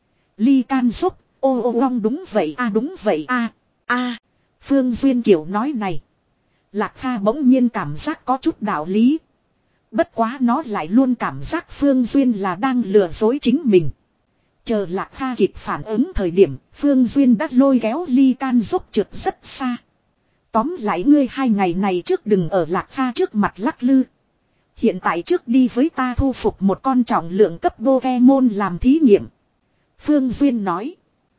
Ly Can Dốc, ô ô long đúng vậy a à, đúng vậy a à, a à. Phương Duyên kiểu nói này, Lạc Kha bỗng nhiên cảm giác có chút đạo lý. Bất quá nó lại luôn cảm giác Phương Duyên là đang lừa dối chính mình. Chờ Lạc Kha kịp phản ứng thời điểm, Phương Duyên đã lôi kéo Ly Can Dốc trượt rất xa. Tóm lại ngươi hai ngày này trước đừng ở Lạc Pha trước mặt lắc lư. Hiện tại trước đi với ta thu phục một con trọng lượng cấp Pokemon làm thí nghiệm. Phương Duyên nói.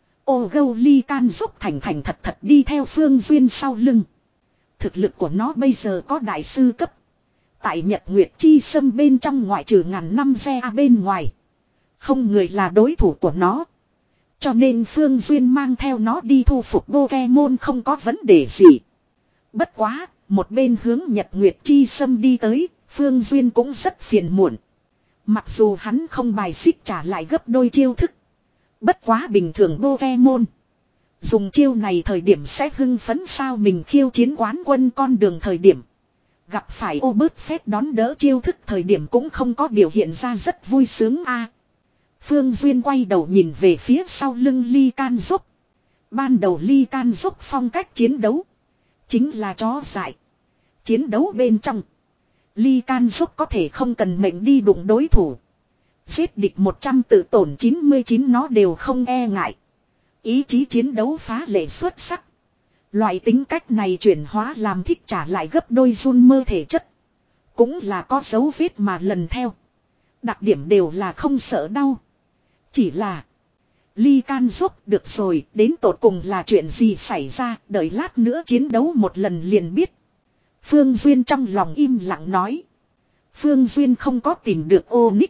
Ô gâu ly can giúp thành thành thật thật đi theo Phương Duyên sau lưng. Thực lực của nó bây giờ có đại sư cấp. Tại Nhật Nguyệt Chi Sâm bên trong ngoại trừ ngàn năm xe bên ngoài. Không người là đối thủ của nó. Cho nên Phương Duyên mang theo nó đi thu phục Pokemon không có vấn đề gì. Bất quá, một bên hướng Nhật Nguyệt Chi Sâm đi tới, Phương Duyên cũng rất phiền muộn. Mặc dù hắn không bài xích trả lại gấp đôi chiêu thức. Bất quá bình thường Pokemon. Dùng chiêu này thời điểm sẽ hưng phấn sao mình khiêu chiến quán quân con đường thời điểm. Gặp phải ô bớt phép đón đỡ chiêu thức thời điểm cũng không có biểu hiện ra rất vui sướng a. Phương Duyên quay đầu nhìn về phía sau lưng Ly Can Dốc. Ban đầu Ly Can Dốc phong cách chiến đấu. Chính là chó dại. Chiến đấu bên trong. Ly Can Dốc có thể không cần mệnh đi đụng đối thủ. Giết địch một trăm tự tổn chín mươi chín nó đều không e ngại. Ý chí chiến đấu phá lệ xuất sắc. Loại tính cách này chuyển hóa làm thích trả lại gấp đôi run mơ thể chất. Cũng là có dấu vết mà lần theo. Đặc điểm đều là không sợ đau. Chỉ là Ly Can Dốc được rồi, đến tột cùng là chuyện gì xảy ra, đợi lát nữa chiến đấu một lần liền biết. Phương Duyên trong lòng im lặng nói. Phương Duyên không có tìm được Onyx,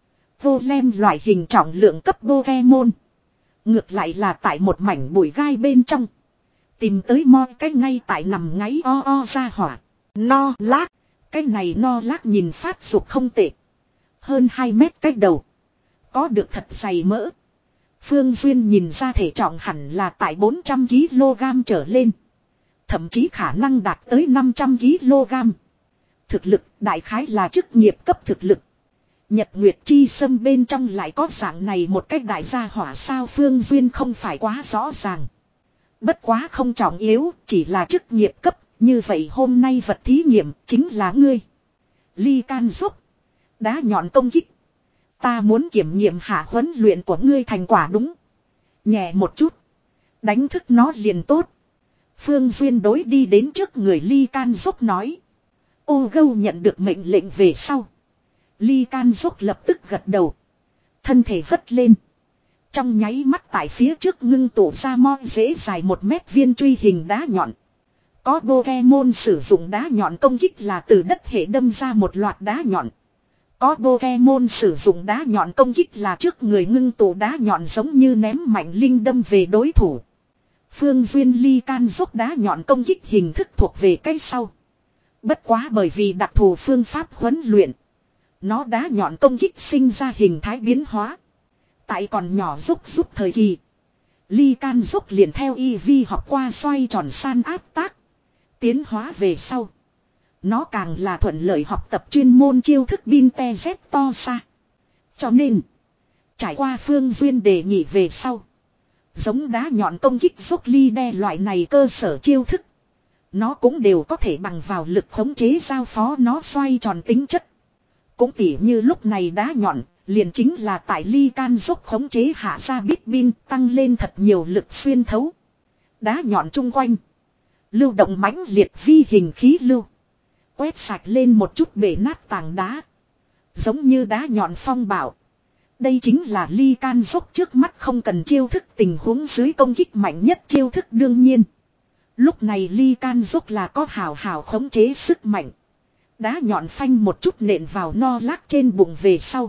Golem loại hình trọng lượng cấp Pokemon. Ngược lại là tại một mảnh bụi gai bên trong. Tìm tới mo cái ngay tại nằm ngáy o o ra hỏa. No lát. Cái này no lát nhìn phát dục không tệ. Hơn hai mét cách đầu. Có được thật dày mỡ. Phương Duyên nhìn ra thể trọng hẳn là tại bốn trăm ki lô gam trở lên. Thậm chí khả năng đạt tới năm trăm ki lô gam. Thực lực đại khái là chức nghiệp cấp thực lực. Nhật Nguyệt Chi Sâm bên trong lại có dạng này một cách đại gia hỏa sao Phương Duyên không phải quá rõ ràng. Bất quá không trọng yếu, chỉ là chức nghiệp cấp, như vậy hôm nay vật thí nghiệm chính là ngươi. Ly Can Dốc. Đá nhọn công kích. Ta muốn kiểm nghiệm hạ huấn luyện của ngươi thành quả đúng. Nhẹ một chút. Đánh thức nó liền tốt. Phương Duyên đối đi đến trước người Ly Can Dốc nói. Ô gâu nhận được mệnh lệnh về sau. Ly Can Dốc lập tức gật đầu. Thân thể hất lên. Trong nháy mắt tại phía trước ngưng tụ ra mo dễ dài một mét viên truy hình đá nhọn. Có Pokemon sử dụng đá nhọn công kích là từ đất hệ đâm ra một loạt đá nhọn. Có Pokemon sử dụng đá nhọn công kích là trước người ngưng tụ đá nhọn giống như ném mạnh linh đâm về đối thủ. Phương Duyên Ly Can Dốc đá nhọn công kích hình thức thuộc về cái sau. Bất quá bởi vì đặc thù phương pháp huấn luyện. Nó đá nhọn công kích sinh ra hình thái biến hóa. Tại còn nhỏ rúc rúc thời kỳ. Ly Can Dốc liền theo y vi học qua xoay tròn san áp tác. Tiến hóa về sau. Nó càng là thuận lợi học tập chuyên môn chiêu thức bin te z to xa. Cho nên. Trải qua Phương Duyên đề nghị về sau. Giống đá nhọn công kích dốc ly đe loại này cơ sở chiêu thức. Nó cũng đều có thể bằng vào lực khống chế giao phó nó xoay tròn tính chất. Cũng tỉ như lúc này đá nhọn. Liền chính là tại Ly Can Dốc khống chế hạ ra bít bin tăng lên thật nhiều lực xuyên thấu. Đá nhọn chung quanh. Lưu động mãnh liệt vi hình khí lưu. Quét sạch lên một chút bể nát tảng đá. Giống như đá nhọn phong bảo. Đây chính là Ly Can Dốc trước mắt không cần chiêu thức tình huống dưới công kích mạnh nhất chiêu thức đương nhiên. Lúc này Ly Can Dốc là có hào hào khống chế sức mạnh. Đá nhọn phanh một chút nện vào no lác trên bụng về sau.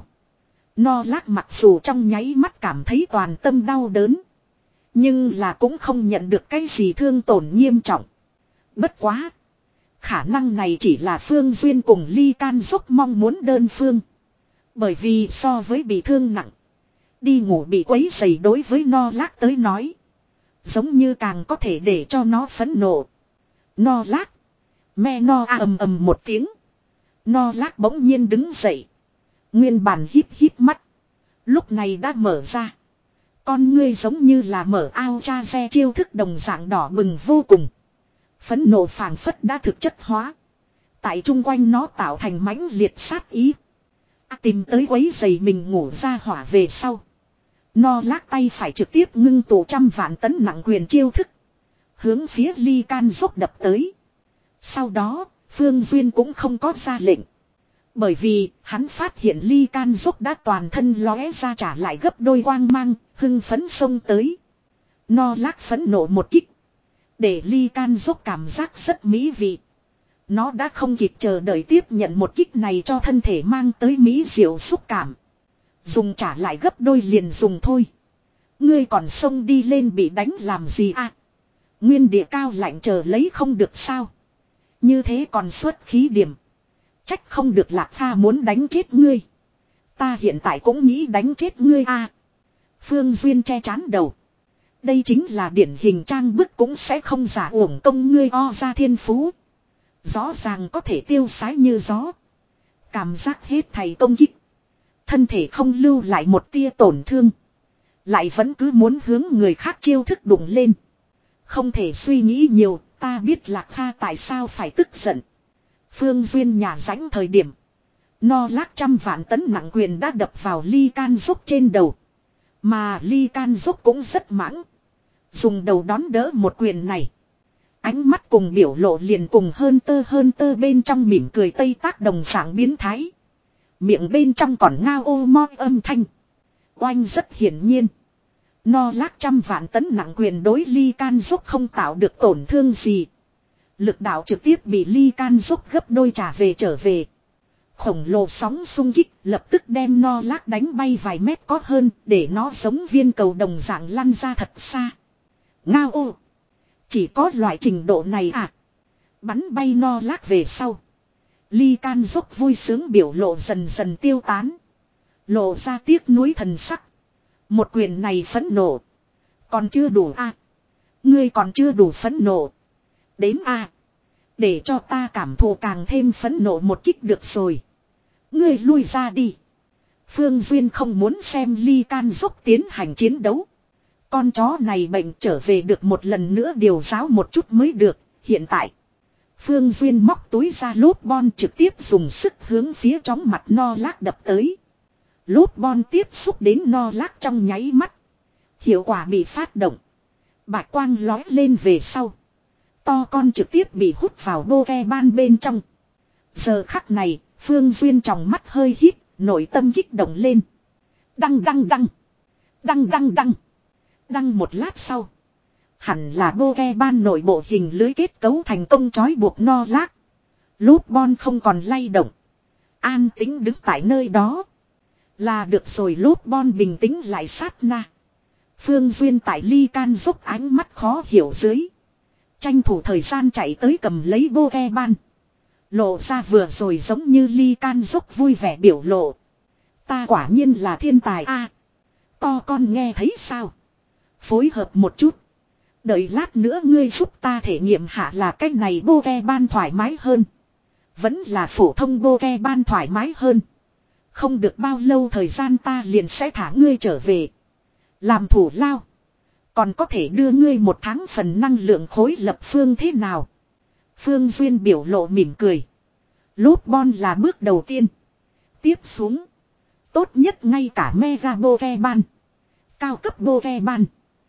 No lác mặc dù trong nháy mắt cảm thấy toàn tâm đau đớn. Nhưng là cũng không nhận được cái gì thương tổn nghiêm trọng. Bất quá. Khả năng này chỉ là Phương Duyên cùng Ly Can Dốc mong muốn đơn phương. Bởi vì so với bị thương nặng. Đi ngủ bị quấy rầy đối với no lác tới nói. Giống như càng có thể để cho nó phẫn nộ. No lác. Me no a ầm ầm một tiếng. No lác bỗng nhiên đứng dậy. Nguyên bản híp híp mắt. Lúc này đã mở ra. Con ngươi giống như là mở ao cha xe chiêu thức đồng dạng đỏ bừng vô cùng. Phẫn nộ phảng phất đã thực chất hóa. Tại chung quanh nó tạo thành mãnh liệt sát ý. À, tìm tới quấy giày mình ngủ ra hỏa về sau. No lác tay phải trực tiếp ngưng tụ trăm vạn tấn nặng quyền chiêu thức. hướng phía ly can dốc đập tới. Sau đó, Phương Duyên cũng không có ra lệnh. Bởi vì, hắn phát hiện ly can dốc đã toàn thân lóe ra trả lại gấp đôi quang mang, hưng phấn xông tới. No lác phấn nộ một kích. Để ly can dốc cảm giác rất mỹ vị. Nó đã không kịp chờ đợi tiếp nhận một kích này cho thân thể mang tới mỹ diệu xúc cảm. Dùng trả lại gấp đôi liền dùng thôi. Ngươi còn xông đi lên bị đánh làm gì à? Nguyên địa cao lạnh chờ lấy không được sao? Như thế còn xuất khí điểm. Trách không được Lạc Pha muốn đánh chết ngươi. Ta hiện tại cũng nghĩ đánh chết ngươi à. Phương Duyên che chán đầu. Đây chính là điển hình trang bức cũng sẽ không giả uổng công ngươi o ra thiên phú. Rõ ràng có thể tiêu sái như gió. Cảm giác hết thầy công kích. Thân thể không lưu lại một tia tổn thương. Lại vẫn cứ muốn hướng người khác chiêu thức đụng lên. Không thể suy nghĩ nhiều, ta biết Lạc Kha tại sao phải tức giận. Phương Duyên nhà rãnh thời điểm. No lác trăm vạn tấn nặng quyền đã đập vào ly can dốc trên đầu. Mà ly can dốc cũng rất mãng. Dùng đầu đón đỡ một quyền này. Ánh mắt cùng biểu lộ liền cùng hơn tơ hơn tơ bên trong mỉm cười tây tác đồng dạng biến thái. Miệng bên trong còn ngao ô mo âm thanh. Oanh rất hiển nhiên. No lác trăm vạn tấn nặng quyền đối ly can dốc không tạo được tổn thương gì. Lực đạo trực tiếp bị ly can dốc gấp đôi trả về trở về. Khổng lồ sóng xung kích lập tức đem no lác đánh bay vài mét có hơn để nó giống viên cầu đồng dạng lăn ra thật xa. Ngao ô. Chỉ có loại trình độ này à. Bắn bay no lác về sau. Ly can dốc vui sướng biểu lộ dần dần tiêu tán. Lộ ra tiếc nuối thần sắc. Một quyền này phẫn nộ. Còn chưa đủ à. Ngươi còn chưa đủ phẫn nộ. Đến à. Để cho ta cảm thụ càng thêm phẫn nộ một kích được rồi. Ngươi lui ra đi. Phương Duyên không muốn xem ly can dốc tiến hành chiến đấu. Con chó này bệnh trở về được một lần nữa điều giáo một chút mới được. Hiện tại. Phương Duyên móc túi ra lốp bon trực tiếp dùng sức hướng phía chóng mặt no lác đập tới. Lốp bon tiếp xúc đến no lác trong nháy mắt. Hiệu quả bị phát động. Bạch quang lói lên về sau. To con trực tiếp bị hút vào bô ve ban bên trong. Giờ khắc này, Phương Duyên trong mắt hơi hít, nội tâm kích động lên. Đăng đăng đăng. Đăng đăng đăng. Đăng một lát sau. Hẳn là bô ve ban nội bộ hình lưới kết cấu thành công trói buộc no lác. Lốp bon không còn lay động. An tĩnh đứng tại nơi đó. Là được rồi, lốp bon bình tĩnh lại sát na. Phương Duyên tại ly can dốc ánh mắt khó hiểu dưới. Tranh thủ thời gian chạy tới cầm lấy bô ve ban. Lộ ra vừa rồi giống như ly can dốc vui vẻ biểu lộ. Ta quả nhiên là thiên tài a. À, to con nghe thấy sao? Phối hợp một chút. Đợi lát nữa ngươi giúp ta thể nghiệm hạ là cách này bô ve ban thoải mái hơn. Vẫn là phổ thông bô ve ban thoải mái hơn. Không được bao lâu thời gian ta liền sẽ thả ngươi trở về. Làm thủ lao. Còn có thể đưa ngươi một tháng phần năng lượng khối lập phương thế nào? Phương Duyên biểu lộ mỉm cười. Lốp bon là bước đầu tiên. Tiếp xuống. Tốt nhất ngay cả mega bô ve ban. Cao cấp bô ve ban.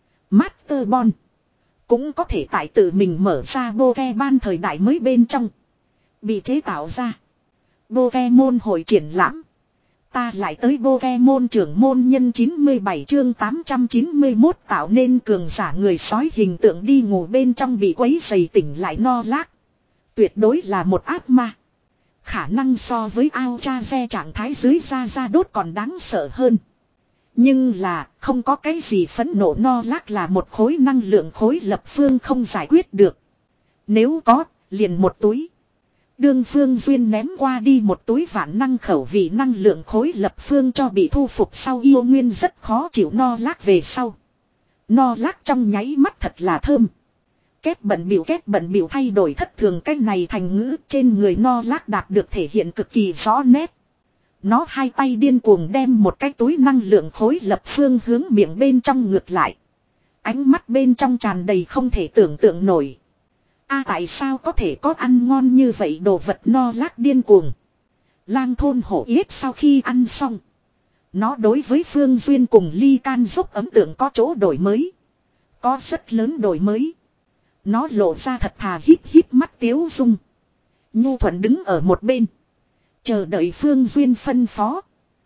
Master bon. Cũng có thể tại tự mình mở ra bô ve ban thời đại mới bên trong. Bị chế tạo ra. Bô ve môn hội triển lãm. Ta lại tới bô ve môn trưởng môn nhân chín mươi bảy chương tám trăm chín mươi mốt tạo nên cường giả người sói hình tượng đi ngủ bên trong bị quấy dày tỉnh lại no lác. Tuyệt đối là một ác ma. Khả năng so với ao cha ve trạng thái dưới da da đốt còn đáng sợ hơn. Nhưng là không có cái gì phẫn nộ no lác là một khối năng lượng khối lập phương không giải quyết được. Nếu có, liền một túi. Đương Phương Duyên ném qua đi một túi vạn năng khẩu vị năng lượng khối lập phương cho bị thu phục sau yêu nguyên rất khó chịu no lác về sau. No lác trong nháy mắt thật là thơm. Kết bận biểu kết bận biểu thay đổi thất thường cái này thành ngữ trên người no lác đạt được thể hiện cực kỳ rõ nét. Nó hai tay điên cuồng đem một cái túi năng lượng khối lập phương hướng miệng bên trong ngược lại. Ánh mắt bên trong tràn đầy không thể tưởng tượng nổi. A à, tại sao có thể có ăn ngon như vậy đồ vật no lác điên cuồng. Lang thôn hổ yết sau khi ăn xong. Nó đối với Phương Duyên cùng ly can dốc ấn tượng có chỗ đổi mới. Có rất lớn đổi mới. Nó lộ ra thật thà híp híp mắt tiếu dung. Nhu thuận đứng ở một bên. Chờ đợi Phương Duyên phân phó.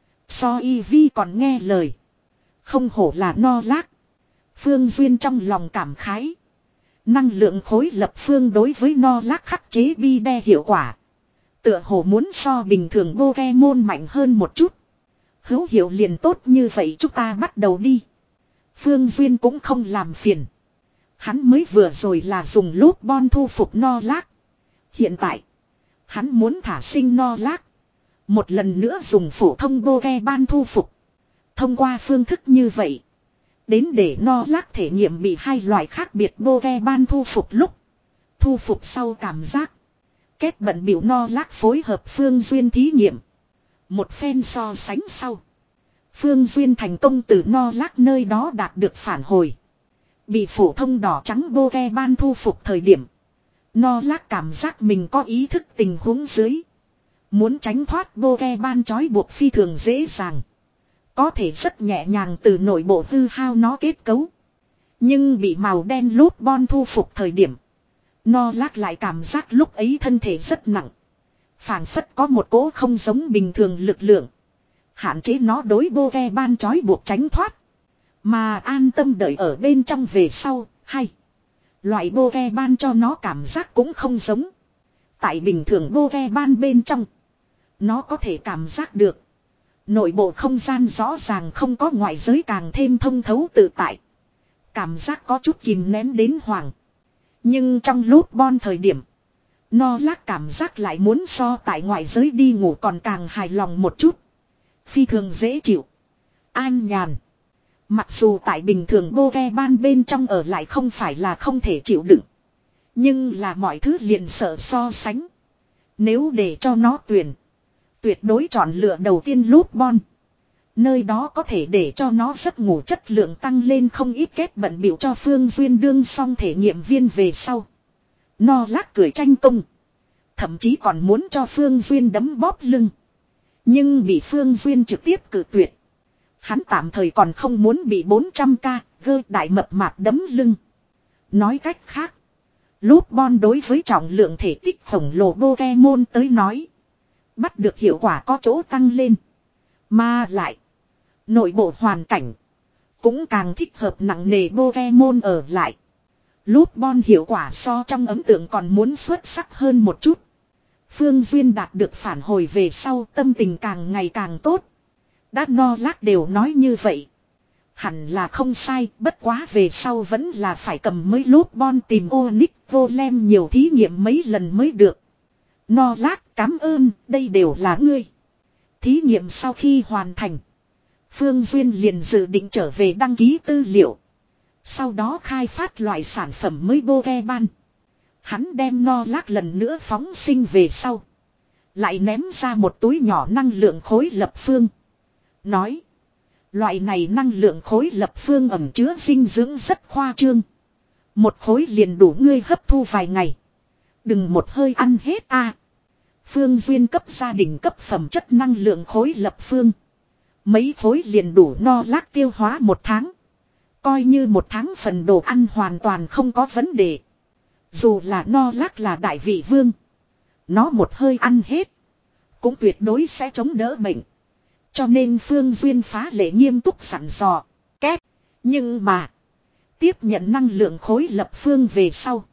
So y vi còn nghe lời. Không hổ là no lác. Phương Duyên trong lòng cảm khái. Năng lượng khối lập phương đối với no lác khắc chế bi đe hiệu quả. Tựa hồ muốn so bình thường Pokemon mạnh hơn một chút. Hữu hiệu liền tốt như vậy chúng ta bắt đầu đi. Phương Duyên cũng không làm phiền. Hắn mới vừa rồi là dùng lốp bon thu phục no lác. Hiện tại, hắn muốn thả sinh no lác. Một lần nữa dùng phổ thông Pokemon thu phục. Thông qua phương thức như vậy. Đến để no lác thể nghiệm bị hai loại khác biệt Pokemon thu phục lúc. Thu phục sau cảm giác. Kết bận biểu no lác phối hợp Phương Duyên thí nghiệm. Một phen so sánh sau. Phương Duyên thành công từ no lác nơi đó đạt được phản hồi. Bị phổ thông đỏ trắng Pokemon thu phục thời điểm. No lác cảm giác mình có ý thức tình huống dưới. Muốn tránh thoát Pokemon trói buộc phi thường dễ dàng. Có thể rất nhẹ nhàng từ nội bộ hư hao nó kết cấu. Nhưng bị màu đen lốp bon thu phục thời điểm. No lác lại cảm giác lúc ấy thân thể rất nặng. Phảng phất có một cỗ không giống bình thường lực lượng. Hạn chế nó đối Pokemon trói buộc tránh thoát. Mà an tâm đợi ở bên trong về sau, hay. Loại Pokemon cho nó cảm giác cũng không giống. Tại bình thường Pokemon bên trong. Nó có thể cảm giác được. Nội bộ không gian rõ ràng không có ngoại giới càng thêm thông thấu tự tại. Cảm giác có chút kìm nén đến hoàng. Nhưng trong lốp bon thời điểm. No lác cảm giác lại muốn so tại ngoại giới đi ngủ còn càng hài lòng một chút. Phi thường dễ chịu. An nhàn. Mặc dù tại bình thường Pokemon bên trong ở lại không phải là không thể chịu đựng. Nhưng là mọi thứ liền sợ so sánh. Nếu để cho nó tuyển. Tuyệt đối chọn lựa đầu tiên lốp bon. Nơi đó có thể để cho nó giấc ngủ chất lượng tăng lên không ít kết bận biểu cho Phương Duyên đương xong thể nghiệm viên về sau. No lác cười tranh công. Thậm chí còn muốn cho Phương Duyên đấm bóp lưng. Nhưng bị Phương Duyên trực tiếp cự tuyệt. Hắn tạm thời còn không muốn bị bốn trăm k gơ đại mập mạp đấm lưng. Nói cách khác. Lốp bon đối với trọng lượng thể tích khổng lồ Pokemon tới nói. Bắt được hiệu quả có chỗ tăng lên. Mà lại. Nội bộ hoàn cảnh. Cũng càng thích hợp nặng nề Pokemon ở lại. Lốp bon hiệu quả so trong ấn tượng còn muốn xuất sắc hơn một chút. Phương Duyên đạt được phản hồi về sau tâm tình càng ngày càng tốt. Đã no lác đều nói như vậy. Hẳn là không sai, bất quá về sau vẫn là phải cầm mới lốp bon tìm Onyx Golem nhiều thí nghiệm mấy lần mới được. No lác cảm ơn, đây đều là ngươi. Thí nghiệm sau khi hoàn thành. Phương Duyên liền dự định trở về đăng ký tư liệu. Sau đó khai phát loại sản phẩm mới Pokemon. Hắn đem no lác lần nữa phóng sinh về sau. Lại ném ra một túi nhỏ năng lượng khối lập phương. Nói. Loại này năng lượng khối lập phương ẩn chứa dinh dưỡng rất khoa trương. Một khối liền đủ ngươi hấp thu vài ngày. Đừng một hơi ăn hết a. À. Phương Duyên cấp gia đình cấp phẩm chất năng lượng khối lập phương. Mấy khối liền đủ no lác tiêu hóa một tháng. Coi như một tháng phần đồ ăn hoàn toàn không có vấn đề. Dù là no lác là đại vị vương. Nó một hơi ăn hết. Cũng tuyệt đối sẽ chống đỡ bệnh. Cho nên Phương Duyên phá lệ nghiêm túc sẵn dò. Két. Nhưng mà. Tiếp nhận năng lượng khối lập phương về sau.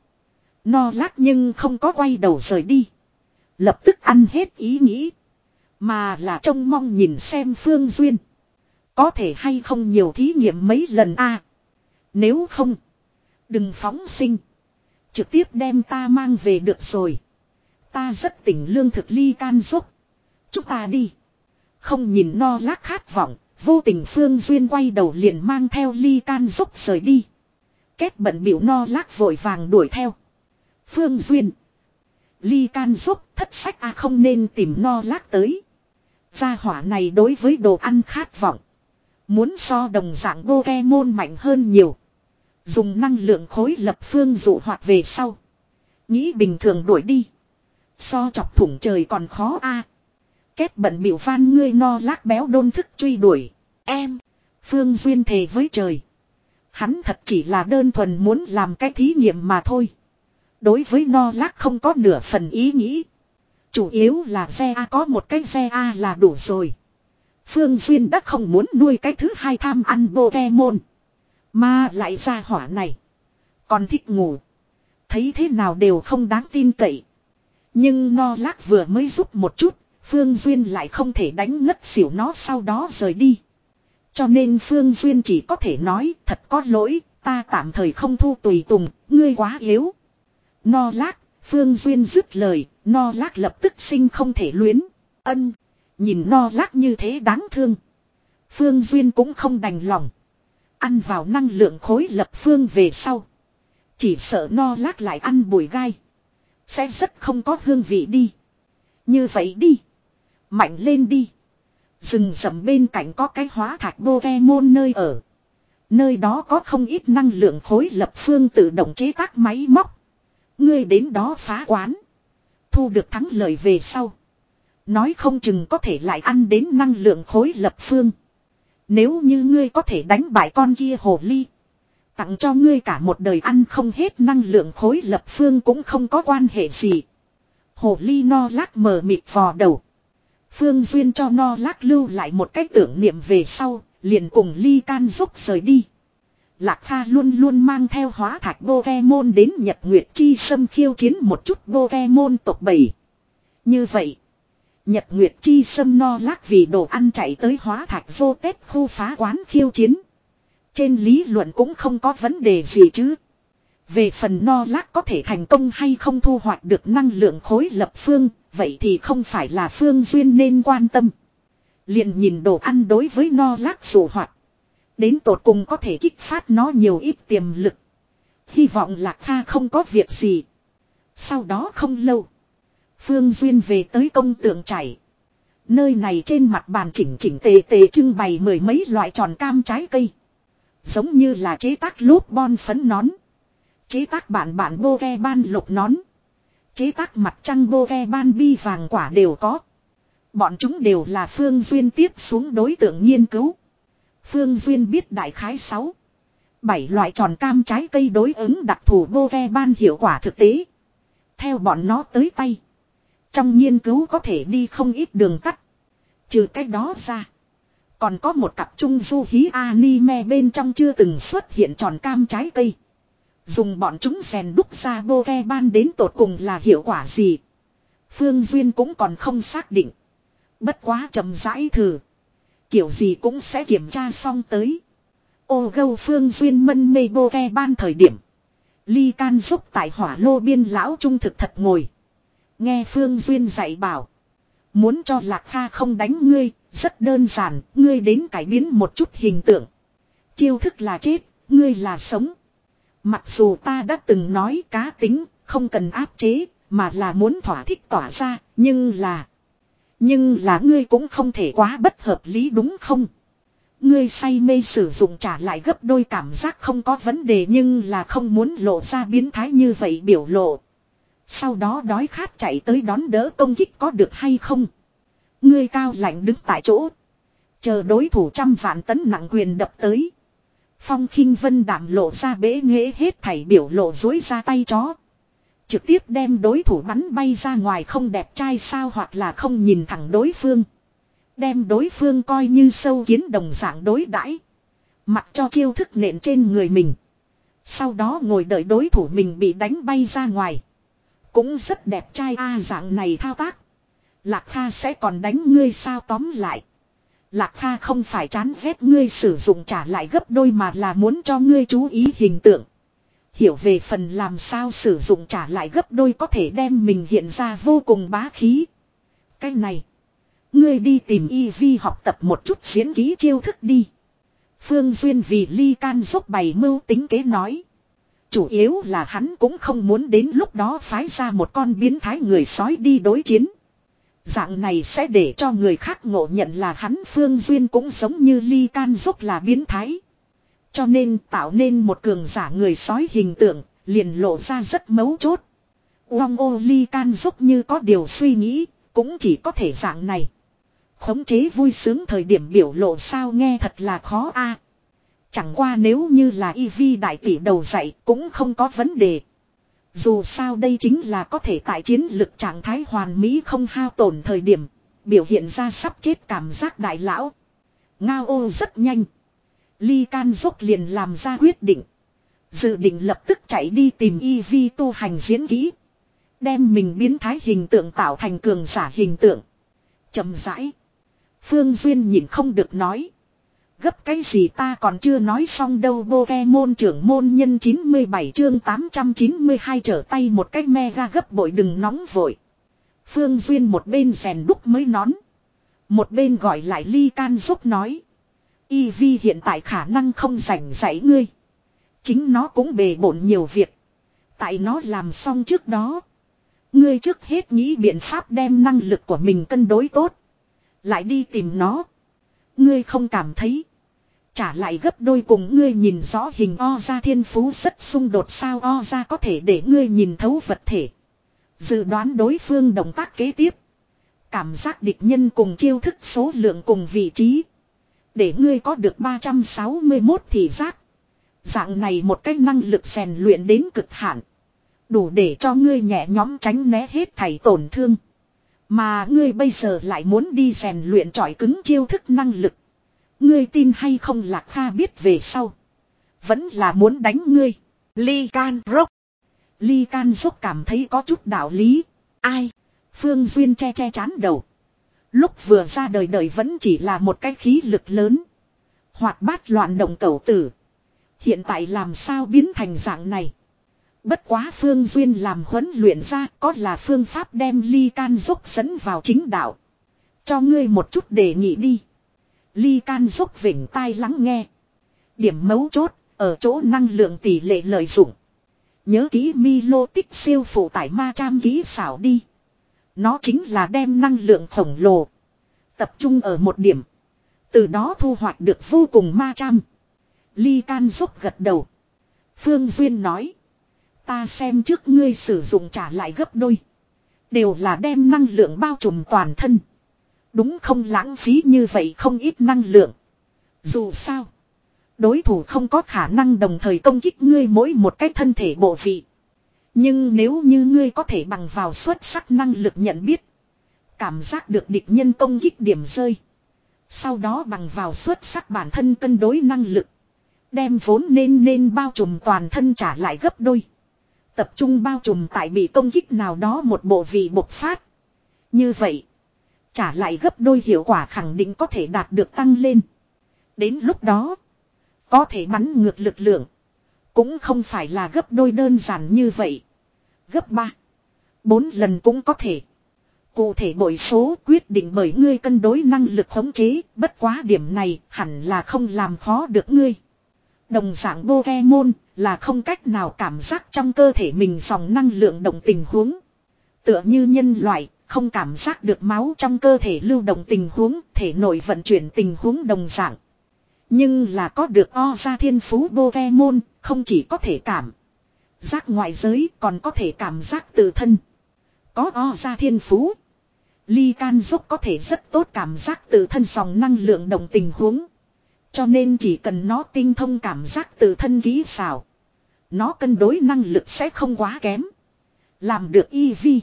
No lác nhưng không có quay đầu rời đi. Lập tức ăn hết ý nghĩ. Mà là trông mong nhìn xem Phương Duyên. Có thể hay không nhiều thí nghiệm mấy lần a. À, nếu không. Đừng phóng sinh. Trực tiếp đem ta mang về được rồi. Ta rất tỉnh lương thực ly can dốc. Chúng ta đi. Không nhìn no lác khát vọng. Vô tình Phương Duyên quay đầu liền mang theo ly can dốc rời đi. Kết bận biểu no lác vội vàng đuổi theo. Phương Duyên. Ly can dốc thất sách a à không nên tìm no lác tới. Gia hỏa này đối với đồ ăn khát vọng. Muốn so đồng dạng Pokemon mạnh hơn nhiều. Dùng năng lượng khối lập phương dụ hoạt về sau. Nghĩ bình thường đuổi đi. So chọc thủng trời còn khó a. À. Kết bận biểu van ngươi no lác béo đôn thức truy đuổi. Em. Phương Duyên thề với trời. Hắn thật chỉ là đơn thuần muốn làm cái thí nghiệm mà thôi. Đối với no lác không có nửa phần ý nghĩ. Chủ yếu là xe A có một cái xe A là đủ rồi. Phương Duyên đã không muốn nuôi cái thứ hai tham ăn Pokemon. Mà lại ra hỏa này. Còn thích ngủ. Thấy thế nào đều không đáng tin cậy. Nhưng no lác vừa mới giúp một chút. Phương Duyên lại không thể đánh ngất xỉu nó sau đó rời đi. Cho nên Phương Duyên chỉ có thể nói thật có lỗi. Ta tạm thời không thu tùy tùng. Ngươi quá yếu. No lác. Phương Duyên dứt lời. No lác lập tức sinh không thể luyến. Ân. Nhìn no lác như thế đáng thương. Phương Duyên cũng không đành lòng. Ăn vào năng lượng khối lập phương về sau. Chỉ sợ no lác lại ăn bùi gai. Sẽ rất không có hương vị đi. Như vậy đi. Mạnh lên đi. Rừng rậm bên cạnh có cái hóa thạch Pokemon nơi ở. Nơi đó có không ít năng lượng khối lập phương tự động chế tác máy móc. Ngươi đến đó phá quán. Thu được thắng lợi về sau. Nói không chừng có thể lại ăn đến năng lượng khối lập phương. Nếu như ngươi có thể đánh bại con kia hồ ly. Tặng cho ngươi cả một đời ăn không hết năng lượng khối lập phương cũng không có quan hệ gì. Hồ ly no lác mờ mịt vò đầu. Phương Duyên cho no lác lưu lại một cái tưởng niệm về sau. Liền cùng ly can giúp rời đi. Lạc Kha luôn luôn mang theo hóa thạch Pokemon đến Nhật Nguyệt Chi Sâm khiêu chiến một chút Pokemon tộc bảy. Như vậy. Nhật Nguyệt Chi Sâm no lác vì đồ ăn chạy tới hóa thạch vô tết khu phá quán khiêu chiến. Trên lý luận cũng không có vấn đề gì chứ. Về phần no lác có thể thành công hay không thu hoạch được năng lượng khối lập phương, vậy thì không phải là Phương Duyên nên quan tâm. Liền nhìn đồ ăn đối với no lác dụ hoạt. Đến tột cùng có thể kích phát nó nhiều ít tiềm lực. Hy vọng Lạc Kha không có việc gì. Sau đó không lâu. Phương Duyên về tới công tượng chảy. Nơi này trên mặt bàn chỉnh chỉnh tề tề trưng bày mười mấy loại tròn cam trái cây. Giống như là chế tác lốp bon phấn nón. Chế tác bản bản bô ve ban lục nón. Chế tác mặt trăng bô ve ban bi vàng quả đều có. Bọn chúng đều là Phương Duyên tiếp xuống đối tượng nghiên cứu. Phương Duyên biết đại khái sáu bảy loại tròn cam trái cây đối ứng đặc thù bô ve ban hiệu quả thực tế. Theo bọn nó tới tay. Trong nghiên cứu có thể đi không ít đường tắt. Trừ cái đó ra. Còn có một cặp trung du hí anime bên trong chưa từng xuất hiện tròn cam trái cây. Dùng bọn chúng rèn đúc ra bô ve ban đến tột cùng là hiệu quả gì. Phương Duyên cũng còn không xác định. Bất quá chậm rãi thử. Kiểu gì cũng sẽ kiểm tra xong tới. Ô gâu Phương Duyên mân mê bô ve ban thời điểm. Ly can giúp tại hỏa lô biên lão trung thực thật ngồi. Nghe Phương Duyên dạy bảo. Muốn cho Lạc Kha không đánh ngươi, rất đơn giản, ngươi đến cải biến một chút hình tượng. Chiêu thức là chết, ngươi là sống. Mặc dù ta đã từng nói cá tính, không cần áp chế, mà là muốn thỏa thích tỏa ra, nhưng là... Nhưng là ngươi cũng không thể quá bất hợp lý đúng không? Ngươi say mê sử dụng trả lại gấp đôi cảm giác không có vấn đề nhưng là không muốn lộ ra biến thái như vậy biểu lộ. Sau đó đói khát chạy tới đón đỡ công kích có được hay không? Ngươi cao lạnh đứng tại chỗ. Chờ đối thủ trăm vạn tấn nặng quyền đập tới. Phong khinh vân đảm lộ ra bể nghệ hết thảy biểu lộ dối ra tay chó. Trực tiếp đem đối thủ bắn bay ra ngoài không đẹp trai sao hoặc là không nhìn thẳng đối phương. Đem đối phương coi như sâu kiến đồng dạng đối đãi, mặc cho chiêu thức nện trên người mình. Sau đó ngồi đợi đối thủ mình bị đánh bay ra ngoài. Cũng rất đẹp trai a dạng này thao tác. Lạc Kha sẽ còn đánh ngươi sao tóm lại. Lạc Kha không phải chán ghét ngươi sử dụng trả lại gấp đôi mà là muốn cho ngươi chú ý hình tượng. Hiểu về phần làm sao sử dụng trả lại gấp đôi có thể đem mình hiện ra vô cùng bá khí. Cái này. Ngươi đi tìm y vi học tập một chút diễn ký chiêu thức đi. Phương Duyên vì ly can giúp bày mưu tính kế nói. Chủ yếu là hắn cũng không muốn đến lúc đó phái ra một con biến thái người sói đi đối chiến. Dạng này sẽ để cho người khác ngộ nhận là hắn Phương Duyên cũng giống như ly can giúp là biến thái. Cho nên tạo nên một cường giả người sói hình tượng, liền lộ ra rất mấu chốt. Uông ô ly can giúp như có điều suy nghĩ, cũng chỉ có thể dạng này. Khống chế vui sướng thời điểm biểu lộ sao nghe thật là khó a. Chẳng qua nếu như là y vi đại tỷ đầu dạy cũng không có vấn đề. Dù sao đây chính là có thể tại chiến lực trạng thái hoàn mỹ không hao tổn thời điểm. Biểu hiện ra sắp chết cảm giác đại lão. Ngao ô rất nhanh. Ly Can dốc liền làm ra quyết định. Dự định lập tức chạy đi tìm y vi tu hành diễn kỹ. Đem mình biến thái hình tượng tạo thành cường giả hình tượng. Chậm rãi. Phương Duyên nhìn không được nói. Gấp cái gì ta còn chưa nói xong đâu. Pokemon trưởng môn nhân chín mươi bảy chương tám trăm chín mươi hai trở tay một cái mega gấp bội đừng nóng vội. Phương Duyên một bên rèn đúc mới nón. Một bên gọi lại Ly Can giúp nói. Y Vi hiện tại khả năng không rảnh dạy ngươi. Chính nó cũng bề bộn nhiều việc. Tại nó làm xong trước đó. Ngươi trước hết nghĩ biện pháp đem năng lực của mình cân đối tốt. Lại đi tìm nó. Ngươi không cảm thấy. Trả lại gấp đôi cùng ngươi nhìn rõ hình o ra thiên phú rất xung đột sao o ra có thể để ngươi nhìn thấu vật thể. Dự đoán đối phương động tác kế tiếp. Cảm giác địch nhân cùng chiêu thức số lượng cùng vị trí. Để ngươi có được ba trăm sáu mươi mốt thị giác. Dạng này một cái năng lực rèn luyện đến cực hạn. Đủ để cho ngươi nhẹ nhõm tránh né hết thảy tổn thương. Mà ngươi bây giờ lại muốn đi rèn luyện trọi cứng chiêu thức năng lực. Ngươi tin hay không Lạc Kha biết về sau. Vẫn là muốn đánh ngươi. Ly Can Rock. Ly Can Rock cảm thấy có chút đạo lý. Ai? Phương Duyên che che chán đầu. Lúc vừa ra đời đời vẫn chỉ là một cái khí lực lớn. Hoạt bát loạn động cẩu tử. Hiện tại làm sao biến thành dạng này. Bất quá Phương Duyên làm huấn luyện ra có là phương pháp đem Ly Can Rock dẫn vào chính đạo. Cho ngươi một chút đề nghị đi. Ly Can Rock vểnh tai lắng nghe. Điểm mấu chốt ở chỗ năng lượng tỷ lệ lợi dụng. Nhớ kỹ Milo tích siêu phụ tải ma trăm ký xảo đi. Nó chính là đem năng lượng khổng lồ. Tập trung ở một điểm. Từ đó thu hoạch được vô cùng ma trăm. Ly Can Rock gật đầu. Phương Duyên nói. Ta xem trước ngươi sử dụng trả lại gấp đôi. Đều là đem năng lượng bao trùm toàn thân. Đúng không lãng phí như vậy không ít năng lượng. Dù sao. Đối thủ không có khả năng đồng thời công kích ngươi mỗi một cái thân thể bộ vị. Nhưng nếu như ngươi có thể bằng vào xuất sắc năng lực nhận biết. Cảm giác được địch nhân công kích điểm rơi. Sau đó bằng vào xuất sắc bản thân cân đối năng lực. Đem vốn nên nên bao trùm toàn thân trả lại gấp đôi. Tập trung bao trùm tại bị công kích nào đó một bộ vị bộc phát. Như vậy. Trả lại gấp đôi hiệu quả khẳng định có thể đạt được tăng lên. Đến lúc đó. Có thể bắn ngược lực lượng. Cũng không phải là gấp đôi đơn giản như vậy. Gấp ba. Bốn lần cũng có thể. Cụ thể bội số quyết định bởi ngươi cân đối năng lực khống chế. Bất quá điểm này hẳn là không làm khó được ngươi. Đồng dạng Pokemon là không cách nào cảm giác trong cơ thể mình dòng năng lượng động tình huống. Tựa như nhân loại không cảm giác được máu trong cơ thể lưu động tình huống, thể nội vận chuyển tình huống đồng dạng. Nhưng là có được o ra thiên phú Pokemon, không chỉ có thể cảm giác ngoại giới còn có thể cảm giác tự thân. Có o ra thiên phú. Ly Can Rock có thể rất tốt cảm giác tự thân dòng năng lượng động tình huống. Cho nên chỉ cần nó tinh thông cảm giác tự thân kỹ xảo. Nó cân đối năng lực sẽ không quá kém. Làm được Eevee.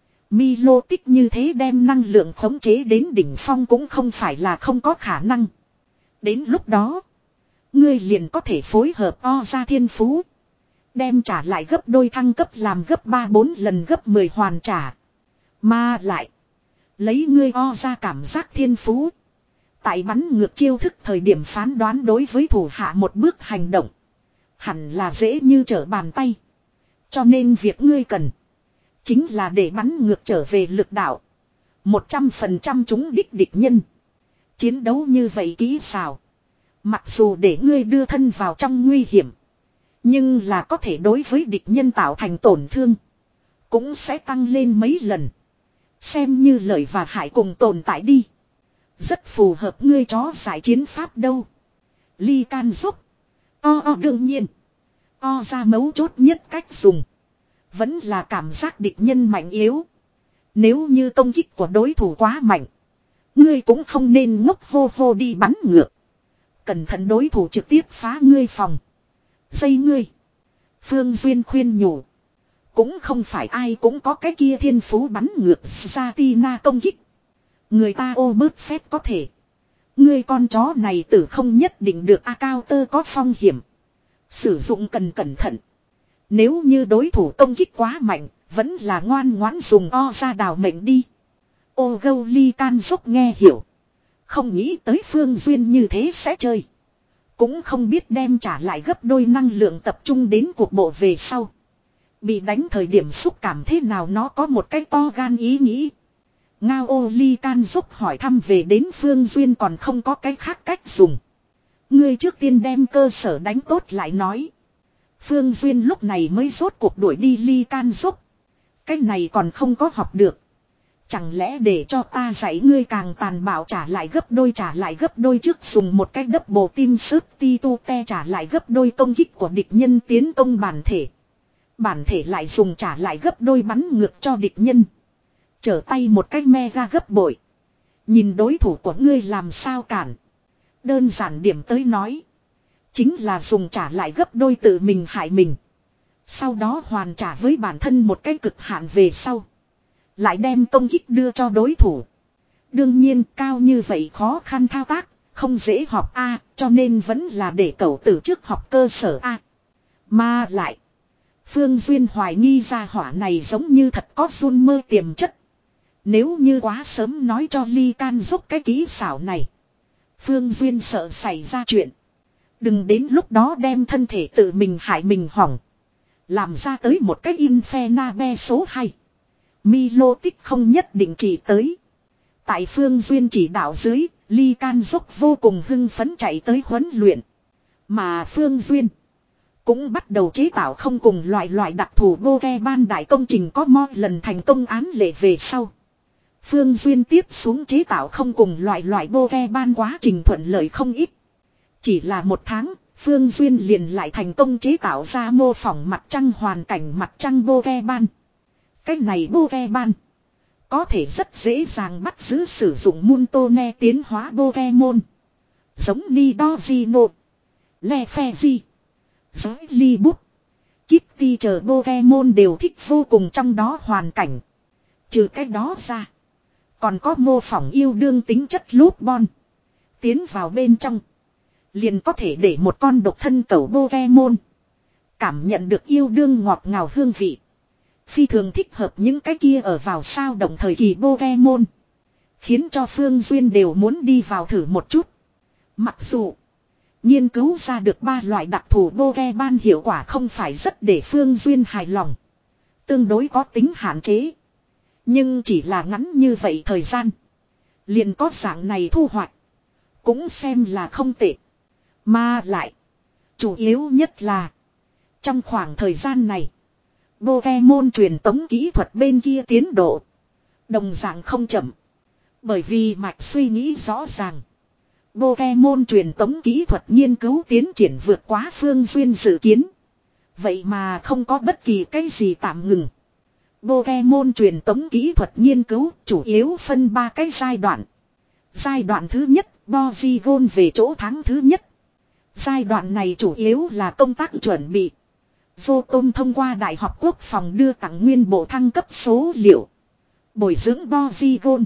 Milo tích như thế đem năng lượng khống chế đến đỉnh phong cũng không phải là không có khả năng. Đến lúc đó. Ngươi liền có thể phối hợp o ra thiên phú. Đem trả lại gấp đôi thăng cấp làm gấp ba bốn lần gấp mười hoàn trả. Mà lại. Lấy ngươi o ra cảm giác thiên phú. Tại bắn ngược chiêu thức thời điểm phán đoán đối với thủ hạ một bước hành động. Hẳn là dễ như trở bàn tay. Cho nên việc ngươi cần. Chính là để bắn ngược trở về lực đạo. một trăm phần trăm chúng đích địch nhân. Chiến đấu như vậy kỹ xảo. Mặc dù để ngươi đưa thân vào trong nguy hiểm. Nhưng là có thể đối với địch nhân tạo thành tổn thương. Cũng sẽ tăng lên mấy lần. Xem như lợi và hại cùng tồn tại đi. Rất phù hợp ngươi chó giải chiến pháp đâu. Ly Can Rock. O o đương nhiên. O ra mấu chốt nhất cách dùng. Vẫn là cảm giác địch nhân mạnh yếu. Nếu như công kích của đối thủ quá mạnh. Ngươi cũng không nên ngốc hô hô đi bắn ngược. Cẩn thận đối thủ trực tiếp phá ngươi phòng. Dây ngươi. Phương Duyên khuyên nhủ. Cũng không phải ai cũng có cái kia thiên phú bắn ngược ra Tina công kích. Người ta ô bớt phép có thể. Ngươi con chó này tử không nhất định được A cao tơ có phong hiểm. Sử dụng cần cẩn thận. Nếu như đối thủ công kích quá mạnh, vẫn là ngoan ngoãn dùng o ra đào mệnh đi. Ô gâu ly can giúp nghe hiểu. Không nghĩ tới Phương Duyên như thế sẽ chơi. Cũng không biết đem trả lại gấp đôi năng lượng tập trung đến cuộc bộ về sau. Bị đánh thời điểm xúc cảm thế nào nó có một cái to gan ý nghĩ. Ngao ô ly can giúp hỏi thăm về đến Phương Duyên còn không có cái khác cách dùng. Ngươi trước tiên đem cơ sở đánh tốt lại nói. Phương Duyên lúc này mới rốt cuộc đuổi đi ly can giúp. Cái này còn không có học được. Chẳng lẽ để cho ta dạy ngươi càng tàn bạo trả lại gấp đôi trả lại gấp đôi trước dùng một cái đấp bồ tim sức ti tu te trả lại gấp đôi công kích của địch nhân tiến công bản thể. Bản thể lại dùng trả lại gấp đôi bắn ngược cho địch nhân. Trở tay một cái me ra gấp bội. Nhìn đối thủ của ngươi làm sao cản. Đơn giản điểm tới nói. Chính là dùng trả lại gấp đôi tự mình hại mình. Sau đó hoàn trả với bản thân một cái cực hạn về sau. Lại đem công kích đưa cho đối thủ. Đương nhiên cao như vậy khó khăn thao tác. Không dễ học A cho nên vẫn là để cậu từ trước học cơ sở A. Mà lại. Phương Duyên hoài nghi ra hỏa này giống như thật có run mơ tiềm chất. Nếu như quá sớm nói cho Ly Can giúp cái kỹ xảo này. Phương Duyên sợ xảy ra chuyện. Đừng đến lúc đó đem thân thể tự mình hại mình hỏng. Làm ra tới một cái Infernabe số hai. Milo tích không nhất định chỉ tới. Tại Phương Duyên chỉ đạo dưới, Ly Can giúp vô cùng hưng phấn chạy tới huấn luyện. Mà Phương Duyên cũng bắt đầu chế tạo không cùng loại loại đặc thù bô ke ban đại công trình có mo lần thành công án lệ về sau. Phương Duyên tiếp xuống chế tạo không cùng loại loại bô ke ban quá trình thuận lợi không ít. Chỉ là một tháng, Phương Duyên liền lại thành công chế tạo ra mô phỏng mặt trăng hoàn cảnh mặt trăng bô ke ban. Cái này bô ke ban có thể rất dễ dàng bắt giữ sử dụng Muntone tiến hóa Pokemon. Giống Nidorino, Lefezi, Giới Ly Bút, Kitty chờ Pokemon đều thích vô cùng trong đó hoàn cảnh. Trừ cái đó ra, còn có mô phỏng yêu đương tính chất lút bon. Tiến vào bên trong, liền có thể để một con độc thân cẩu Pokemon cảm nhận được yêu đương ngọt ngào hương vị. Phi thường thích hợp những cái kia ở vào sao động thời kỳ Pokemon. Khiến cho Phương Duyên đều muốn đi vào thử một chút. Mặc dù nghiên cứu ra được ba loại đặc thù Pokemon hiệu quả không phải rất để Phương Duyên hài lòng. Tương đối có tính hạn chế. Nhưng chỉ là ngắn như vậy thời gian. Liền có dạng này thu hoạch. Cũng xem là không tệ. Mà lại. Chủ yếu nhất là. Trong khoảng thời gian này. Pokemon truyền tống kỹ thuật bên kia tiến độ. Đồng dạng không chậm. Bởi vì mạch suy nghĩ rõ ràng. Pokemon truyền tống kỹ thuật nghiên cứu tiến triển vượt quá Phương Duyên dự kiến. Vậy mà không có bất kỳ cái gì tạm ngừng. Pokemon truyền tống kỹ thuật nghiên cứu chủ yếu phân ba cái giai đoạn. Giai đoạn thứ nhất, Porygon về chỗ tháng thứ nhất. Giai đoạn này chủ yếu là công tác chuẩn bị. Vô Tôm thông qua Đại học Quốc phòng đưa tặng nguyên bộ thăng cấp số liệu. Bồi dưỡng Porygon.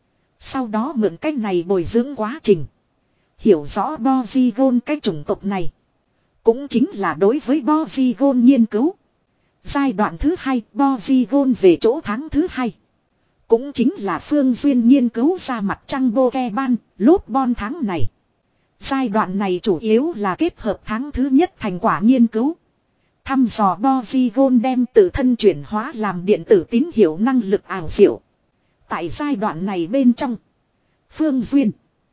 Sau đó mượn cách này bồi dưỡng quá trình. Hiểu rõ Porygon cái chủng tộc này. Cũng chính là đối với Porygon nghiên cứu. Giai đoạn thứ hai, Porygon về chỗ tháng thứ hai. Cũng chính là Phương Duyên nghiên cứu ra mặt trăng Pokemon, lốt bon tháng này. Giai đoạn này chủ yếu là kết hợp tháng thứ nhất thành quả nghiên cứu. Thăm dò Porygon đem tự thân chuyển hóa làm điện tử tín hiệu năng lực ảo diệu. Tại giai đoạn này bên trong, Phương Duyên,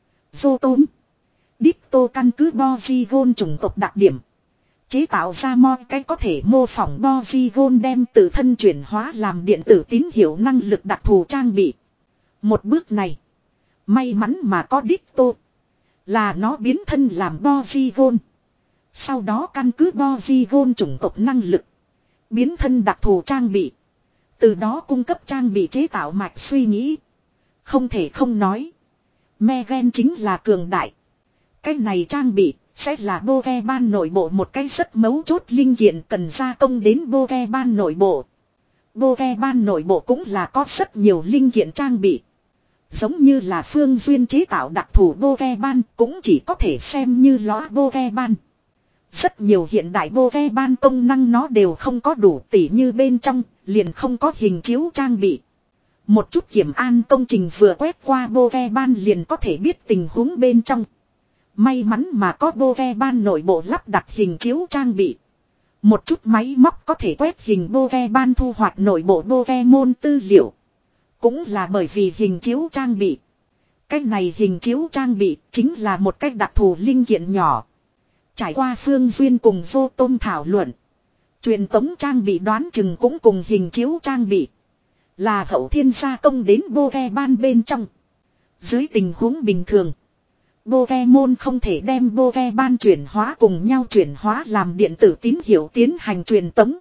Vô Tôm, Ditto căn cứ Porygon chủng tộc đặc điểm. Chế tạo ra mo cái có thể mô phỏng Porygon đem tự thân chuyển hóa làm điện tử tín hiệu năng lực đặc thù trang bị. Một bước này, may mắn mà có Ditto, là nó biến thân làm Porygon. Sau đó căn cứ Porygon chủng tộc năng lực, biến thân đặc thù trang bị. Từ đó cung cấp trang bị chế tạo mạch suy nghĩ. Không thể không nói, Megan chính là cường đại. Cái này trang bị sẽ là Pokemon nội bộ một cái rất mấu chốt linh kiện cần gia công đến Pokemon nội bộ. Pokemon nội bộ cũng là có rất nhiều linh kiện trang bị. Giống như là Phương Duyên chế tạo đặc thù Pokemon cũng chỉ có thể xem như lõa Pokemon. Rất nhiều hiện đại Pokemon công năng nó đều không có đủ, tỉ như bên trong liền không có hình chiếu trang bị. Một chút kiểm an công trình vừa quét qua Pokemon liền có thể biết tình huống bên trong. May mắn mà có Pokemon nội bộ lắp đặt hình chiếu trang bị. Một chút máy móc có thể quét hình Pokemon thu hoạch nội bộ Pokemon tư liệu. Cũng là bởi vì hình chiếu trang bị. Cách này hình chiếu trang bị chính là một cách đặc thù linh kiện nhỏ. Trải qua Phương Duyên cùng Vô Tôn thảo luận. Truyền tống trang bị đoán chừng cũng cùng hình chiếu trang bị. Là hậu thiên gia công đến Pokemon bên trong. Dưới tình huống bình thường. Pokemon không thể đem Pokemon chuyển hóa cùng nhau chuyển hóa làm điện tử tín hiệu tiến hành truyền tống.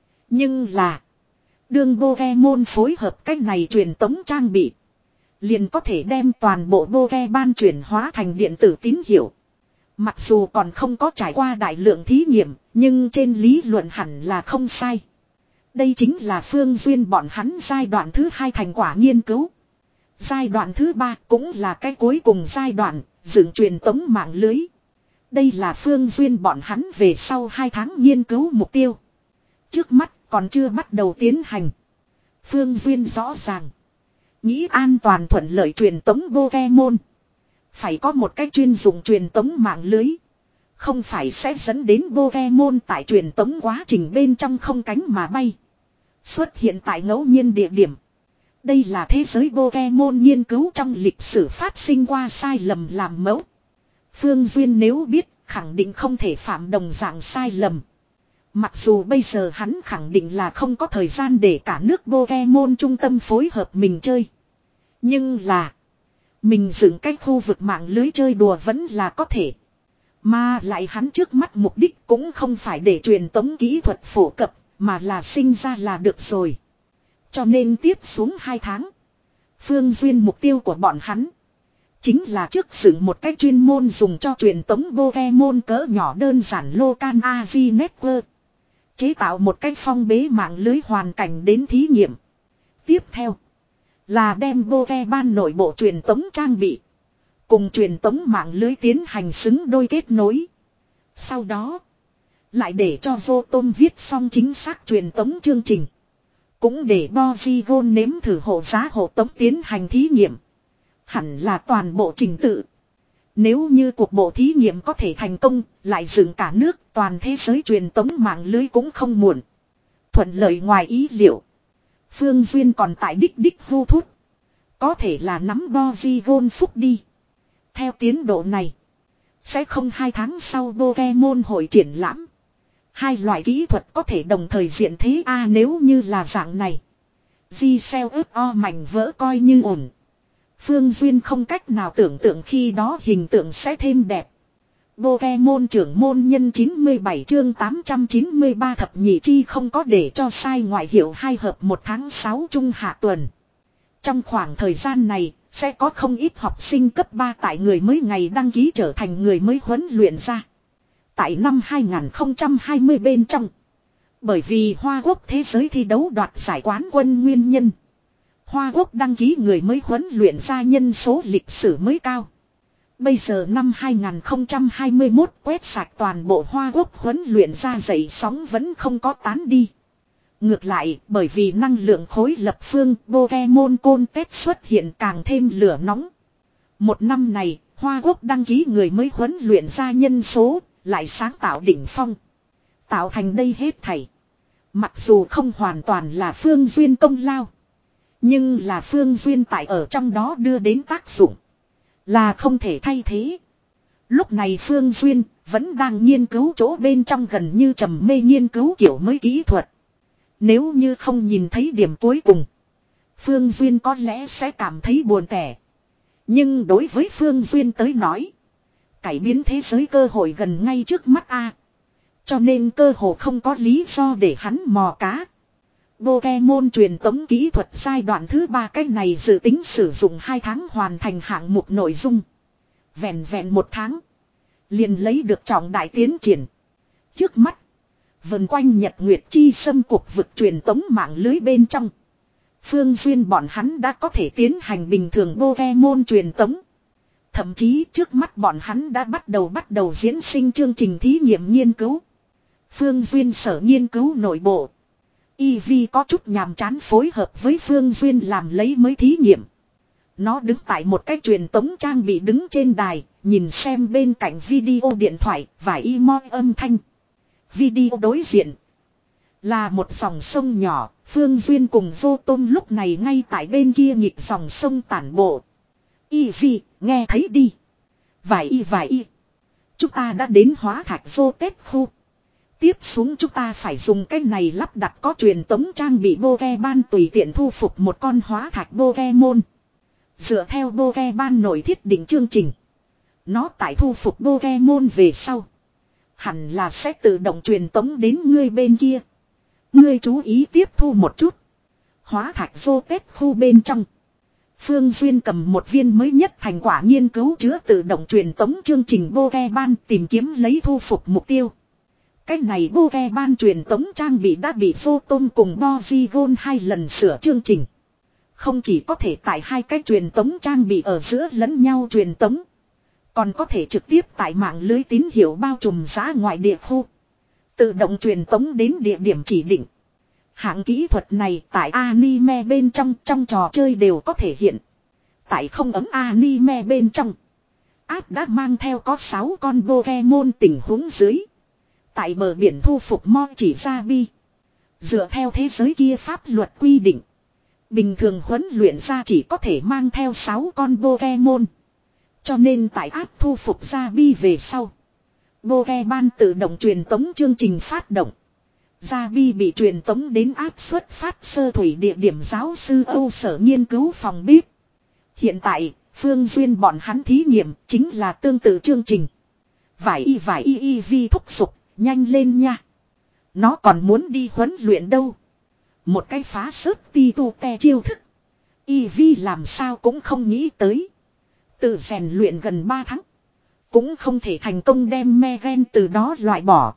Nhưng là. Đương Pokemon phối hợp cách này truyền tống trang bị. Liền có thể đem toàn bộ Pokemon chuyển hóa thành điện tử tín hiệu. Mặc dù còn không có trải qua đại lượng thí nghiệm. Nhưng trên lý luận hẳn là không sai. Đây chính là Phương Duyên bọn hắn giai đoạn thứ hai thành quả nghiên cứu. Giai đoạn thứ ba cũng là cái cuối cùng giai đoạn, dựng truyền tống mạng lưới. Đây là Phương Duyên bọn hắn về sau hai tháng nghiên cứu mục tiêu. Trước mắt còn chưa bắt đầu tiến hành. Phương Duyên rõ ràng. Nghĩ an toàn thuận lợi truyền tống Pokemon. Phải có một cái chuyên dụng truyền tống mạng lưới. Không phải sẽ dẫn đến Pokemon tại truyền tống quá trình bên trong không cánh mà bay. Xuất hiện tại ngẫu nhiên địa điểm. Đây là thế giới Pokemon nghiên cứu trong lịch sử phát sinh qua sai lầm làm mẫu. Phương Duyên nếu biết khẳng định không thể phạm đồng dạng sai lầm. Mặc dù bây giờ hắn khẳng định là không có thời gian để cả nước Pokemon trung tâm phối hợp mình chơi. Nhưng là mình dựng cái khu vực mạng lưới chơi đùa vẫn là có thể. Mà lại hắn trước mắt mục đích cũng không phải để truyền tống kỹ thuật phổ cập, mà là sinh ra là được rồi. Cho nên tiếp xuống hai tháng, Phương Duyên mục tiêu của bọn hắn chính là trước dựng một cái chuyên môn dùng cho truyền tống Pokemon cỡ nhỏ đơn giản Local a rờ Network. Chế tạo một cái phong bế mạng lưới hoàn cảnh đến thí nghiệm. Tiếp theo là đem Pokemon nội bộ truyền tống trang bị cùng truyền tống mạng lưới tiến hành xứng đôi kết nối. Sau đó lại để cho Vô Tôn viết xong chính xác truyền tống chương trình. Cũng để Porygon nếm thử hộ giá hộ tống tiến hành thí nghiệm. Hẳn là toàn bộ trình tự. Nếu như cuộc bộ thí nghiệm có thể thành công, lại dựng cả nước toàn thế giới truyền tống mạng lưới cũng không muộn. Thuận lợi ngoài ý liệu. Phương Duyên còn tại đích đích hô thút. Có thể là nắm Porygon phúc đi. Theo tiến độ này, sẽ không hai tháng sau Pokemon hội triển lãm. Hai loại kỹ thuật có thể đồng thời diện thế a à, nếu như là dạng này. Di-Cell ướp o mảnh vỡ coi như ổn. Phương Duyên không cách nào tưởng tượng khi đó hình tượng sẽ thêm đẹp. Pokemon trưởng môn nhân chín mươi bảy chương tám trăm chín mươi ba thập nhị chi không có để cho sai ngoại hiệu hai hợp một tháng sáu trung hạ tuần. Trong khoảng thời gian này, sẽ có không ít học sinh cấp ba tại người mới ngày đăng ký trở thành người mới huấn luyện ra. Tại năm hai không hai không bên trong, bởi vì Hoa Quốc thế giới thi đấu đoạt giải quán quân nguyên nhân, Hoa Quốc đăng ký người mới huấn luyện ra nhân số lịch sử mới cao. Bây giờ năm hai không hai mốt quét sạch toàn bộ Hoa Quốc huấn luyện ra dậy sóng vẫn không có tán đi. Ngược lại, bởi vì năng lượng khối lập phương Pokemon Contest xuất hiện càng thêm lửa nóng. Một năm này, Hoa Quốc đăng ký người mới huấn luyện ra nhân số, lại sáng tạo đỉnh phong. Tạo thành đây hết thảy. Mặc dù không hoàn toàn là Phương Duyên công lao. Nhưng là Phương Duyên tại ở trong đó đưa đến tác dụng. Là không thể thay thế. Lúc này Phương Duyên vẫn đang nghiên cứu chỗ bên trong gần như trầm mê nghiên cứu kiểu mới kỹ thuật. Nếu như không nhìn thấy điểm cuối cùng, Phương Duyên có lẽ sẽ cảm thấy buồn tẻ. Nhưng đối với Phương Duyên tới nói, cải biến thế giới cơ hội gần ngay trước mắt a. Cho nên cơ hội không có lý do để hắn mò cá. Pokemon truyền tống kỹ thuật giai đoạn thứ ba cái này dự tính sử dụng hai tháng hoàn thành hạng mục nội dung. Vẹn vẹn một tháng liền lấy được trọng đại tiến triển. Trước mắt Vần quanh Nhật Nguyệt Chi xâm cuộc vực truyền tống mạng lưới bên trong. Phương Duyên bọn hắn đã có thể tiến hành bình thường Pokemon truyền tống. Thậm chí trước mắt bọn hắn đã bắt đầu bắt đầu diễn sinh chương trình thí nghiệm nghiên cứu. Phương Duyên sở nghiên cứu nội bộ. Eevee có chút nhàm chán phối hợp với Phương Duyên làm lấy mới thí nghiệm. Nó đứng tại một cái truyền tống trang bị đứng trên đài, nhìn xem bên cạnh video điện thoại và emo âm thanh. Video đối diện là một dòng sông nhỏ, Phương Duyên cùng Vô Tôn lúc này ngay tại bên kia nghịch dòng sông tản bộ. Eevee, nghe thấy đi. Vài y vài y. Chúng ta đã đến hóa thạch vô tết khu. Tiếp xuống chúng ta phải dùng cái này lắp đặt có truyền tống trang bị Pokemon tùy tiện thu phục một con hóa thạch Pokemon. Dựa theo Pokemon nổi thiết định chương trình. Nó tại thu phục Pokemon về sau. Hẳn là sẽ tự động truyền tống đến ngươi bên kia. Ngươi chú ý tiếp thu một chút. Hóa thạch vô tết khu bên trong. Phương Duyên cầm một viên mới nhất thành quả nghiên cứu chứa tự động truyền tống chương trình Pokemon tìm kiếm lấy thu phục mục tiêu. Cái này Pokemon truyền tống trang bị đã bị Vô Tôn cùng Porygon hai lần sửa chương trình. Không chỉ có thể tại hai cái truyền tống trang bị ở giữa lẫn nhau truyền tống. Còn có thể trực tiếp tại mạng lưới tín hiệu bao trùm giá ngoài địa khu. Tự động truyền tống đến địa điểm chỉ định. Hạng kỹ thuật này tại anime bên trong trong trò chơi đều có thể hiện. Tại không ấm anime bên trong. Áp đã mang theo có sáu con Pokemon tình huống dưới. Tại bờ biển thu phục Mo chỉ ra bi. Dựa theo thế giới kia pháp luật quy định. Bình thường huấn luyện ra chỉ có thể mang theo sáu con Pokemon. Cho nên tại áp thu phục ra bi về sau. Pokemon tự động truyền tống chương trình phát động. Gia Bi bị truyền tống đến áp xuất phát sơ thủy địa điểm giáo sư Âu sở nghiên cứu phòng bếp. Hiện tại, Phương Duyên bọn hắn thí nghiệm chính là tương tự chương trình. Vải y vải y y vi thúc giục, nhanh lên nha. Nó còn muốn đi huấn luyện đâu. Một cái phá sớt ti tu te chiêu thức. Y vi làm sao cũng không nghĩ tới. Tự rèn luyện gần ba tháng. Cũng không thể thành công đem me gen từ đó loại bỏ.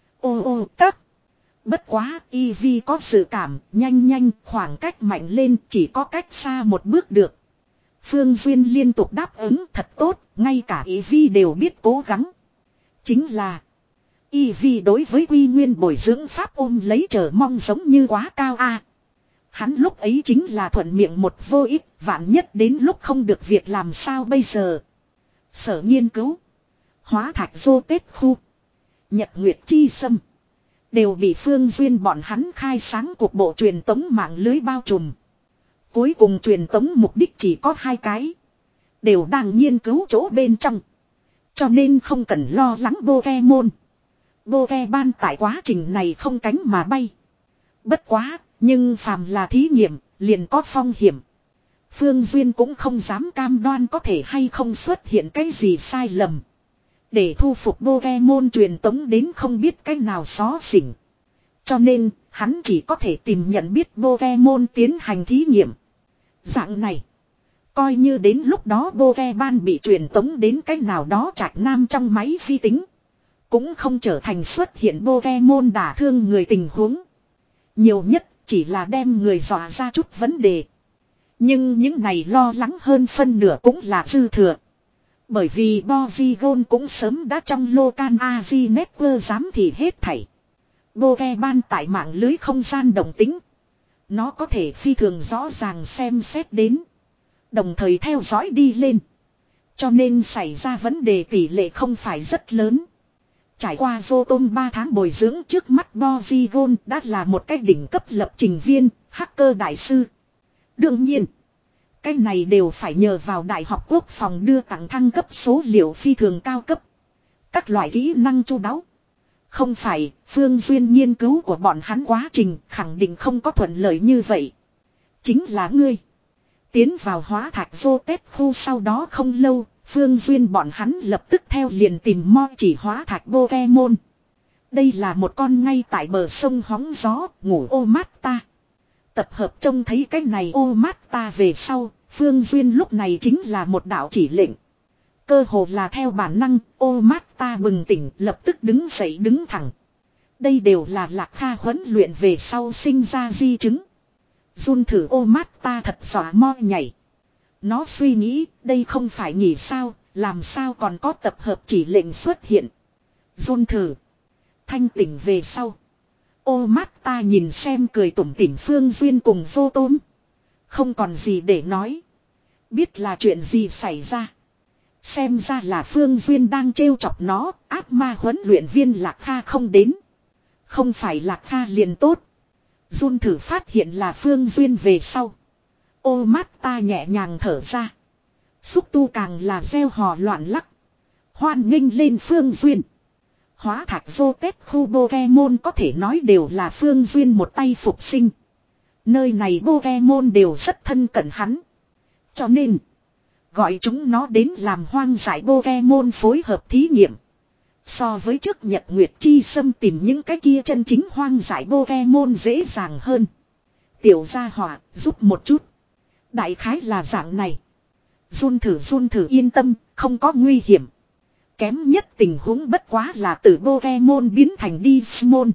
Ô ô các. Bất quá, Eevee có sự cảm, nhanh nhanh, khoảng cách mạnh lên chỉ có cách xa một bước được. Phương Duyên liên tục đáp ứng thật tốt, ngay cả Eevee đều biết cố gắng. Chính là, Eevee đối với quy nguyên bồi dưỡng pháp ôm lấy chờ mong giống như quá cao a. Hắn lúc ấy chính là thuận miệng một vô ích, vạn nhất đến lúc không được việc làm sao bây giờ. Sở nghiên cứu, hóa thạch vô tết khu, Nhật Nguyệt Chi xâm. Đều bị Phương Duyên bọn hắn khai sáng cuộc bộ truyền tống mạng lưới bao trùm. Cuối cùng truyền tống mục đích chỉ có hai cái. Đều đang nghiên cứu chỗ bên trong. Cho nên không cần lo lắng Pokemon. Pokemon tại quá trình này không cánh mà bay. Bất quá, nhưng phàm là thí nghiệm, liền có phong hiểm. Phương Duyên cũng không dám cam đoan có thể hay không xuất hiện cái gì sai lầm. Để thu phục Pokemon truyền tống đến không biết cách nào xó xỉnh. Cho nên, hắn chỉ có thể tìm nhận biết Pokemon tiến hành thí nghiệm. Dạng này, coi như đến lúc đó Pokemon bị truyền tống đến cách nào đó trạch nam trong máy vi tính. Cũng không trở thành xuất hiện Pokemon đả thương người tình huống. Nhiều nhất chỉ là đem người dọa ra chút vấn đề. Nhưng những này lo lắng hơn phân nửa cũng là dư thừa. Bởi vì Porygon cũng sớm đã trong Local Aji Network giám thị hết thảy. Pokemon tại mạng lưới không gian động tính. Nó có thể phi thường rõ ràng xem xét đến. Đồng thời theo dõi đi lên. Cho nên xảy ra vấn đề tỷ lệ không phải rất lớn. Trải qua vô tôm ba tháng bồi dưỡng trước mắt Porygon đã là một cái đỉnh cấp lập trình viên, hacker đại sư. Đương nhiên. Cái này đều phải nhờ vào Đại học Quốc phòng đưa tặng thăng cấp số liệu phi thường cao cấp. Các loại kỹ năng chu đáo. Không phải, Phương Duyên nghiên cứu của bọn hắn quá trình khẳng định không có thuận lợi như vậy. Chính là ngươi. Tiến vào hóa thạch vô tết khu sau đó không lâu, Phương Duyên bọn hắn lập tức theo liền tìm Mo chỉ hóa thạch Pokemon. Đây là một con ngay tại bờ sông hóng gió, ngủ ô mát ta. Tập hợp trông thấy cái này ô mát ta về sau, Phương Duyên lúc này chính là một đạo chỉ lệnh. Cơ hồ là theo bản năng, ô mát ta bừng tỉnh lập tức đứng dậy đứng thẳng. Đây đều là Lạc Kha huấn luyện về sau sinh ra di chứng. Jun thử ô mát ta thật xóa mo nhảy. Nó suy nghĩ đây không phải nghỉ sao, làm sao còn có tập hợp chỉ lệnh xuất hiện. Jun thử. Thanh tỉnh về sau. Ô mát ta nhìn xem cười tủm tỉm Phương Duyên cùng vô tôm. Không còn gì để nói. Biết là chuyện gì xảy ra. Xem ra là Phương Duyên đang trêu chọc nó, ác ma huấn luyện viên Lạc Kha không đến. Không phải Lạc Kha liền tốt. Jun thử phát hiện là Phương Duyên về sau. Ô mát ta nhẹ nhàng thở ra. Xúc tu càng là gieo hò loạn lắc. Hoan nghênh lên Phương Duyên. Hóa thạch vô tết khu Pokemon có thể nói đều là Phương Duyên một tay phục sinh. Nơi này Pokemon đều rất thân cận hắn. Cho nên, gọi chúng nó đến làm hoang dại Pokemon phối hợp thí nghiệm. So với trước Nhật Nguyệt Chi Sâm tìm những cái kia chân chính hoang dại Pokemon dễ dàng hơn. Tiểu gia hỏa giúp một chút. Đại khái là dạng này. Jun thử Jun thử yên tâm, không có nguy hiểm. Kém nhất tình huống bất quá là từ Pokemon biến thành Digimon.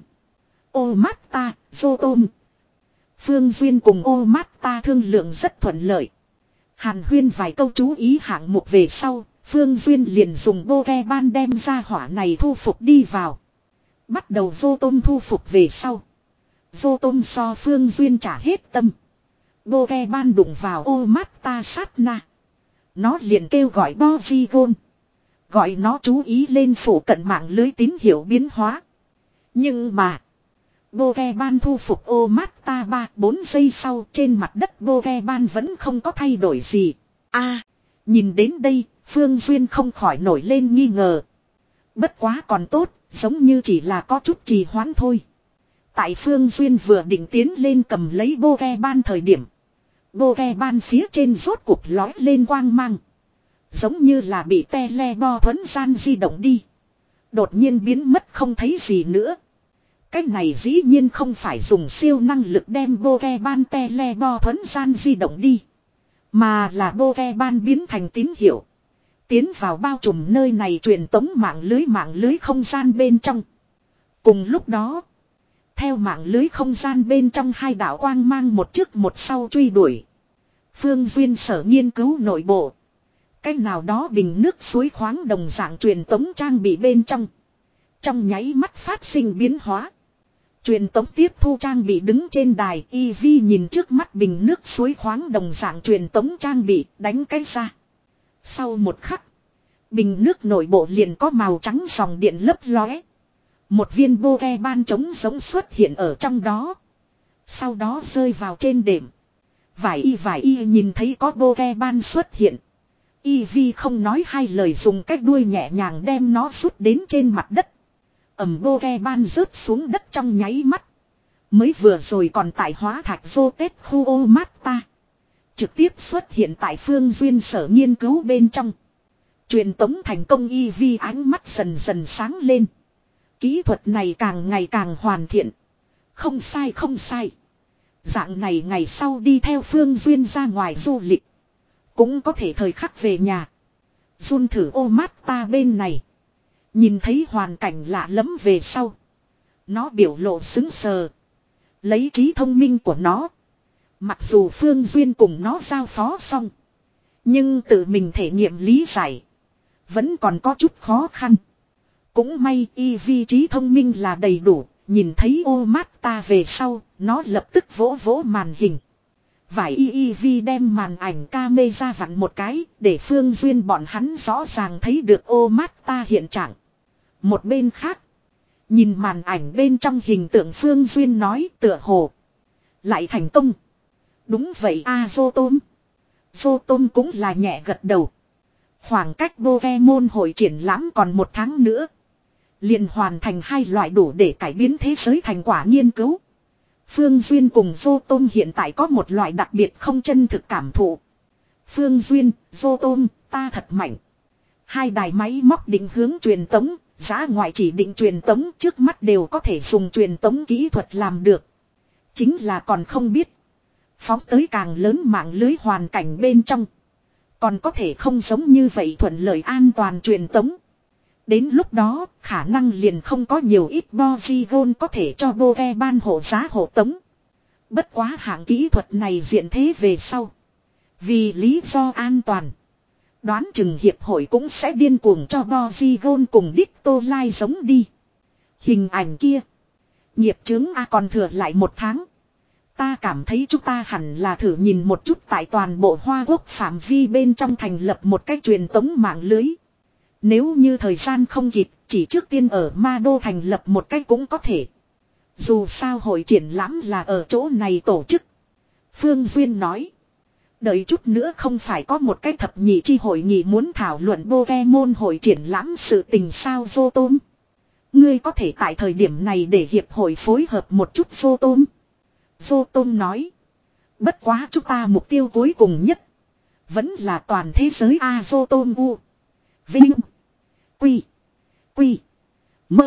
Ô mát ta, Zotom. Phương Duyên cùng ô mát ta thương lượng rất thuận lợi. Hàn huyên vài câu chú ý hạng mục về sau, Phương Duyên liền dùng Pokemon đem ra hỏa này thu phục đi vào. Bắt đầu Zotom thu phục về sau. Zotom so Phương Duyên trả hết tâm. Pokemon đụng vào ô mát ta sát na. Nó liền kêu gọi Porygon. Gọi nó chú ý lên phủ cận mạng lưới tín hiệu biến hóa. Nhưng mà. Pokemon thu phục ô mát ta ba bốn giây sau trên mặt đất Pokemon vẫn không có thay đổi gì. A, nhìn đến đây, Phương Duyên không khỏi nổi lên nghi ngờ. Bất quá còn tốt, giống như chỉ là có chút trì hoãn thôi. Tại Phương Duyên vừa định tiến lên cầm lấy Pokemon thời điểm. Pokemon phía trên rốt cuộc lói lên quang mang. Giống như là bị telebo thuấn gian di động đi. Đột nhiên biến mất không thấy gì nữa. Cách này dĩ nhiên không phải dùng siêu năng lực đem Pokemon telebo thuấn gian di động đi. Mà là Pokemon biến thành tín hiệu. Tiến vào bao trùm nơi này truyền tống mạng lưới mạng lưới không gian bên trong. Cùng lúc đó. Theo mạng lưới không gian bên trong hai đạo quang mang một trước một sau truy đuổi. Phương Duyên sở nghiên cứu nội bộ. Cách nào đó bình nước suối khoáng đồng dạng truyền tống trang bị bên trong. Trong nháy mắt phát sinh biến hóa. Truyền tống tiếp thu trang bị đứng trên đài. Eevee nhìn trước mắt bình nước suối khoáng đồng dạng truyền tống trang bị đánh cái ra. Sau một khắc. Bình nước nội bộ liền có màu trắng dòng điện lấp lóe. Một viên Pokemon trống giống xuất hiện ở trong đó. Sau đó rơi vào trên đệm. Vải y vải y nhìn thấy có Pokemon xuất hiện. Eevee không nói hai lời dùng cách đuôi nhẹ nhàng đem nó rút đến trên mặt đất. Ẩm Pokemon rớt xuống đất trong nháy mắt. Mới vừa rồi còn tại hóa thạch vô tết khu ô mát ta. Trực tiếp xuất hiện tại Phương Duyên sở nghiên cứu bên trong. Truyền tống thành công Eevee ánh mắt dần dần sáng lên. Kỹ thuật này càng ngày càng hoàn thiện. Không sai không sai. Dạng này ngày sau đi theo Phương Duyên ra ngoài du lịch. Cũng có thể thời khắc về nhà. Jun thử ô mát ta bên này. Nhìn thấy hoàn cảnh lạ lẫm về sau. Nó biểu lộ sững sờ. Lấy trí thông minh của nó. Mặc dù Phương Duyên cùng nó giao phó xong. Nhưng tự mình thể nghiệm lý giải. Vẫn còn có chút khó khăn. Cũng may Eevee trí thông minh là đầy đủ. Nhìn thấy ô mát ta về sau. Nó lập tức vỗ vỗ màn hình. Vải Eevee đem màn ảnh camera vặn một cái. Để Phương Duyên bọn hắn rõ ràng thấy được ô mát ta hiện trạng. Một bên khác. Nhìn màn ảnh bên trong hình tượng Phương Duyên nói tựa hồ. Lại thành công. Đúng vậy a Zotom. Zotom cũng là nhẹ gật đầu. Khoảng cách Pokemon hội triển lãm còn một tháng nữa. Liền hoàn thành hai loại đủ để cải biến thế giới thành quả nghiên cứu. Phương Duyên cùng Zotom hiện tại có một loại đặc biệt không chân thực cảm thụ. Phương Duyên, Zotom, ta thật mạnh. Hai đài máy móc định hướng truyền tống, giá ngoại chỉ định truyền tống trước mắt đều có thể dùng truyền tống kỹ thuật làm được. Chính là còn không biết. Phóng tới càng lớn mạng lưới hoàn cảnh bên trong. Còn có thể không giống như vậy thuận lợi an toàn truyền tống. Đến lúc đó, khả năng liền không có nhiều ít Polygon có thể cho Pokemon hộ giá hộ tống. Bất quá hạng kỹ thuật này diện thế về sau. Vì lý do an toàn. Đoán chừng hiệp hội cũng sẽ điên cuồng cho Polygon cùng Dictolite giống đi. Hình ảnh kia. Nghiệp chướng A còn thừa lại một tháng. Ta cảm thấy chúng ta hẳn là thử nhìn một chút tại toàn bộ Hoa Quốc phạm vi bên trong thành lập một cách truyền tống mạng lưới. Nếu như thời gian không kịp, chỉ trước tiên ở Ma Đô thành lập một cách cũng có thể. Dù sao hội triển lãm là ở chỗ này tổ chức. Phương Duyên nói. Đợi chút nữa không phải có một cái thập nhị chi hội nghị muốn thảo luận Pokemon hội triển lãm sự tình sao vô tôm. Ngươi có thể tại thời điểm này để hiệp hội phối hợp một chút vô tôm. Vô tôm nói. Bất quá chúng ta mục tiêu cuối cùng nhất. Vẫn là toàn thế giới A vô tôm U. Vinh. Quy. Quy. Mơ.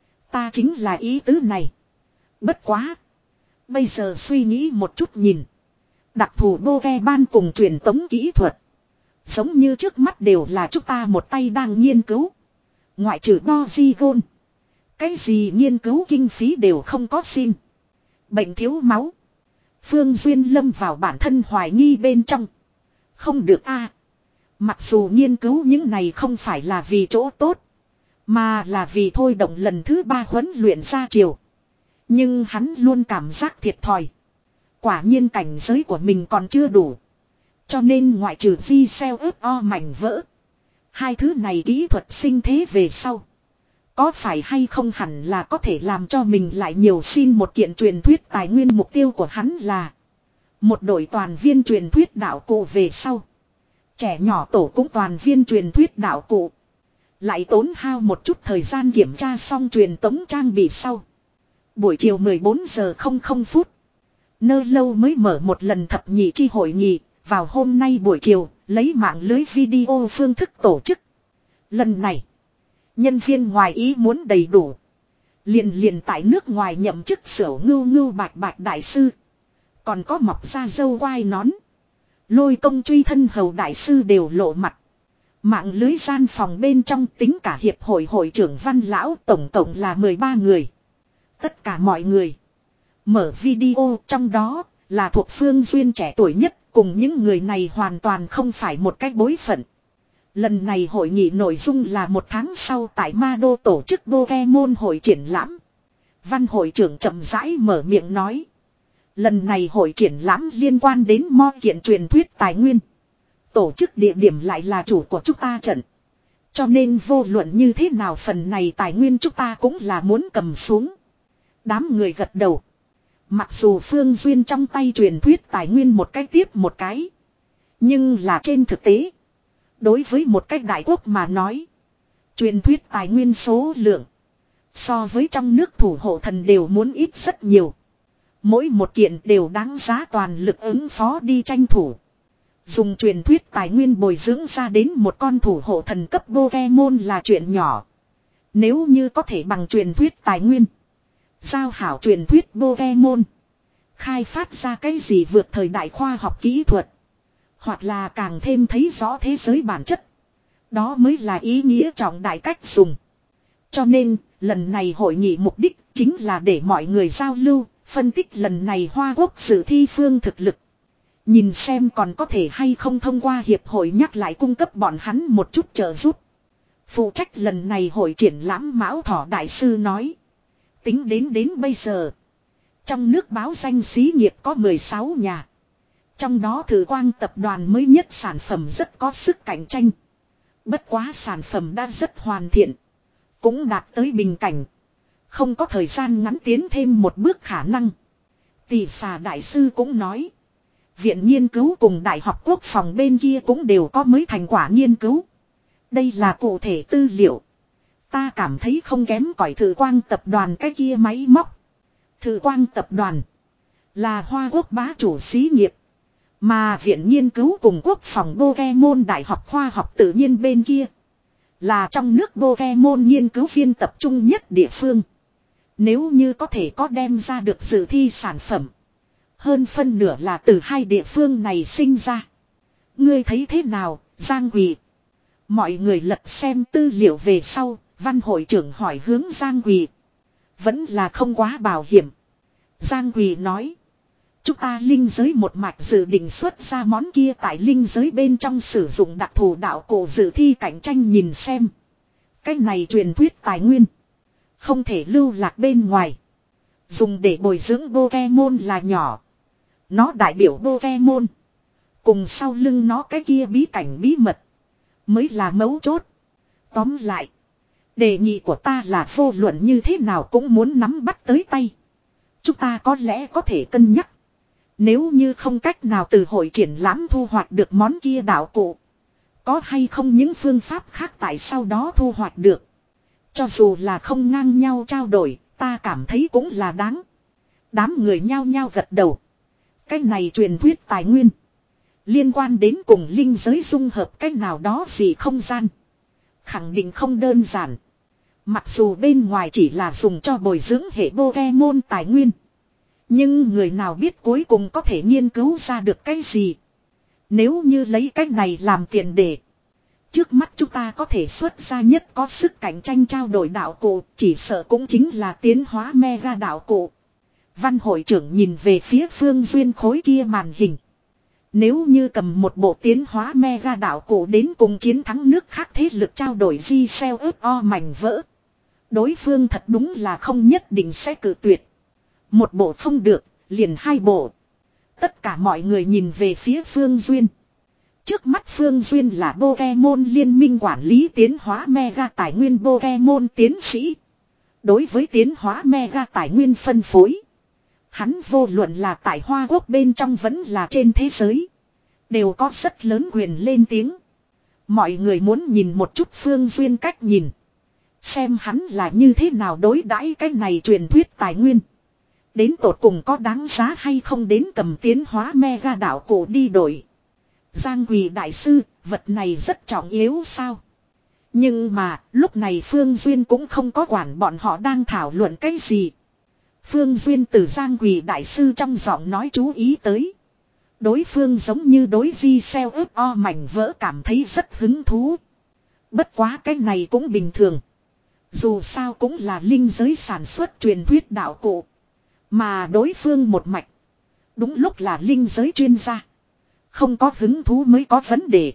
Ta chính là ý tứ này. Bất quá. Bây giờ suy nghĩ một chút nhìn. Đặc thù Pokemon cùng truyền tống kỹ thuật. Giống như trước mắt đều là chúng ta một tay đang nghiên cứu. Ngoại trừ Polygon. Cái gì nghiên cứu kinh phí đều không có xin. Bệnh thiếu máu. Phương Duyên lâm vào bản thân hoài nghi bên trong. Không được a. Mặc dù nghiên cứu những này không phải là vì chỗ tốt. Mà là vì thôi động lần thứ ba huấn luyện ra chiều. Nhưng hắn luôn cảm giác thiệt thòi. Quả nhiên cảnh giới của mình còn chưa đủ. Cho nên ngoại trừ di xeo ớt o mảnh vỡ. Hai thứ này kỹ thuật sinh thế về sau. Có phải hay không hẳn là có thể làm cho mình lại nhiều xin một kiện truyền thuyết tài nguyên. Mục tiêu của hắn là một đội toàn viên truyền thuyết đạo cụ về sau. Trẻ nhỏ tổ cũng toàn viên truyền thuyết đạo cụ. Lại tốn hao một chút thời gian kiểm tra xong truyền tống trang bị sau. Buổi chiều mười bốn giờ không không phút. Nơ lâu mới mở một lần thập nhị chi hội nghị. Vào hôm nay buổi chiều lấy mạng lưới video phương thức tổ chức. Lần này nhân viên ngoài ý muốn đầy đủ. Liền liền tại nước ngoài nhậm chức sửu ngưu ngưu bạch bạch đại sư. Còn có mọc ra dâu quai nón. Lôi công truy thân hầu đại sư đều lộ mặt. Mạng lưới gian phòng bên trong tính cả hiệp hội hội trưởng Văn Lão tổng tổng là mười ba người. Tất cả mọi người. Mở video trong đó là thuộc Phương Duyên trẻ tuổi nhất. Cùng những người này hoàn toàn không phải một cách bối phận. Lần này hội nghị nội dung là một tháng sau tại Ma Đô tổ chức Pokemon hội triển lãm. Văn hội trưởng chậm rãi mở miệng nói. Lần này hội triển lãm liên quan đến mo kiện truyền thuyết tài nguyên. Tổ chức địa điểm lại là chủ của chúng ta trận. Cho nên vô luận như thế nào phần này tài nguyên chúng ta cũng là muốn cầm xuống. Đám người gật đầu. Mặc dù Phương Duyên trong tay truyền thuyết tài nguyên một cái tiếp một cái. Nhưng là trên thực tế. Đối với một cách đại quốc mà nói. Truyền thuyết tài nguyên số lượng. So với trong nước thủ hộ thần đều muốn ít rất nhiều. Mỗi một kiện đều đáng giá toàn lực ứng phó đi tranh thủ. Dùng truyền thuyết tài nguyên bồi dưỡng ra đến một con thủ hộ thần cấp Pokemon là chuyện nhỏ. Nếu như có thể bằng truyền thuyết tài nguyên. Giao hảo truyền thuyết Pokemon. Khai phát ra cái gì vượt thời đại khoa học kỹ thuật. Hoặc là càng thêm thấy rõ thế giới bản chất. Đó mới là ý nghĩa trọng đại cách dùng. Cho nên, lần này hội nghị mục đích chính là để mọi người giao lưu, phân tích lần này Hoa Quốc sử thi phương thực lực. Nhìn xem còn có thể hay không thông qua hiệp hội nhắc lại cung cấp bọn hắn một chút trợ giúp. Phụ trách lần này hội triển lãm Mão Thỏ Đại Sư nói. Tính đến đến bây giờ. Trong nước báo danh xí nghiệp có mười sáu nhà. Trong đó Thử Quang tập đoàn mới nhất sản phẩm rất có sức cạnh tranh. Bất quá sản phẩm đã rất hoàn thiện. Cũng đạt tới bình cảnh. Không có thời gian ngắn tiến thêm một bước khả năng. Tỷ xà đại sư cũng nói. Viện nghiên cứu cùng Đại học Quốc phòng bên kia cũng đều có mới thành quả nghiên cứu. Đây là cụ thể tư liệu. Ta cảm thấy không kém cỏi Thử Quang tập đoàn cái kia máy móc. Thử Quang tập đoàn là Hoa Quốc bá chủ xí nghiệp. Mà viện nghiên cứu cùng quốc phòng Pokemon Đại học khoa học tự nhiên bên kia là trong nước Pokemon nghiên cứu viên tập trung nhất địa phương. Nếu như có thể có đem ra được dự thi sản phẩm. Hơn phân nửa là từ hai địa phương này sinh ra. Ngươi thấy thế nào, Giang Quỳ? Mọi người lật xem tư liệu về sau, Văn hội trưởng hỏi hướng Giang Quỳ. Vẫn là không quá bảo hiểm. Giang Quỳ nói. Chúng ta linh giới một mạch dự định xuất ra món kia tại linh giới bên trong sử dụng đặc thù đạo cổ dự thi cạnh tranh nhìn xem. Cái này truyền thuyết tài nguyên. Không thể lưu lạc bên ngoài. Dùng để bồi dưỡng Pokemon là nhỏ. Nó đại biểu Pokemon. Cùng sau lưng nó cái kia bí cảnh bí mật. Mới là mấu chốt. Tóm lại. Đề nghị của ta là vô luận như thế nào cũng muốn nắm bắt tới tay. Chúng ta có lẽ có thể cân nhắc. Nếu như không cách nào từ hội triển lãm thu hoạch được món kia đạo cụ. Có hay không những phương pháp khác tại sau đó thu hoạch được. Cho dù là không ngang nhau trao đổi, ta cảm thấy cũng là đáng. Đám người nhao nhao gật đầu. Cái này truyền thuyết tài nguyên. Liên quan đến cùng linh giới dung hợp cách nào đó gì không gian. Khẳng định không đơn giản. Mặc dù bên ngoài chỉ là dùng cho bồi dưỡng hệ Pokemon tài nguyên. Nhưng người nào biết cuối cùng có thể nghiên cứu ra được cái gì. Nếu như lấy cách này làm tiền đề. Trước mắt chúng ta có thể xuất ra nhất có sức cạnh tranh trao đổi đạo cụ. Chỉ sợ cũng chính là tiến hóa mega đạo cụ. Văn hội trưởng nhìn về phía Phương Duyên khối kia màn hình. Nếu như cầm một bộ tiến hóa mega đạo cụ đến cùng chiến thắng nước khác thế lực trao đổi di xeo ớt o mảnh vỡ. Đối phương thật đúng là không nhất định sẽ cự tuyệt. Một bộ không được, liền hai bộ. Tất cả mọi người nhìn về phía Phương Duyên. Trước mắt Phương Duyên là Pokemon liên minh quản lý tiến hóa mega tài nguyên Pokemon tiến sĩ. Đối với tiến hóa mega tài nguyên phân phối. Hắn vô luận là tại Hoa Quốc bên trong vẫn là trên thế giới. Đều có rất lớn quyền lên tiếng. Mọi người muốn nhìn một chút Phương Duyên cách nhìn. Xem hắn là như thế nào đối đãi cái này truyền thuyết tài nguyên. Đến tột cùng có đáng giá hay không đến cầm tiến hóa mega đạo cổ đi đổi. Giang Quỳ đại sư, vật này rất trọng yếu sao? Nhưng mà, lúc này Phương Duyên cũng không có quản bọn họ đang thảo luận cái gì. Phương Duyên từ Giang Quỳ đại sư trong giọng nói chú ý tới. Đối phương giống như đối di xeo ớt o mảnh vỡ cảm thấy rất hứng thú. Bất quá cái này cũng bình thường. Dù sao cũng là linh giới sản xuất truyền thuyết đạo cụ. Mà đối phương một mạch. Đúng lúc là linh giới chuyên gia. Không có hứng thú mới có vấn đề.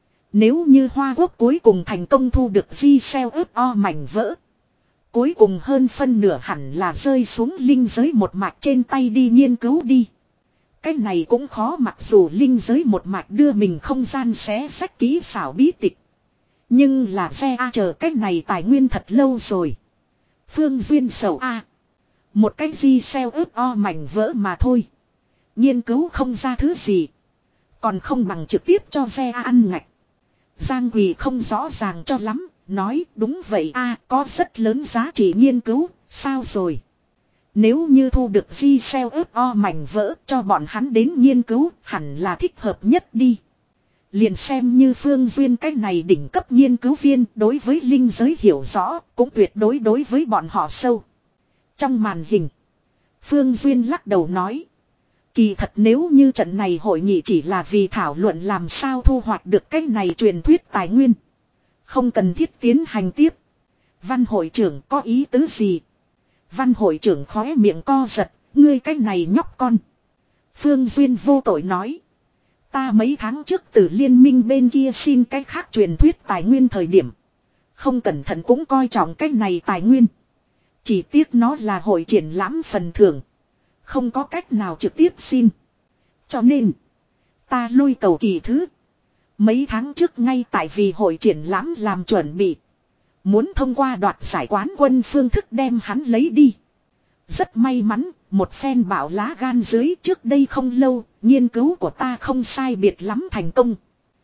Nếu như Hoa Quốc cuối cùng thành công thu được di xeo ớt o mảnh vỡ. Cuối cùng hơn phân nửa hẳn là rơi xuống linh giới một mạch trên tay đi nghiên cứu đi. Cái này cũng khó mặc dù linh giới một mạch đưa mình không gian xé sách kỹ xảo bí tịch. Nhưng là xe A chờ cái này tài nguyên thật lâu rồi. Phương Duyên sầu A. Một cái di xeo ớt o mảnh vỡ mà thôi. Nghiên cứu không ra thứ gì. Còn không bằng trực tiếp cho xe A ăn ngạch. Giang Quỳ không rõ ràng cho lắm. Nói đúng vậy A có rất lớn giá trị nghiên cứu. Sao rồi? Nếu như thu được di xeo ớt o mảnh vỡ cho bọn hắn đến nghiên cứu hẳn là thích hợp nhất đi. Liền xem như Phương Duyên cái này đỉnh cấp nghiên cứu viên đối với linh giới hiểu rõ cũng tuyệt đối đối với bọn họ sâu. Trong màn hình, Phương Duyên lắc đầu nói. Kỳ thật nếu như trận này hội nghị chỉ là vì thảo luận làm sao thu hoạch được cái này truyền thuyết tài nguyên. Không cần thiết tiến hành tiếp. Văn hội trưởng có ý tứ gì? Văn hội trưởng khóe miệng co giật, ngươi cái này nhóc con. Phương Duyên vô tội nói. Ta mấy tháng trước từ liên minh bên kia xin cái khác truyền thuyết tài nguyên thời điểm. Không cẩn thận cũng coi trọng cái này tài nguyên. Chỉ tiếc nó là hội triển lãm phần thưởng. Không có cách nào trực tiếp xin. Cho nên, ta lui cầu kỳ thứ. Mấy tháng trước ngay tại vì hội triển lãm làm chuẩn bị. Muốn thông qua đoạt giải quán quân phương thức đem hắn lấy đi. Rất may mắn, một phen bảo lá gan dưới trước đây không lâu, nghiên cứu của ta không sai biệt lắm thành công.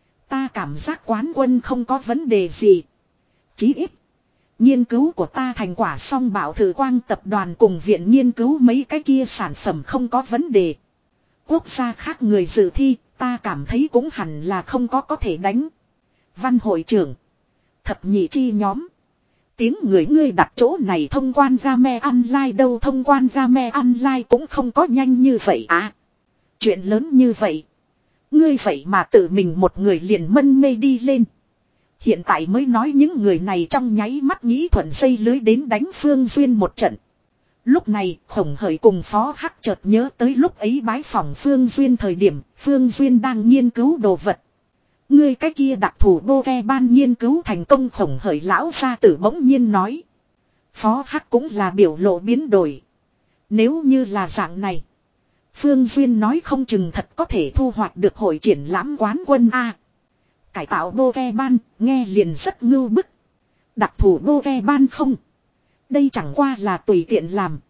Ta cảm giác quán quân không có vấn đề gì. Chí ít, nghiên cứu của ta thành quả song bảo thử quang tập đoàn cùng viện nghiên cứu mấy cái kia sản phẩm không có vấn đề. Quốc gia khác người dự thi, ta cảm thấy cũng hẳn là không có có thể đánh. Văn hội trưởng, thập nhị chi nhóm. Tiếng người ngươi đặt chỗ này thông quan game online đâu thông quan game online cũng không có nhanh như vậy à. Chuyện lớn như vậy. Ngươi vậy mà tự mình một người liền mân mê đi lên. Hiện tại mới nói những người này trong nháy mắt nghĩ thuận dây lưới đến đánh Phương Duyên một trận. Lúc này Khổng Hởi cùng Phó Hắc chợt nhớ tới lúc ấy bái phỏng Phương Duyên thời điểm Phương Duyên đang nghiên cứu đồ vật. Ngươi cái kia đặc thủ bô ke ban nghiên cứu thành công. Khổng Hởi lão gia tử bỗng nhiên nói. Phó Hắc cũng là biểu lộ biến đổi. Nếu như là dạng này, Phương Duyên nói không chừng thật có thể thu hoạch được hội triển lãm quán quân A. Cải tạo bô ke ban, nghe liền rất ngưu bức. Đặc thủ bô ke ban không. Đây chẳng qua là tùy tiện làm.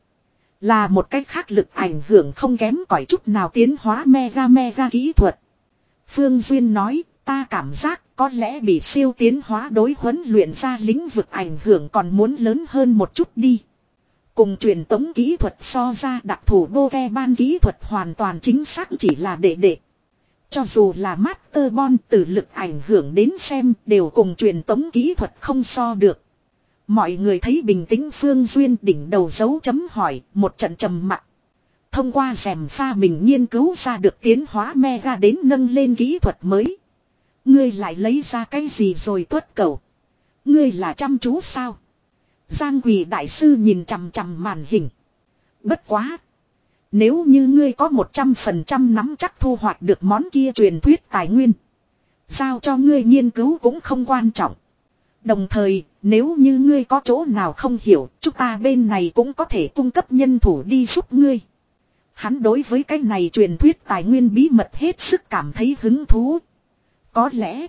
Là một cách khác lực ảnh hưởng không kém cỏi chút nào tiến hóa mega mega kỹ thuật. Phương Duyên nói, ta cảm giác có lẽ bị siêu tiến hóa đối huấn luyện ra lĩnh vực ảnh hưởng còn muốn lớn hơn một chút đi. Cùng truyền tống kỹ thuật so ra đặc thủ bô ke ban kỹ thuật hoàn toàn chính xác chỉ là đệ đệ. Cho dù là Master Bond từ lực ảnh hưởng đến xem đều cùng truyền tống kỹ thuật không so được. Mọi người thấy bình tĩnh Phương Duyên đỉnh đầu dấu chấm hỏi, một trận trầm mặc. Thông qua rèm pha mình nghiên cứu ra được tiến hóa mega đến nâng lên kỹ thuật mới. Ngươi lại lấy ra cái gì rồi tuất cầu? Ngươi là chăm chú sao? Giang Quỳ đại sư nhìn chằm chằm màn hình. Bất quá. Nếu như ngươi có một trăm phần trăm nắm chắc thu hoạch được món kia truyền thuyết tài nguyên. Giao cho ngươi nghiên cứu cũng không quan trọng. Đồng thời, nếu như ngươi có chỗ nào không hiểu, chúng ta bên này cũng có thể cung cấp nhân thủ đi giúp ngươi. Hắn đối với cái này truyền thuyết tài nguyên bí mật hết sức cảm thấy hứng thú. Có lẽ,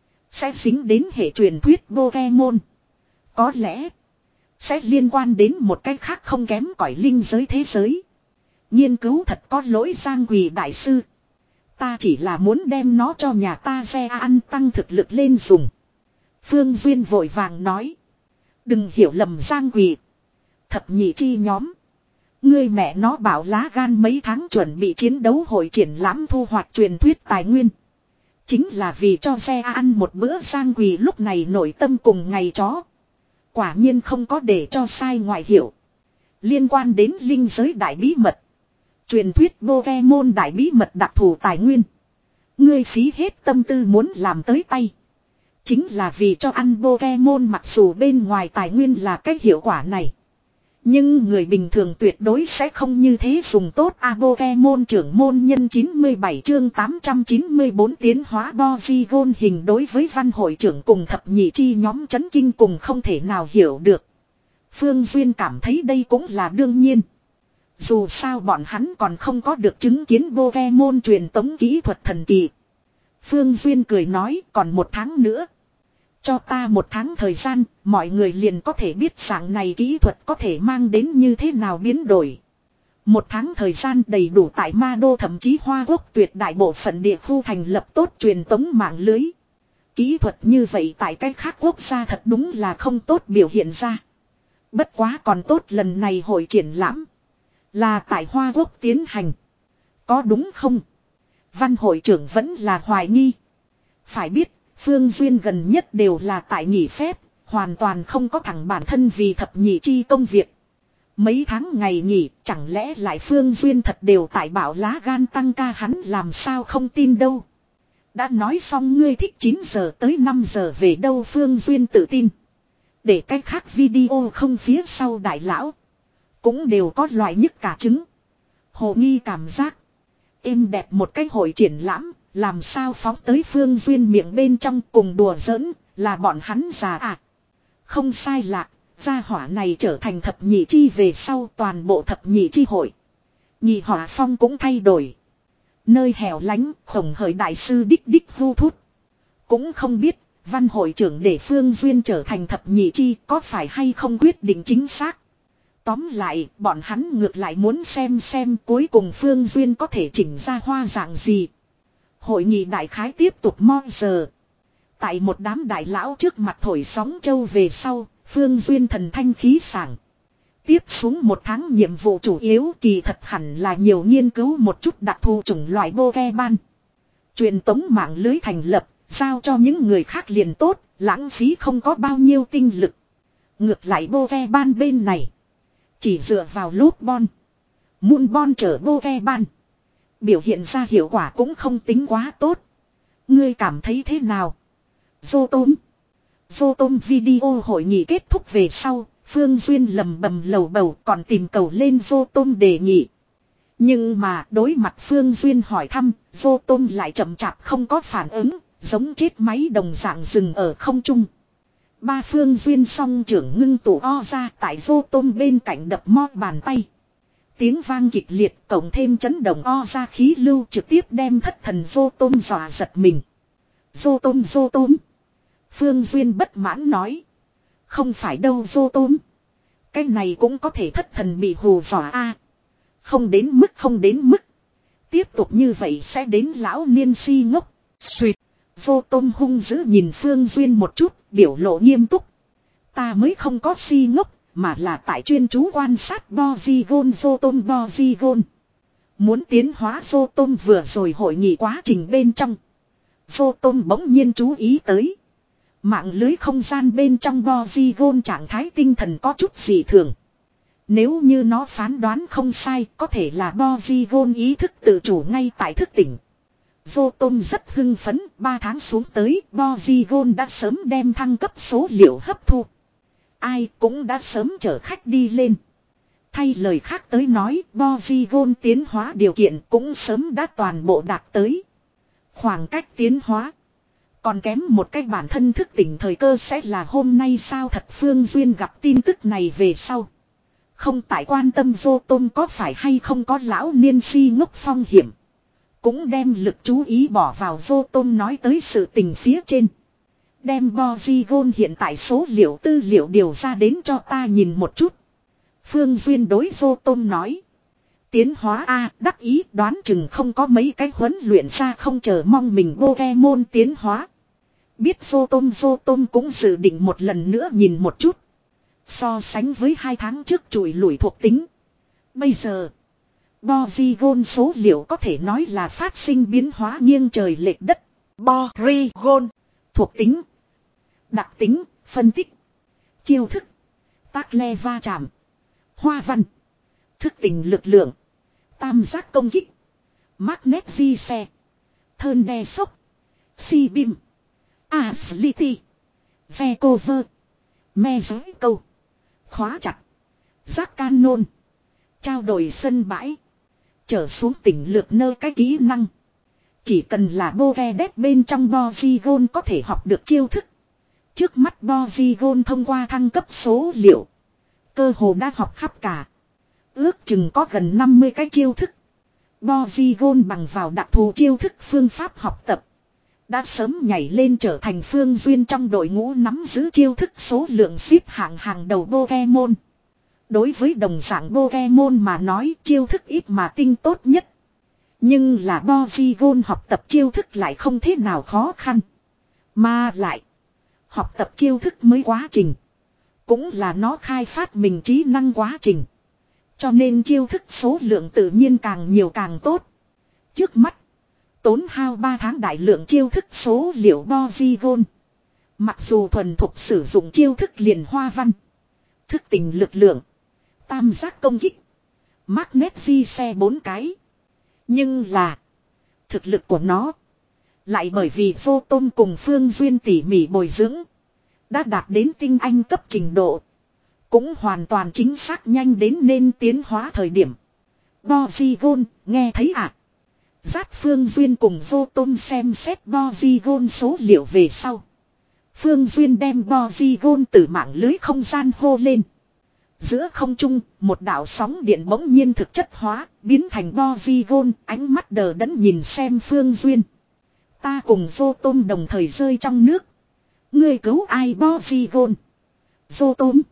sẽ dính đến hệ truyền thuyết Pokemon. Có lẽ, sẽ liên quan đến một cái khác không kém cỏi linh giới thế giới. Nghiên cứu thật có lỗi Giang Quỳ đại sư. Ta chỉ là muốn đem nó cho nhà ta xe ăn tăng thực lực lên dùng. Phương Duyên vội vàng nói. Đừng hiểu lầm Giang Quỳ. Thập nhị chi nhóm. Ngươi mẹ nó bảo lá gan mấy tháng chuẩn bị chiến đấu hội triển lãm thu hoạch truyền thuyết tài nguyên. Chính là vì cho xe ăn một bữa. Giang Quỳ lúc này nội tâm cùng ngày chó. Quả nhiên không có để cho sai ngoại hiểu. Liên quan đến linh giới đại bí mật. Truyền thuyết Pokemon đại bí mật đặc thù tài nguyên. Ngươi phí hết tâm tư muốn làm tới tay. Chính là vì cho ăn Pokemon mặc dù bên ngoài tài nguyên là cái hiệu quả này. Nhưng người bình thường tuyệt đối sẽ không như thế dùng tốt a. Pokemon trưởng môn nhân chín mươi bảy chương tám trăm chín mươi bốn tiến hóa Porygon hình đối với văn hội trưởng cùng thập nhị chi nhóm chấn kinh cùng không thể nào hiểu được. Phương Duyên cảm thấy đây cũng là đương nhiên. Dù sao bọn hắn còn không có được chứng kiến Pokemon truyền tống kỹ thuật thần kỳ. Phương Duyên cười nói còn một tháng nữa. Cho ta một tháng thời gian, mọi người liền có thể biết dạng này kỹ thuật có thể mang đến như thế nào biến đổi. Một tháng thời gian đầy đủ tại Ma Đô thậm chí Hoa Quốc tuyệt đại bộ phận địa khu thành lập tốt truyền tống mạng lưới. Kỹ thuật như vậy tại cách khác quốc gia thật đúng là không tốt biểu hiện ra. Bất quá còn tốt lần này hội triển lãm. Là tại Hoa Quốc tiến hành. Có đúng không? Văn hội trưởng vẫn là hoài nghi. Phải biết, Phương Duyên gần nhất đều là tại nghỉ phép, hoàn toàn không có thằng bản thân vì thập nhị chi công việc. Mấy tháng ngày nghỉ, chẳng lẽ lại Phương Duyên thật đều tại bảo lá gan tăng ca hắn làm sao không tin đâu. Đã nói xong ngươi thích chín giờ tới năm giờ về đâu Phương Duyên tự tin. Để cách khác video không phía sau đại lão. Cũng đều có loại nhức cả trứng. Hồ nghi cảm giác. Êm đẹp một cái hội triển lãm. Làm sao phóng tới Phương Duyên miệng bên trong cùng đùa giỡn. Là bọn hắn già à. Không sai lạc. Gia hỏa này trở thành thập nhị chi về sau toàn bộ thập nhị chi hội. Nhị hỏa phong cũng thay đổi. Nơi hẻo lánh Khổng Hởi đại sư đích đích hu thút. Cũng không biết văn hội trưởng để Phương Duyên trở thành thập nhị chi có phải hay không quyết định chính xác. Tóm lại bọn hắn ngược lại muốn xem xem cuối cùng Phương Duyên có thể chỉnh ra hoa dạng gì. Hội nghị đại khái tiếp tục mo giờ. Tại một đám đại lão trước mặt thổi sóng châu về sau, Phương Duyên thần thanh khí sảng. Tiếp xuống một tháng nhiệm vụ chủ yếu kỳ thật hẳn là nhiều nghiên cứu một chút đặc thù chủng loại Pokemon. Truyền tống mạng lưới thành lập, giao cho những người khác liền tốt, lãng phí không có bao nhiêu tinh lực. Ngược lại Pokemon bên này, chỉ dựa vào lốt bon, muôn bon chở Pokemon. Biểu hiện ra hiệu quả cũng không tính quá tốt. Ngươi cảm thấy thế nào? Vô tốn. Vô tôm video hội nghị kết thúc về sau, Phương Duyên lầm bầm lầu bầu còn tìm cầu lên vô tôm đề nghị. Nhưng mà đối mặt Phương Duyên hỏi thăm, vô tôm lại chậm chạp không có phản ứng, giống chết máy đồng dạng dừng ở không trung. Ba Phương Duyên song trưởng ngưng tụ o ra tại vô tôm bên cạnh đập mót bàn tay. Tiếng vang kịch liệt cộng thêm chấn động o ra khí lưu trực tiếp đem thất thần vô tôm dọa giật mình. Vô tôm vô tôm. Phương Duyên bất mãn nói. Không phải đâu vô tôm. Cái này cũng có thể thất thần bị hù dọa a. Không đến mức không đến mức. Tiếp tục như vậy sẽ đến lão niên si ngốc. Xuyệt. Vô tôm hung dữ nhìn Phương Duyên một chút, biểu lộ nghiêm túc. Ta mới không có si ngốc, mà là tại chuyên chú quan sát Bozygon vô tôm Bozygon. Muốn tiến hóa vô tôm vừa rồi hội nghị quá trình bên trong. Vô tôm bỗng nhiên chú ý tới. Mạng lưới không gian bên trong Bozygon trạng thái tinh thần có chút dị thường. Nếu như nó phán đoán không sai, có thể là Bozygon ý thức tự chủ ngay tại thức tỉnh. Vô tôm rất hưng phấn, ba tháng xuống tới, Bozygon đã sớm đem thăng cấp số liệu hấp thu. Ai cũng đã sớm chở khách đi lên. Thay lời khác tới nói, Bozygon tiến hóa điều kiện cũng sớm đã toàn bộ đạt tới. Khoảng cách tiến hóa. Còn kém một cách bản thân thức tỉnh thời cơ sẽ là hôm nay sao thật. Phương Duyên gặp tin tức này về sau. Không tại quan tâm vô tôm có phải hay không có lão niên si ngốc phong hiểm. Cũng đem lực chú ý bỏ vào vô tôm nói tới sự tình phía trên. Đem Bozygon hiện tại số liệu tư liệu điều ra đến cho ta nhìn một chút. Phương Duyên đối vô tôm nói. Tiến hóa A đắc ý đoán chừng không có mấy cái huấn luyện ra không chờ mong mình Pokemon tiến hóa. Biết vô tôm vô tôm cũng dự định một lần nữa nhìn một chút. So sánh với hai tháng trước chùi lủi thuộc tính. Bây giờ Bozygon số liệu có thể nói là phát sinh biến hóa nghiêng trời lệch đất. Bozygon thuộc tính, đặc tính, phân tích, chiêu thức, tác le va chạm, hoa văn, thức tỉnh lực lượng, tam giác công kích, magnet di xe, thơn đe sốc, si bim, aslity, ve cover, me giới câu, khóa chặt, giác can nôn, trao đổi sân bãi, trở xuống tỉnh lược nơ cái kỹ năng. Chỉ cần là Pokédex bên trong Bozygon có thể học được chiêu thức. Trước mắt Bozygon thông qua thăng cấp số liệu. Cơ hồ đã học khắp cả. Ước chừng có gần năm mươi cái chiêu thức. Bozygon bằng vào đặc thù chiêu thức phương pháp học tập. Đã sớm nhảy lên trở thành Phương Duyên trong đội ngũ nắm giữ chiêu thức số lượng xếp hạng hàng đầu Pokemon. Đối với đồng dạng Pokemon mà nói chiêu thức ít mà tinh tốt nhất. Nhưng là Bozygon học tập chiêu thức lại không thế nào khó khăn. Mà lại, học tập chiêu thức mới quá trình. Cũng là nó khai phát mình trí năng quá trình. Cho nên chiêu thức số lượng tự nhiên càng nhiều càng tốt. Trước mắt, tốn hao ba tháng đại lượng chiêu thức số liệu Bozygon. Mặc dù thuần thục sử dụng chiêu thức liền hoa văn, thức tỉnh lực lượng, tam giác công kích, magnet di xe bốn cái. Nhưng là thực lực của nó lại bởi vì vô tôm cùng Phương Duyên tỉ mỉ bồi dưỡng đã đạt đến tinh anh cấp trình độ. Cũng hoàn toàn chính xác nhanh đến nên tiến hóa thời điểm. Bozygon nghe thấy à? Giác Phương Duyên cùng vô tôm xem xét Bozygon số liệu về sau. Phương Duyên đem Bozygon từ mạng lưới không gian hô lên. Giữa không trung, một đạo sóng điện bỗng nhiên thực chất hóa, biến thành Bozygon, ánh mắt đờ đẫn nhìn xem Phương Duyên. Ta cùng vô tôm đồng thời rơi trong nước. Ngươi cứu ai Bozygon? Vô tôm.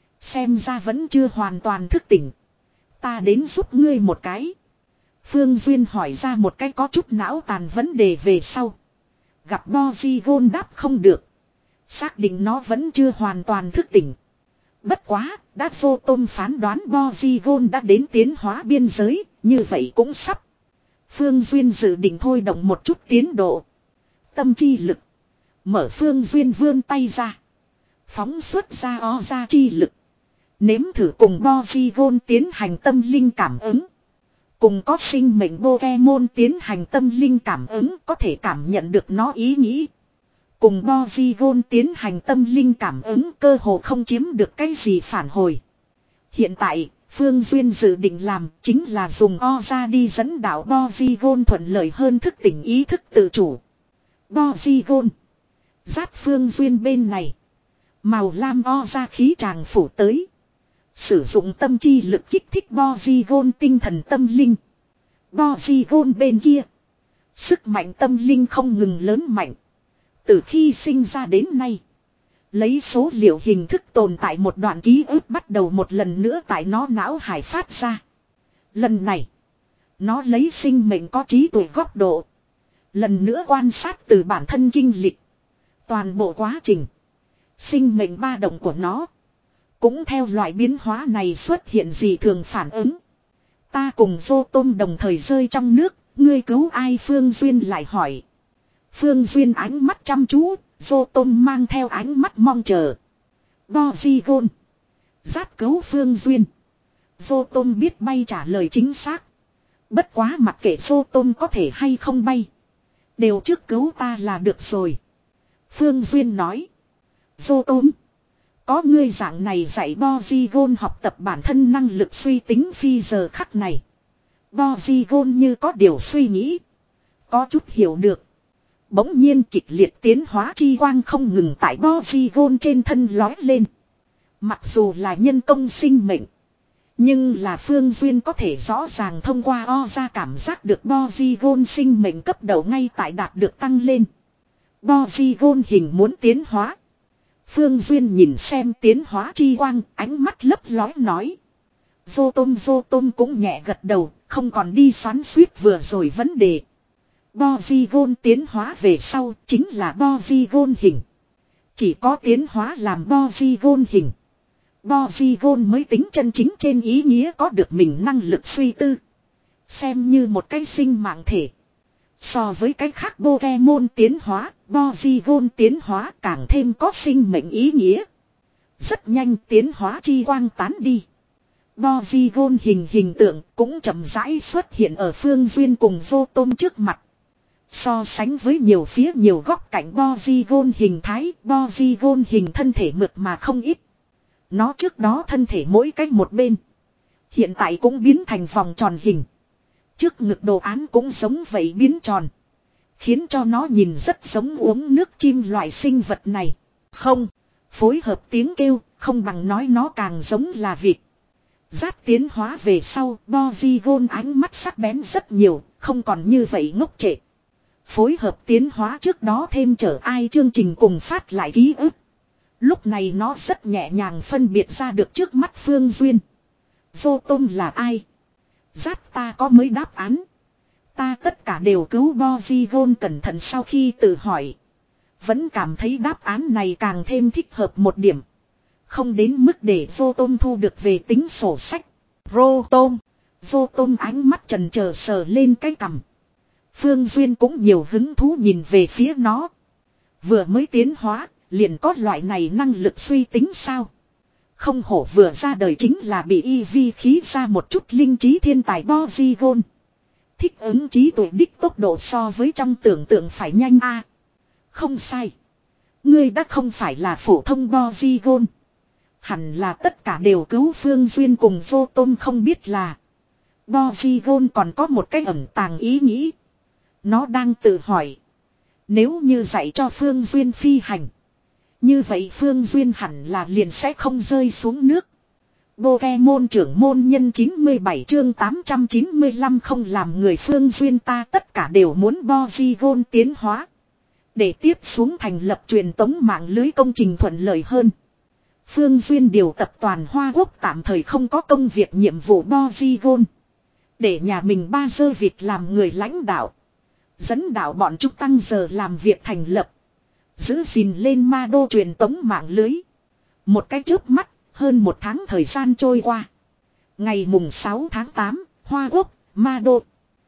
Xem ra vẫn chưa hoàn toàn thức tỉnh. Ta đến giúp ngươi một cái. Phương Duyên hỏi ra một cái có chút não tàn vấn đề về sau. Gặp Bozygon đáp không được. Xác định nó vẫn chưa hoàn toàn thức tỉnh. Bất quá, đã vô tôm phán đoán Bozygon đã đến tiến hóa biên giới, như vậy cũng sắp. Phương Duyên dự định thôi động một chút tiến độ. Tâm chi lực. Mở Phương Duyên vươn tay ra. Phóng xuất ra o ra chi lực. Nếm thử cùng Bozygon tiến hành tâm linh cảm ứng. Cùng có sinh mệnh Pokemon tiến hành tâm linh cảm ứng có thể cảm nhận được nó ý nghĩ. Cùng Porygon tiến hành tâm linh cảm ứng cơ hồ không chiếm được cái gì phản hồi. Hiện tại, Phương Duyên dự định làm chính là dùng Oza đi dẫn đạo Porygon thuận lợi hơn thức tỉnh ý thức tự chủ. Porygon. Giát Phương Duyên bên này. Màu lam Oza khí tràng phủ tới. Sử dụng tâm chi lực kích thích Porygon tinh thần tâm linh. Porygon bên kia. Sức mạnh tâm linh không ngừng lớn mạnh. Từ khi sinh ra đến nay. Lấy số liệu hình thức tồn tại một đoạn ký ức bắt đầu một lần nữa tại nó não hải phát ra. Lần này. Nó lấy sinh mệnh có trí tuệ góc độ. Lần nữa quan sát từ bản thân kinh lịch. Toàn bộ quá trình. Sinh mệnh ba động của nó. Cũng theo loại biến hóa này xuất hiện gì thường phản ứng. Ta cùng Vô Tôm đồng thời rơi trong nước. Ngươi cứu ai? Phương Duyên lại hỏi. Phương Duyên ánh mắt chăm chú. Vô Tôm mang theo ánh mắt mong chờ. Porygon. Giát cứu Phương Duyên. Vô Tôm biết bay trả lời chính xác. Bất quá mặc kệ Vô Tôm có thể hay không bay. Đều trước cứu ta là được rồi. Phương Duyên nói. Vô Tôm. Có ngươi dạng này dạy Porygon học tập bản thân năng lực suy tính phi giờ khắc này. Porygon như có điều suy nghĩ. Có chút hiểu được. Bỗng nhiên kịch liệt tiến hóa chi quang không ngừng tại Porygon trên thân lói lên. Mặc dù là nhân công sinh mệnh. Nhưng là Phương Duyên có thể rõ ràng thông qua Oza cảm giác được Porygon sinh mệnh cấp đầu ngay tại đạt được tăng lên. Porygon hình muốn tiến hóa. Phương Duyên nhìn xem tiến hóa chi quang, ánh mắt lấp lói nói. Vô Tôm Vô Tôm cũng nhẹ gật đầu, không còn đi xoắn suýt vừa rồi vấn đề. Porygon tiến hóa về sau chính là Porygon hình. Chỉ có tiến hóa làm Porygon hình. Porygon mới tính chân chính trên ý nghĩa có được mình năng lực suy tư. Xem như một cái sinh mạng thể. So với cái khác Pokemon tiến hóa, Porygon tiến hóa càng thêm có sinh mệnh ý nghĩa. Rất nhanh tiến hóa chi quang tán đi. Porygon hình hình tượng cũng chậm rãi xuất hiện ở Phương Duyên cùng Vô Tôm trước mặt. So sánh với nhiều phía nhiều góc cạnh Porygon hình thái, Porygon hình thân thể mượt mà không ít. Nó trước đó thân thể mỗi cách một bên. Hiện tại cũng biến thành vòng tròn hình. Trước ngực đồ án cũng giống vậy biến tròn. Khiến cho nó nhìn rất giống uống nước chim loại sinh vật này. Không, phối hợp tiếng kêu, không bằng nói nó càng giống là vịt. Giát tiến hóa về sau, Porygon ánh mắt sắc bén rất nhiều, không còn như vậy ngốc trệ. Phối hợp tiến hóa trước đó thêm trở ai chương trình cùng phát lại ký ức. Lúc này nó rất nhẹ nhàng phân biệt ra được trước mắt Phương Duyên. Vô Tôm là ai? Giát ta có mới đáp án. Ta tất cả đều cứu Porygon cẩn thận sau khi tự hỏi. Vẫn cảm thấy đáp án này càng thêm thích hợp một điểm. Không đến mức để Vô Tôm thu được về tính sổ sách. Vô Tôm. Vô Tôm ánh mắt trần chờ sờ lên cái cằm. Phương Duyên cũng nhiều hứng thú nhìn về phía nó. Vừa mới tiến hóa, liền có loại này năng lực suy tính sao? Không hổ vừa ra đời chính là bị y vi khí ra một chút linh trí thiên tài Porygon. Thích ứng trí tuệ đích tốc độ so với trong tưởng tượng phải nhanh a. À, không sai. Ngươi đã không phải là phổ thông Porygon. Hẳn là tất cả đều cứu Phương Duyên cùng Vô Tôm không biết là. Porygon còn có một cái ẩn tàng ý nghĩ. Nó đang tự hỏi. Nếu như dạy cho Phương Duyên phi hành. Như vậy Phương Duyên hẳn là liền sẽ không rơi xuống nước. Pokemon trưởng môn nhân chín mươi bảy chương tám trăm chín mươi lăm không làm người Phương Duyên ta tất cả đều muốn Porygon tiến hóa. Để tiếp xuống thành lập truyền tống mạng lưới công trình thuận lợi hơn. Phương Duyên điều tập toàn Hoa Quốc tạm thời không có công việc nhiệm vụ Porygon. Để nhà mình ba dơ Việt làm người lãnh đạo. Dẫn đạo bọn chúng tăng giờ làm việc thành lập. Giữ gìn lên ma đô truyền tống mạng lưới. Một cái chớp mắt, hơn một tháng thời gian trôi qua. Ngày mùng sáu tháng tám, Hoa Quốc, ma đô.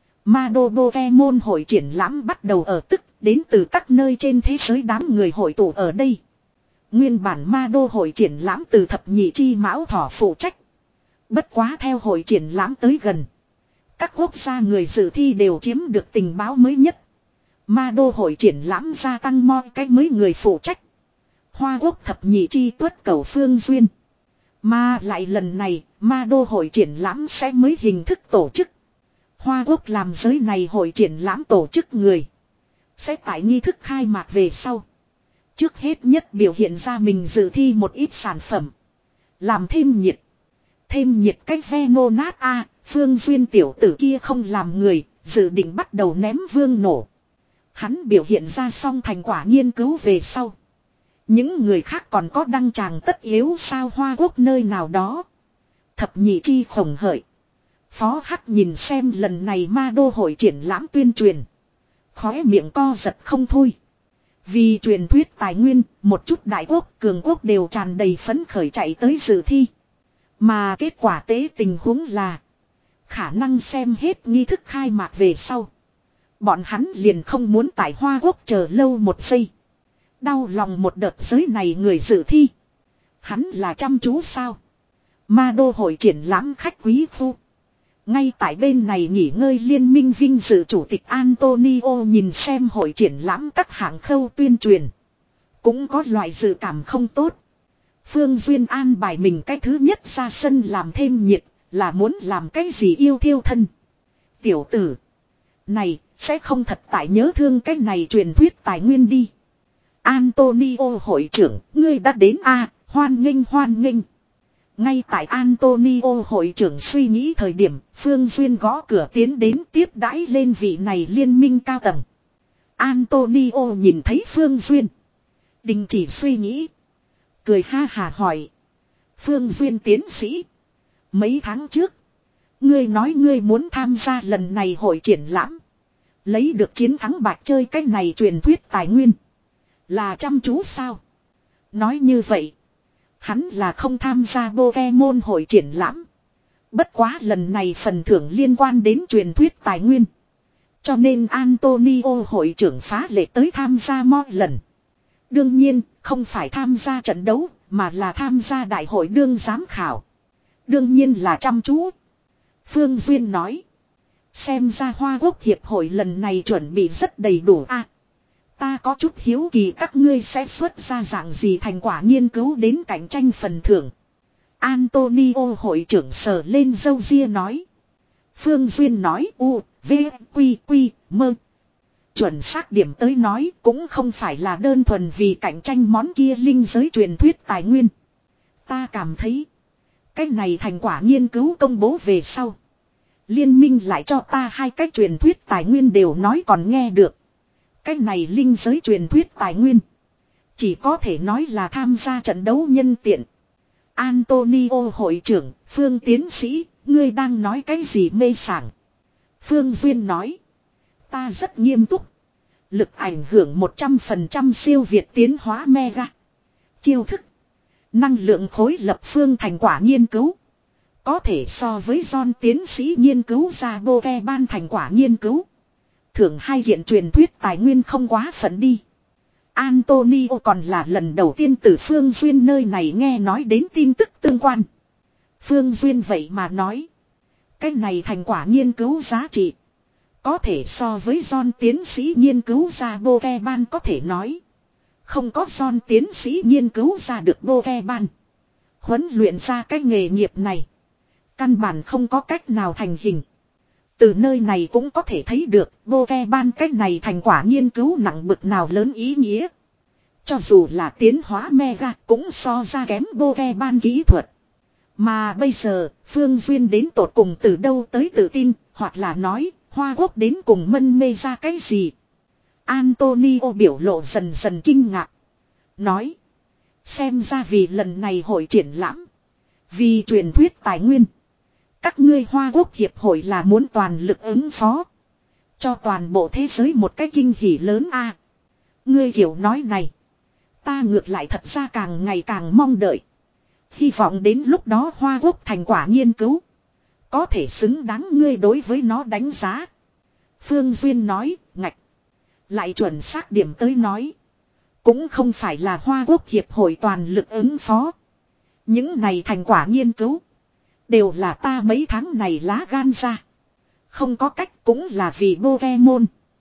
Ma đô Pokemon hội triển lãm bắt đầu ở tức, đến từ các nơi trên thế giới đám người hội tụ ở đây. Nguyên bản ma đô hội triển lãm từ thập nhị chi mão thỏ phụ trách. Bất quá theo hội triển lãm tới gần. Các quốc gia người dự thi đều chiếm được tình báo mới nhất. Ma đô hội triển lãm gia tăng mo cái mới người phụ trách. Hoa Quốc thập nhị chi tuất cầu Phương Duyên. Mà lại lần này, ma đô hội triển lãm sẽ mới hình thức tổ chức. Hoa Quốc làm giới này hội triển lãm tổ chức người. Sẽ tại nghi thức khai mạc về sau. Trước hết nhất biểu hiện ra mình dự thi một ít sản phẩm. Làm thêm nhiệt. Thêm nhiệt cách ve nô nát a Phương Duyên tiểu tử kia không làm người, dự định bắt đầu ném vương nổ. Hắn biểu hiện ra xong thành quả nghiên cứu về sau. Những người khác còn có đăng tràng tất yếu sao Hoa Quốc nơi nào đó. Thập nhị chi khổng hợi. Phó Hắc nhìn xem lần này ma đô hội triển lãm tuyên truyền. Khóe miệng co giật không thôi. Vì truyền thuyết tài nguyên, một chút đại quốc, cường quốc đều tràn đầy phấn khởi chạy tới dự thi. Mà kết quả tế tình huống là khả năng xem hết nghi thức khai mạc về sau. Bọn hắn liền không muốn tại Hoa Quốc chờ lâu một giây. Đau lòng một đợt giới này người dự thi. Hắn là chăm chú sao? Ma đô hội triển lãm khách quý phu. Ngay tại bên này nghỉ ngơi liên minh vinh dự chủ tịch Antonio nhìn xem hội triển lãm các hạng khâu tuyên truyền. Cũng có loại dự cảm không tốt. Phương Duyên an bài mình cái thứ nhất ra sân làm thêm nhiệt, là muốn làm cái gì yêu thiêu thân. Tiểu tử này sẽ không thật tại nhớ thương cái này truyền thuyết tài nguyên đi. Antonio hội trưởng, ngươi đã đến a à, hoan nghênh hoan nghênh. Ngay tại Antonio hội trưởng suy nghĩ thời điểm, Phương Duyên gõ cửa tiến đến tiếp đãi lên vị này liên minh cao tầng. Antonio nhìn thấy Phương Duyên. Đình chỉ suy nghĩ. Cười ha hà hỏi. Phương Duyên tiến sĩ. Mấy tháng trước, ngươi nói ngươi muốn tham gia lần này hội triển lãm. Lấy được chiến thắng bạc chơi cái này truyền thuyết tài nguyên. Là chăm chú sao? Nói như vậy, hắn là không tham gia Pokemon hội triển lãm. Bất quá lần này phần thưởng liên quan đến truyền thuyết tài nguyên. Cho nên Antonio hội trưởng phá lệ tới tham gia mọi lần. Đương nhiên, không phải tham gia trận đấu, mà là tham gia đại hội đương giám khảo. Đương nhiên là chăm chú. Phương Duyên nói. Xem ra Hoa Quốc Hiệp hội lần này chuẩn bị rất đầy đủ a. À, ta có chút hiếu kỳ các ngươi sẽ xuất ra dạng gì thành quả nghiên cứu đến cạnh tranh phần thưởng. Antonio hội trưởng sờ lên râu ria nói. Phương Duyên nói u, v, quy, quy, mơ. Chuẩn xác điểm tới nói cũng không phải là đơn thuần vì cạnh tranh món kia linh giới truyền thuyết tài nguyên. Ta cảm thấy cái này thành quả nghiên cứu công bố về sau. Liên minh lại cho ta hai cái truyền thuyết tài nguyên đều nói còn nghe được. Cái này linh giới truyền thuyết tài nguyên. Chỉ có thể nói là tham gia trận đấu nhân tiện. Antonio hội trưởng, Phương tiến sĩ, ngươi đang nói cái gì mê sảng. Phương Duyên nói. Ta rất nghiêm túc. Lực ảnh hưởng một trăm phần trăm siêu việt tiến hóa mega. Chiêu thức. Năng lượng khối lập phương thành quả nghiên cứu. Có thể so với John tiến sĩ nghiên cứu ra Pokemon thành quả nghiên cứu. Thưởng hai hiện truyền thuyết tài nguyên không quá phận đi. Antonio còn là lần đầu tiên từ Phương Duyên nơi này nghe nói đến tin tức tương quan. Phương Duyên vậy mà nói. Cái này thành quả nghiên cứu giá trị. Có thể so với John tiến sĩ nghiên cứu ra Pokemon có thể nói. Không có John tiến sĩ nghiên cứu ra được Pokemon. Huấn luyện ra cái nghề nghiệp này. Căn bản không có cách nào thành hình. Từ nơi này cũng có thể thấy được Pokemon cách này thành quả nghiên cứu nặng bực nào lớn ý nghĩa. Cho dù là tiến hóa Mega cũng so ra kém Pokemon kỹ thuật. Mà bây giờ Phương Duyên đến tột cùng từ đâu tới tự tin, hoặc là nói Hoa Quốc đến cùng mân mê ra cái gì. Antonio biểu lộ dần dần kinh ngạc. Nói. Xem ra vì lần này hội triển lãm. Vì truyền thuyết tài nguyên. Các ngươi Hoa Quốc Hiệp hội là muốn toàn lực ứng phó. Cho toàn bộ thế giới một cái kinh hỉ lớn a. À, ngươi kiểu nói này. Ta ngược lại thật ra càng ngày càng mong đợi. Hy vọng đến lúc đó Hoa Quốc thành quả nghiên cứu. Có thể xứng đáng ngươi đối với nó đánh giá. Phương Duyên nói, ngạch. Lại chuẩn xác điểm tới nói. Cũng không phải là Hoa Quốc Hiệp hội toàn lực ứng phó. Những này thành quả nghiên cứu. Đều là ta mấy tháng này lá gan ra. Không có cách cũng là vì Pokemon.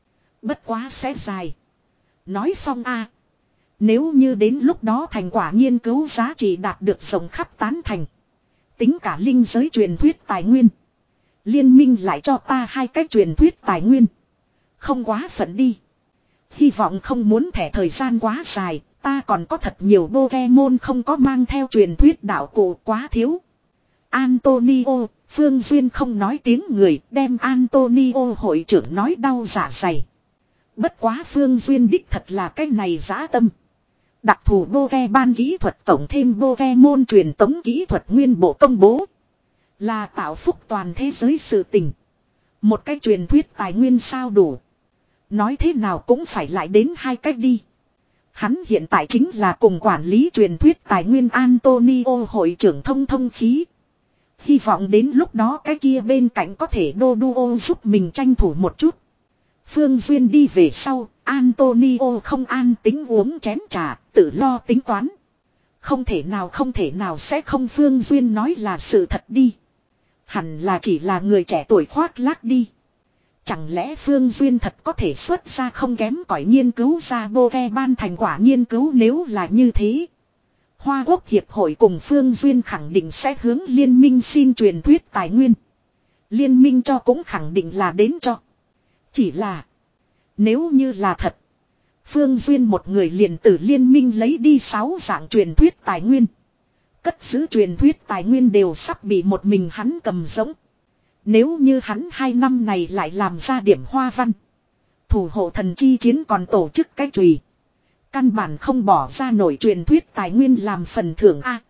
Bất quá sẽ dài. Nói xong a nếu như đến lúc đó thành quả nghiên cứu giá trị đạt được rộng khắp tán thành. Tính cả linh giới truyền thuyết tài nguyên. Liên minh lại cho ta hai cái truyền thuyết tài nguyên. Không quá phận đi. Hy vọng không muốn thẻ thời gian quá dài. Ta còn có thật nhiều Pokemon không có mang theo truyền thuyết đạo cụ quá thiếu. Antonio, Phương Duyên không nói tiếng người, đem Antonio hội trưởng nói đau dạ dày. Bất quá Phương Duyên đích thật là cái này dã tâm. Đặc thù Pokemon kỹ thuật tổng thêm Pokemon truyền tống kỹ thuật nguyên bộ công bố. Là tạo phúc toàn thế giới sự tình. Một cái truyền thuyết tài nguyên sao đủ. Nói thế nào cũng phải lại đến hai cách đi. Hắn hiện tại chính là cùng quản lý truyền thuyết tài nguyên Antonio hội trưởng thông thông khí. Hy vọng đến lúc đó cái kia bên cạnh có thể đô đô giúp mình tranh thủ một chút. Phương Duyên đi về sau, Antonio không an tính uống chén trà, tự lo tính toán. Không thể nào không thể nào sẽ không Phương Duyên nói là sự thật đi. Hẳn là chỉ là người trẻ tuổi khoác lác đi. Chẳng lẽ Phương Duyên thật có thể xuất ra không kém cỏi nghiên cứu ra Pokemon thành quả nghiên cứu nếu là như thế. Hoa Quốc Hiệp hội cùng Phương Duyên khẳng định sẽ hướng liên minh xin truyền thuyết tài nguyên. Liên minh cho cũng khẳng định là đến cho. Chỉ là nếu như là thật. Phương Duyên một người liền từ liên minh lấy đi sáu dạng truyền thuyết tài nguyên. Cất giữ truyền thuyết tài nguyên đều sắp bị một mình hắn cầm giống. Nếu như hắn hai năm này lại làm ra điểm hoa văn. Thủ hộ thần chi chiến còn tổ chức cái chùy. Căn bản không bỏ ra nổi truyền thuyết tài nguyên làm phần thưởng A.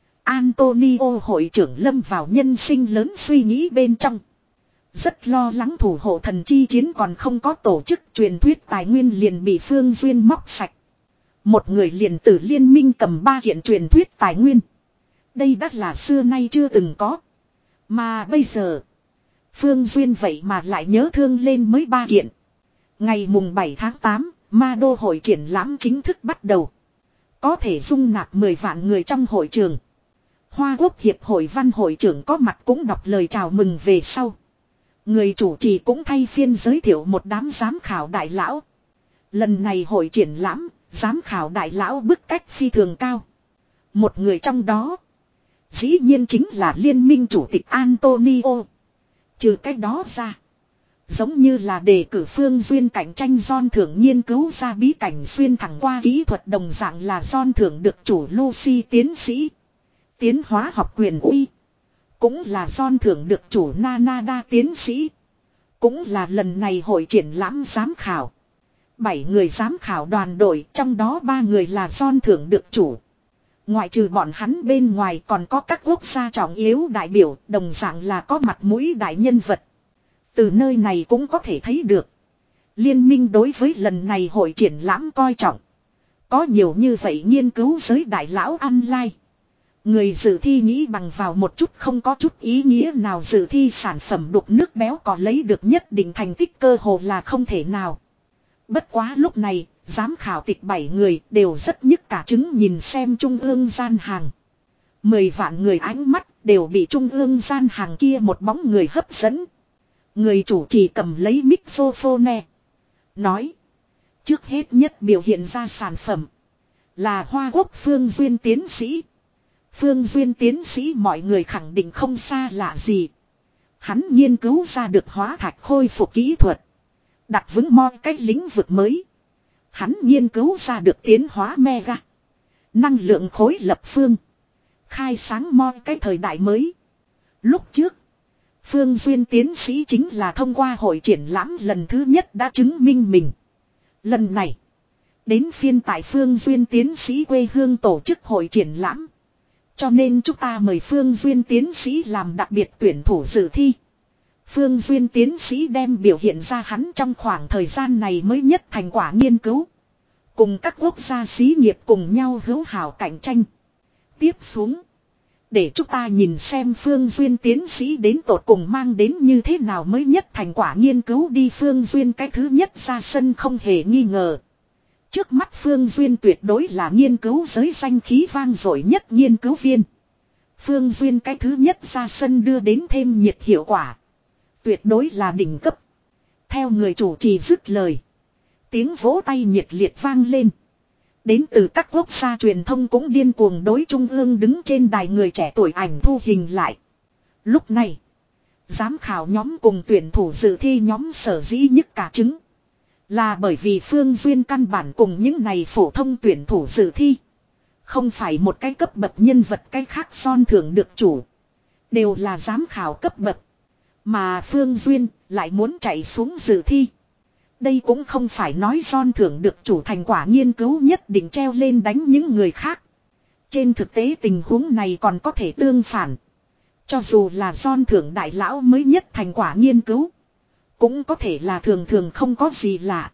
Antonio hội trưởng lâm vào nhân sinh lớn suy nghĩ bên trong. Rất lo lắng thủ hộ thần chi chiến còn không có tổ chức truyền thuyết tài nguyên liền bị Phương Duyên móc sạch. Một người liền từ liên minh cầm ba kiện truyền thuyết tài nguyên. Đây đã là xưa nay chưa từng có. Mà bây giờ Phương Duyên vậy mà lại nhớ thương lên mới ba kiện. Ngày mùng bảy tháng tám, Ma Đô hội triển lãm chính thức bắt đầu. Có thể dung nạp mười vạn người trong hội trường. Hoa Quốc Hiệp hội Văn hội trưởng có mặt cũng đọc lời chào mừng về sau. Người chủ trì cũng thay phiên giới thiệu một đám giám khảo đại lão. Lần này hội triển lãm, giám khảo đại lão bức cách phi thường cao. Một người trong đó, dĩ nhiên chính là liên minh chủ tịch Antonio. Trừ cách đó ra, giống như là đề cử Phương Duyên cạnh tranh John thưởng nghiên cứu ra bí cảnh xuyên thẳng qua kỹ thuật đồng dạng là John thưởng được chủ Lucy tiến sĩ. Tiến hóa học quyền uy. Cũng là John thưởng được chủ Nanada tiến sĩ. Cũng là lần này hội triển lãm giám khảo. Bảy người giám khảo đoàn đội, trong đó ba người là John thưởng được chủ. Ngoại trừ bọn hắn bên ngoài còn có các quốc gia trọng yếu đại biểu, đồng dạng là có mặt mũi đại nhân vật. Từ nơi này cũng có thể thấy được. Liên minh đối với lần này hội triển lãm coi trọng. Có nhiều như vậy nghiên cứu giới đại lão online. Người dự thi nghĩ bằng vào một chút không có chút ý nghĩa nào dự thi sản phẩm đục nước béo có lấy được nhất định thành tích cơ hồ là không thể nào. Bất quá lúc này, giám khảo tịch bảy người đều rất nhức cả trứng nhìn xem trung ương gian hàng. Mười vạn người ánh mắt đều bị trung ương gian hàng kia một bóng người hấp dẫn. Người chủ trì cầm lấy microphone. Nói. Trước hết nhất biểu hiện ra sản phẩm. Là Hoa Quốc Phương Duyên tiến sĩ. Phương Duyên tiến sĩ mọi người khẳng định không xa lạ gì. Hắn nghiên cứu ra được hóa thạch khôi phục kỹ thuật. Đặt vững mọi cái lĩnh vực mới. Hắn nghiên cứu ra được tiến hóa mega. Năng lượng khối lập phương. Khai sáng mọi cái thời đại mới. Lúc trước. Phương Duyên tiến sĩ chính là thông qua hội triển lãm lần thứ nhất đã chứng minh mình. Lần này. Đến phiên tại Phương Duyên tiến sĩ quê hương tổ chức hội triển lãm. Cho nên chúng ta mời Phương Duyên tiến sĩ làm đặc biệt tuyển thủ dự thi. Phương Duyên tiến sĩ đem biểu hiện ra hắn trong khoảng thời gian này mới nhất thành quả nghiên cứu. Cùng các quốc gia xí nghiệp cùng nhau hữu hảo cạnh tranh. Tiếp xuống. Để chúng ta nhìn xem Phương Duyên tiến sĩ đến tột cùng mang đến như thế nào mới nhất thành quả nghiên cứu đi. Phương Duyên cái thứ nhất ra sân không hề nghi ngờ. Trước mắt Phương Duyên tuyệt đối là nghiên cứu giới danh khí vang dội nhất nghiên cứu viên. Phương Duyên cái thứ nhất ra sân đưa đến thêm nhiệt hiệu quả. Tuyệt đối là đỉnh cấp. Theo người chủ trì dứt lời. Tiếng vỗ tay nhiệt liệt vang lên. Đến từ các quốc gia truyền thông cũng điên cuồng đối trung ương đứng trên đài người trẻ tuổi ảnh thu hình lại. Lúc này, giám khảo nhóm cùng tuyển thủ dự thi nhóm sở dĩ nhức cả trứng. Là bởi vì Phương Duyên căn bản cùng những này phổ thông tuyển thủ dự thi. Không phải một cái cấp bậc nhân vật cái khác son thưởng được chủ. Đều là giám khảo cấp bậc. Mà Phương Duyên lại muốn chạy xuống dự thi. Đây cũng không phải nói son thưởng được chủ thành quả nghiên cứu nhất định treo lên đánh những người khác. Trên thực tế tình huống này còn có thể tương phản. Cho dù là son thưởng đại lão mới nhất thành quả nghiên cứu. Cũng có thể là thường thường không có gì lạ.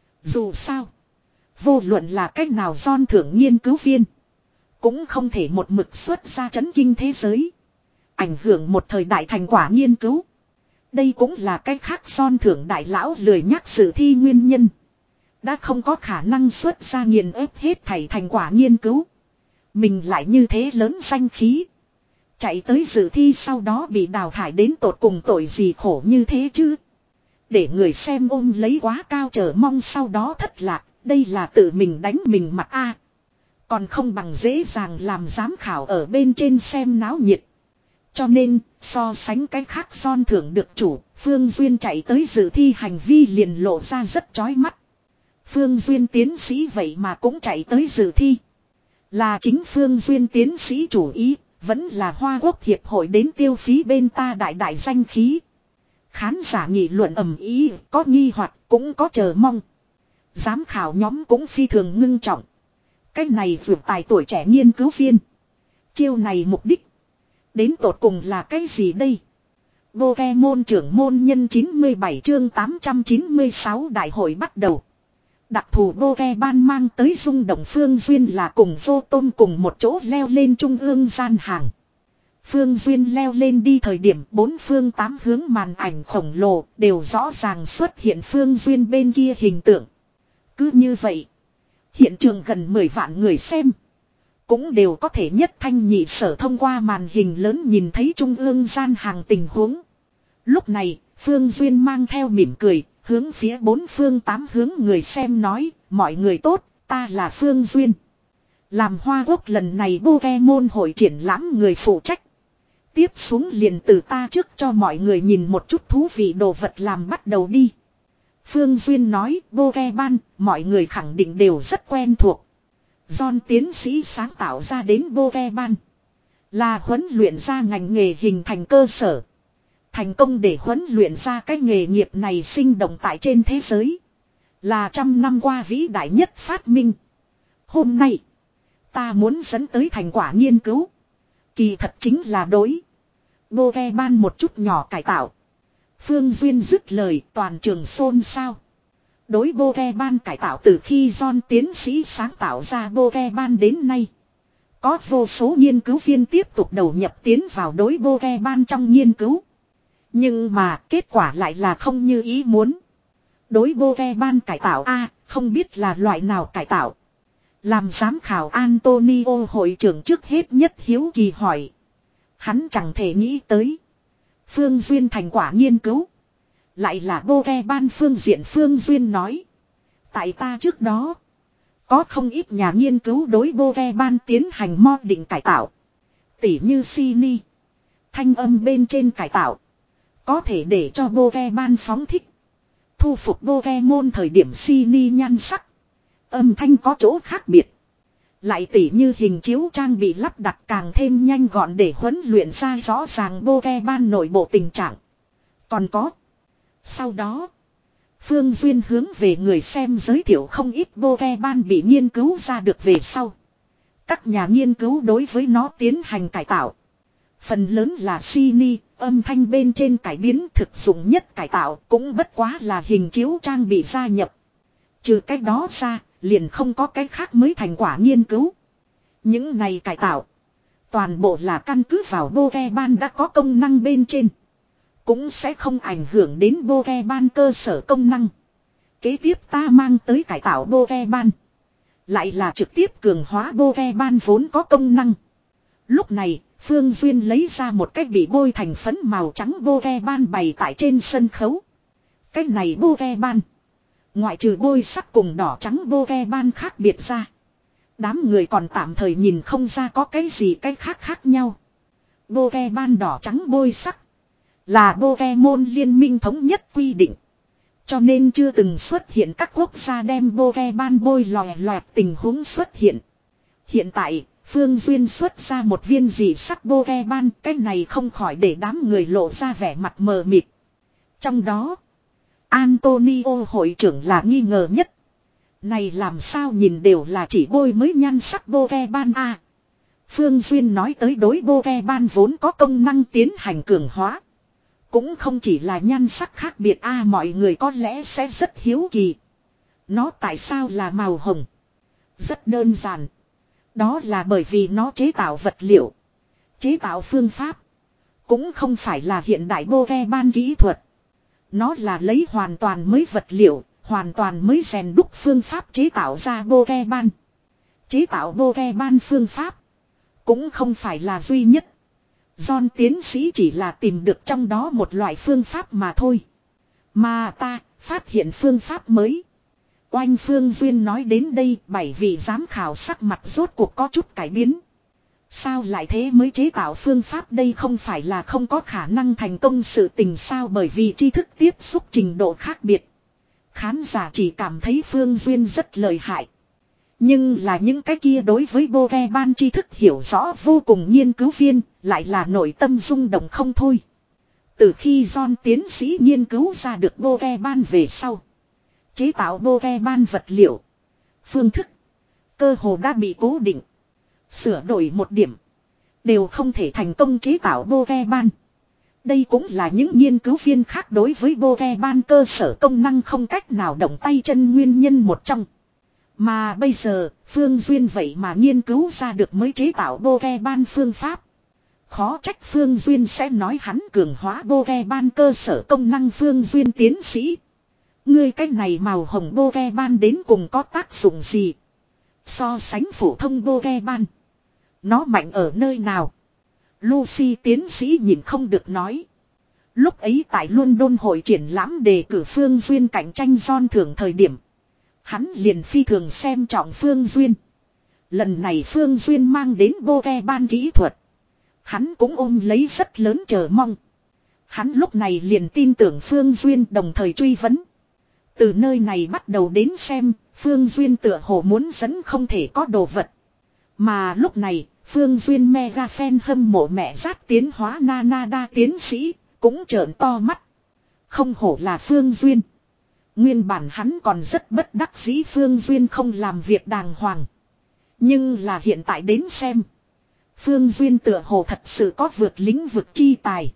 Dù sao. Vô luận là cách nào son thưởng nghiên cứu viên. Cũng không thể một mực xuất ra chấn kinh thế giới. Ảnh hưởng một thời đại thành quả nghiên cứu. Đây cũng là cách khác son thưởng đại lão lười nhắc sự thi nguyên nhân. Đã không có khả năng xuất ra nghiền ép hết thảy thành quả nghiên cứu. Mình lại như thế lớn danh khí. Chạy tới dự thi sau đó bị đào thải đến tột cùng tội gì khổ như thế chứ. Để người xem ôm lấy quá cao chờ mong sau đó thất lạc. Đây là tự mình đánh mình mặt a. Còn không bằng dễ dàng làm giám khảo ở bên trên xem náo nhiệt. Cho nên, so sánh cái khác son thưởng được chủ, Phương Duyên chạy tới dự thi hành vi liền lộ ra rất chói mắt. Phương Duyên tiến sĩ vậy mà cũng chạy tới dự thi. Là chính Phương Duyên tiến sĩ chủ ý, vẫn là Hoa Quốc Hiệp hội đến tiêu phí bên ta đại đại danh khí. Khán giả nghị luận ầm ý, có nghi hoặc cũng có chờ mong. Giám khảo nhóm cũng phi thường ngưng trọng. Cái này vượt tài tuổi trẻ nghiên cứu viên. Chiêu này mục đích. Đến tột cùng là cái gì đây? Pokemon trưởng môn nhân chín mươi bảy chương tám trăm chín mươi sáu đại hội bắt đầu. Đặc thù Pokemon mang tới rung động Phương Duyên là cùng vô tôm cùng một chỗ leo lên trung ương gian hàng. Phương Duyên leo lên đi thời điểm bốn phương tám hướng màn ảnh khổng lồ đều rõ ràng xuất hiện Phương Duyên bên kia hình tượng. Cứ như vậy, hiện trường gần mười vạn người xem. Cũng đều có thể nhất thanh nhị sở thông qua màn hình lớn nhìn thấy trung ương gian hàng tình huống. Lúc này, Phương Duyên mang theo mỉm cười, hướng phía bốn phương tám hướng người xem nói, mọi người tốt, ta là Phương Duyên. Làm Hoa Quốc lần này Pokemon hội triển lãm người phụ trách. Tiếp xuống liền từ ta trước cho mọi người nhìn một chút thú vị đồ vật làm bắt đầu đi. Phương Duyên nói, Pokemon, mọi người khẳng định đều rất quen thuộc. John tiến sĩ sáng tạo ra đến Pokemon. Là huấn luyện ra ngành nghề hình thành cơ sở. Thành công để huấn luyện ra cái nghề nghiệp này sinh động tại trên thế giới. Là trăm năm qua vĩ đại nhất phát minh. Hôm nay, ta muốn dẫn tới thành quả nghiên cứu. Kỳ thật chính là đối Pokemon một chút nhỏ cải tạo. Phương Duyên dứt lời toàn trường xôn xao. Đối Pokemon cải tạo từ khi John tiến sĩ sáng tạo ra Pokemon đến nay. Có vô số nghiên cứu viên tiếp tục đầu nhập tiến vào đối Pokemon trong nghiên cứu. Nhưng mà kết quả lại là không như ý muốn. Đối Pokemon cải tạo A, không biết là loại nào cải tạo. Làm giám khảo Antonio hội trưởng trước hết nhất hiếu kỳ hỏi. Hắn chẳng thể nghĩ tới. Phương Duyên thành quả nghiên cứu. Lại là Pokemon phương diện Phương Duyên nói. Tại ta trước đó. Có không ít nhà nghiên cứu đối Pokemon tiến hành mod định cải tạo. Tỉ như Sini. Thanh âm bên trên cải tạo. Có thể để cho Pokemon phóng thích. Thu phục Pokemon thời điểm Sini nhan sắc. Âm thanh có chỗ khác biệt. Lại tỉ như hình chiếu trang bị lắp đặt càng thêm nhanh gọn để huấn luyện ra rõ ràng Pokemon nội bộ tình trạng. Còn có. Sau đó. Phương Duyên hướng về người xem giới thiệu không ít Pokemon bị nghiên cứu ra được về sau. Các nhà nghiên cứu đối với nó tiến hành cải tạo. Phần lớn là Sini, âm thanh bên trên cải biến thực dụng nhất cải tạo cũng bất quá là hình chiếu trang bị gia nhập. Trừ cái đó ra, liền không có cái khác mới thành quả nghiên cứu. Những này cải tạo. Toàn bộ là căn cứ vào Pokemon đã có công năng bên trên. Cũng sẽ không ảnh hưởng đến Pokemon cơ sở công năng. Kế tiếp ta mang tới cải tạo Pokemon. Lại là trực tiếp cường hóa Pokemon vốn có công năng. Lúc này, Phương Duyên lấy ra một cái bị bôi thành phấn màu trắng Pokemon bày tại trên sân khấu. Cái này Pokemon. Ngoại trừ bôi sắc cùng đỏ trắng Pokemon khác biệt ra. Đám người còn tạm thời nhìn không ra có cái gì cái khác khác nhau. Pokemon đỏ trắng bôi sắc là Pokemon liên minh thống nhất quy định. Cho nên chưa từng xuất hiện các quốc gia đem Pokemon bôi lòe loẹt tình huống xuất hiện. Hiện tại, Phương Duyên xuất ra một viên dị sắc Pokemon, cái này không khỏi để đám người lộ ra vẻ mặt mờ mịt. Trong đó, Antonio hội trưởng là nghi ngờ nhất. Này làm sao nhìn đều là chỉ bôi mới nhan sắc Pokemon a. Phương Duyên nói tới đối Pokemon vốn có công năng tiến hành cường hóa. Cũng không chỉ là nhan sắc khác biệt a à, mọi người có lẽ sẽ rất hiếu kỳ. Nó tại sao là màu hồng? Rất đơn giản. Đó là bởi vì nó chế tạo vật liệu. Chế tạo phương pháp. Cũng không phải là hiện đại Pokemon kỹ thuật. Nó là lấy hoàn toàn mới vật liệu, hoàn toàn mới rèn đúc phương pháp chế tạo ra Pokemon. Chế tạo Pokemon phương pháp. Cũng không phải là duy nhất. John tiến sĩ chỉ là tìm được trong đó một loại phương pháp mà thôi. Mà ta phát hiện phương pháp mới. Oanh Phương Duyên nói đến đây, bảy vị giám khảo sắc mặt rốt cuộc có chút cải biến. Sao lại thế mới chế tạo phương pháp đây không phải là không có khả năng thành công sự tình sao bởi vì tri thức tiếp xúc trình độ khác biệt. Khán giả chỉ cảm thấy Phương Duyên rất lợi hại. Nhưng là những cái kia đối với Pokemon tri thức hiểu rõ vô cùng nghiên cứu viên, lại là nội tâm rung động không thôi. Từ khi John tiến sĩ nghiên cứu ra được Pokemon về sau. Chế tạo Pokemon vật liệu. Phương thức. Cơ hồ đã bị cố định. Sửa đổi một điểm. Đều không thể thành công chế tạo Pokemon. Đây cũng là những nghiên cứu viên khác đối với Pokemon cơ sở công năng không cách nào động tay chân nguyên nhân một trong. Mà bây giờ, Phương Duyên vậy mà nghiên cứu ra được mới chế tạo Pokemon phương pháp. Khó trách Phương Duyên sẽ nói hắn cường hóa Pokemon cơ sở công năng Phương Duyên tiến sĩ. Ngươi cách này màu hồng Pokemon đến cùng có tác dụng gì? So sánh phổ thông Pokemon. Nó mạnh ở nơi nào? Lucy tiến sĩ nhìn không được nói. Lúc ấy tại London hội triển lãm đề cử Phương Duyên cạnh tranh John thưởng thời điểm. Hắn liền phi thường xem trọng Phương Duyên. Lần này Phương Duyên mang đến Pokemon kỹ thuật. Hắn cũng ôm lấy rất lớn chờ mong. Hắn lúc này liền tin tưởng Phương Duyên đồng thời truy vấn. Từ nơi này bắt đầu đến xem, Phương Duyên tựa hồ muốn dẫn không thể có đồ vật. Mà lúc này, Phương Duyên mega fan hâm mộ mẹ rát tiến hóa Nanada tiến sĩ, cũng trợn to mắt. Không hổ là Phương Duyên. Nguyên bản hắn còn rất bất đắc dĩ Phương Duyên không làm việc đàng hoàng. Nhưng là hiện tại đến xem. Phương Duyên tựa hồ thật sự có vượt lĩnh vực chi tài.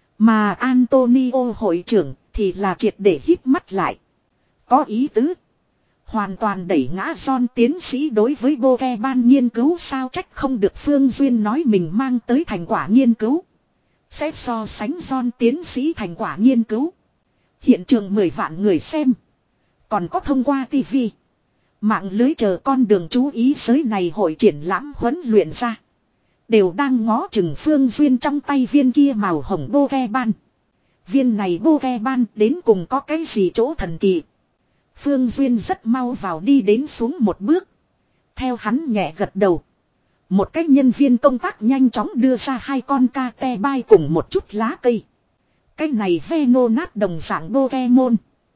Mà Antonio hội trưởng thì là triệt để hít mắt lại. Có ý tứ. Hoàn toàn đẩy ngã John tiến sĩ đối với Pokemon nghiên cứu sao trách không được Phương Duyên nói mình mang tới thành quả nghiên cứu. Sẽ so sánh John tiến sĩ thành quả nghiên cứu. Hiện trường mười vạn người xem. Còn có thông qua tivi. Mạng lưới chờ con đường chú ý giới này hội triển lãm huấn luyện ra. Đều đang ngó chừng Phương Duyên trong tay viên kia màu hồng Pokemon. Viên này Pokemon đến cùng có cái gì chỗ thần kỳ. Phương Duyên rất mau vào đi đến xuống một bước. Theo hắn nhẹ gật đầu. Một cái nhân viên công tác nhanh chóng đưa ra hai con ca te bai cùng một chút lá cây. Cái này Venonat đồng dạng Pokemon.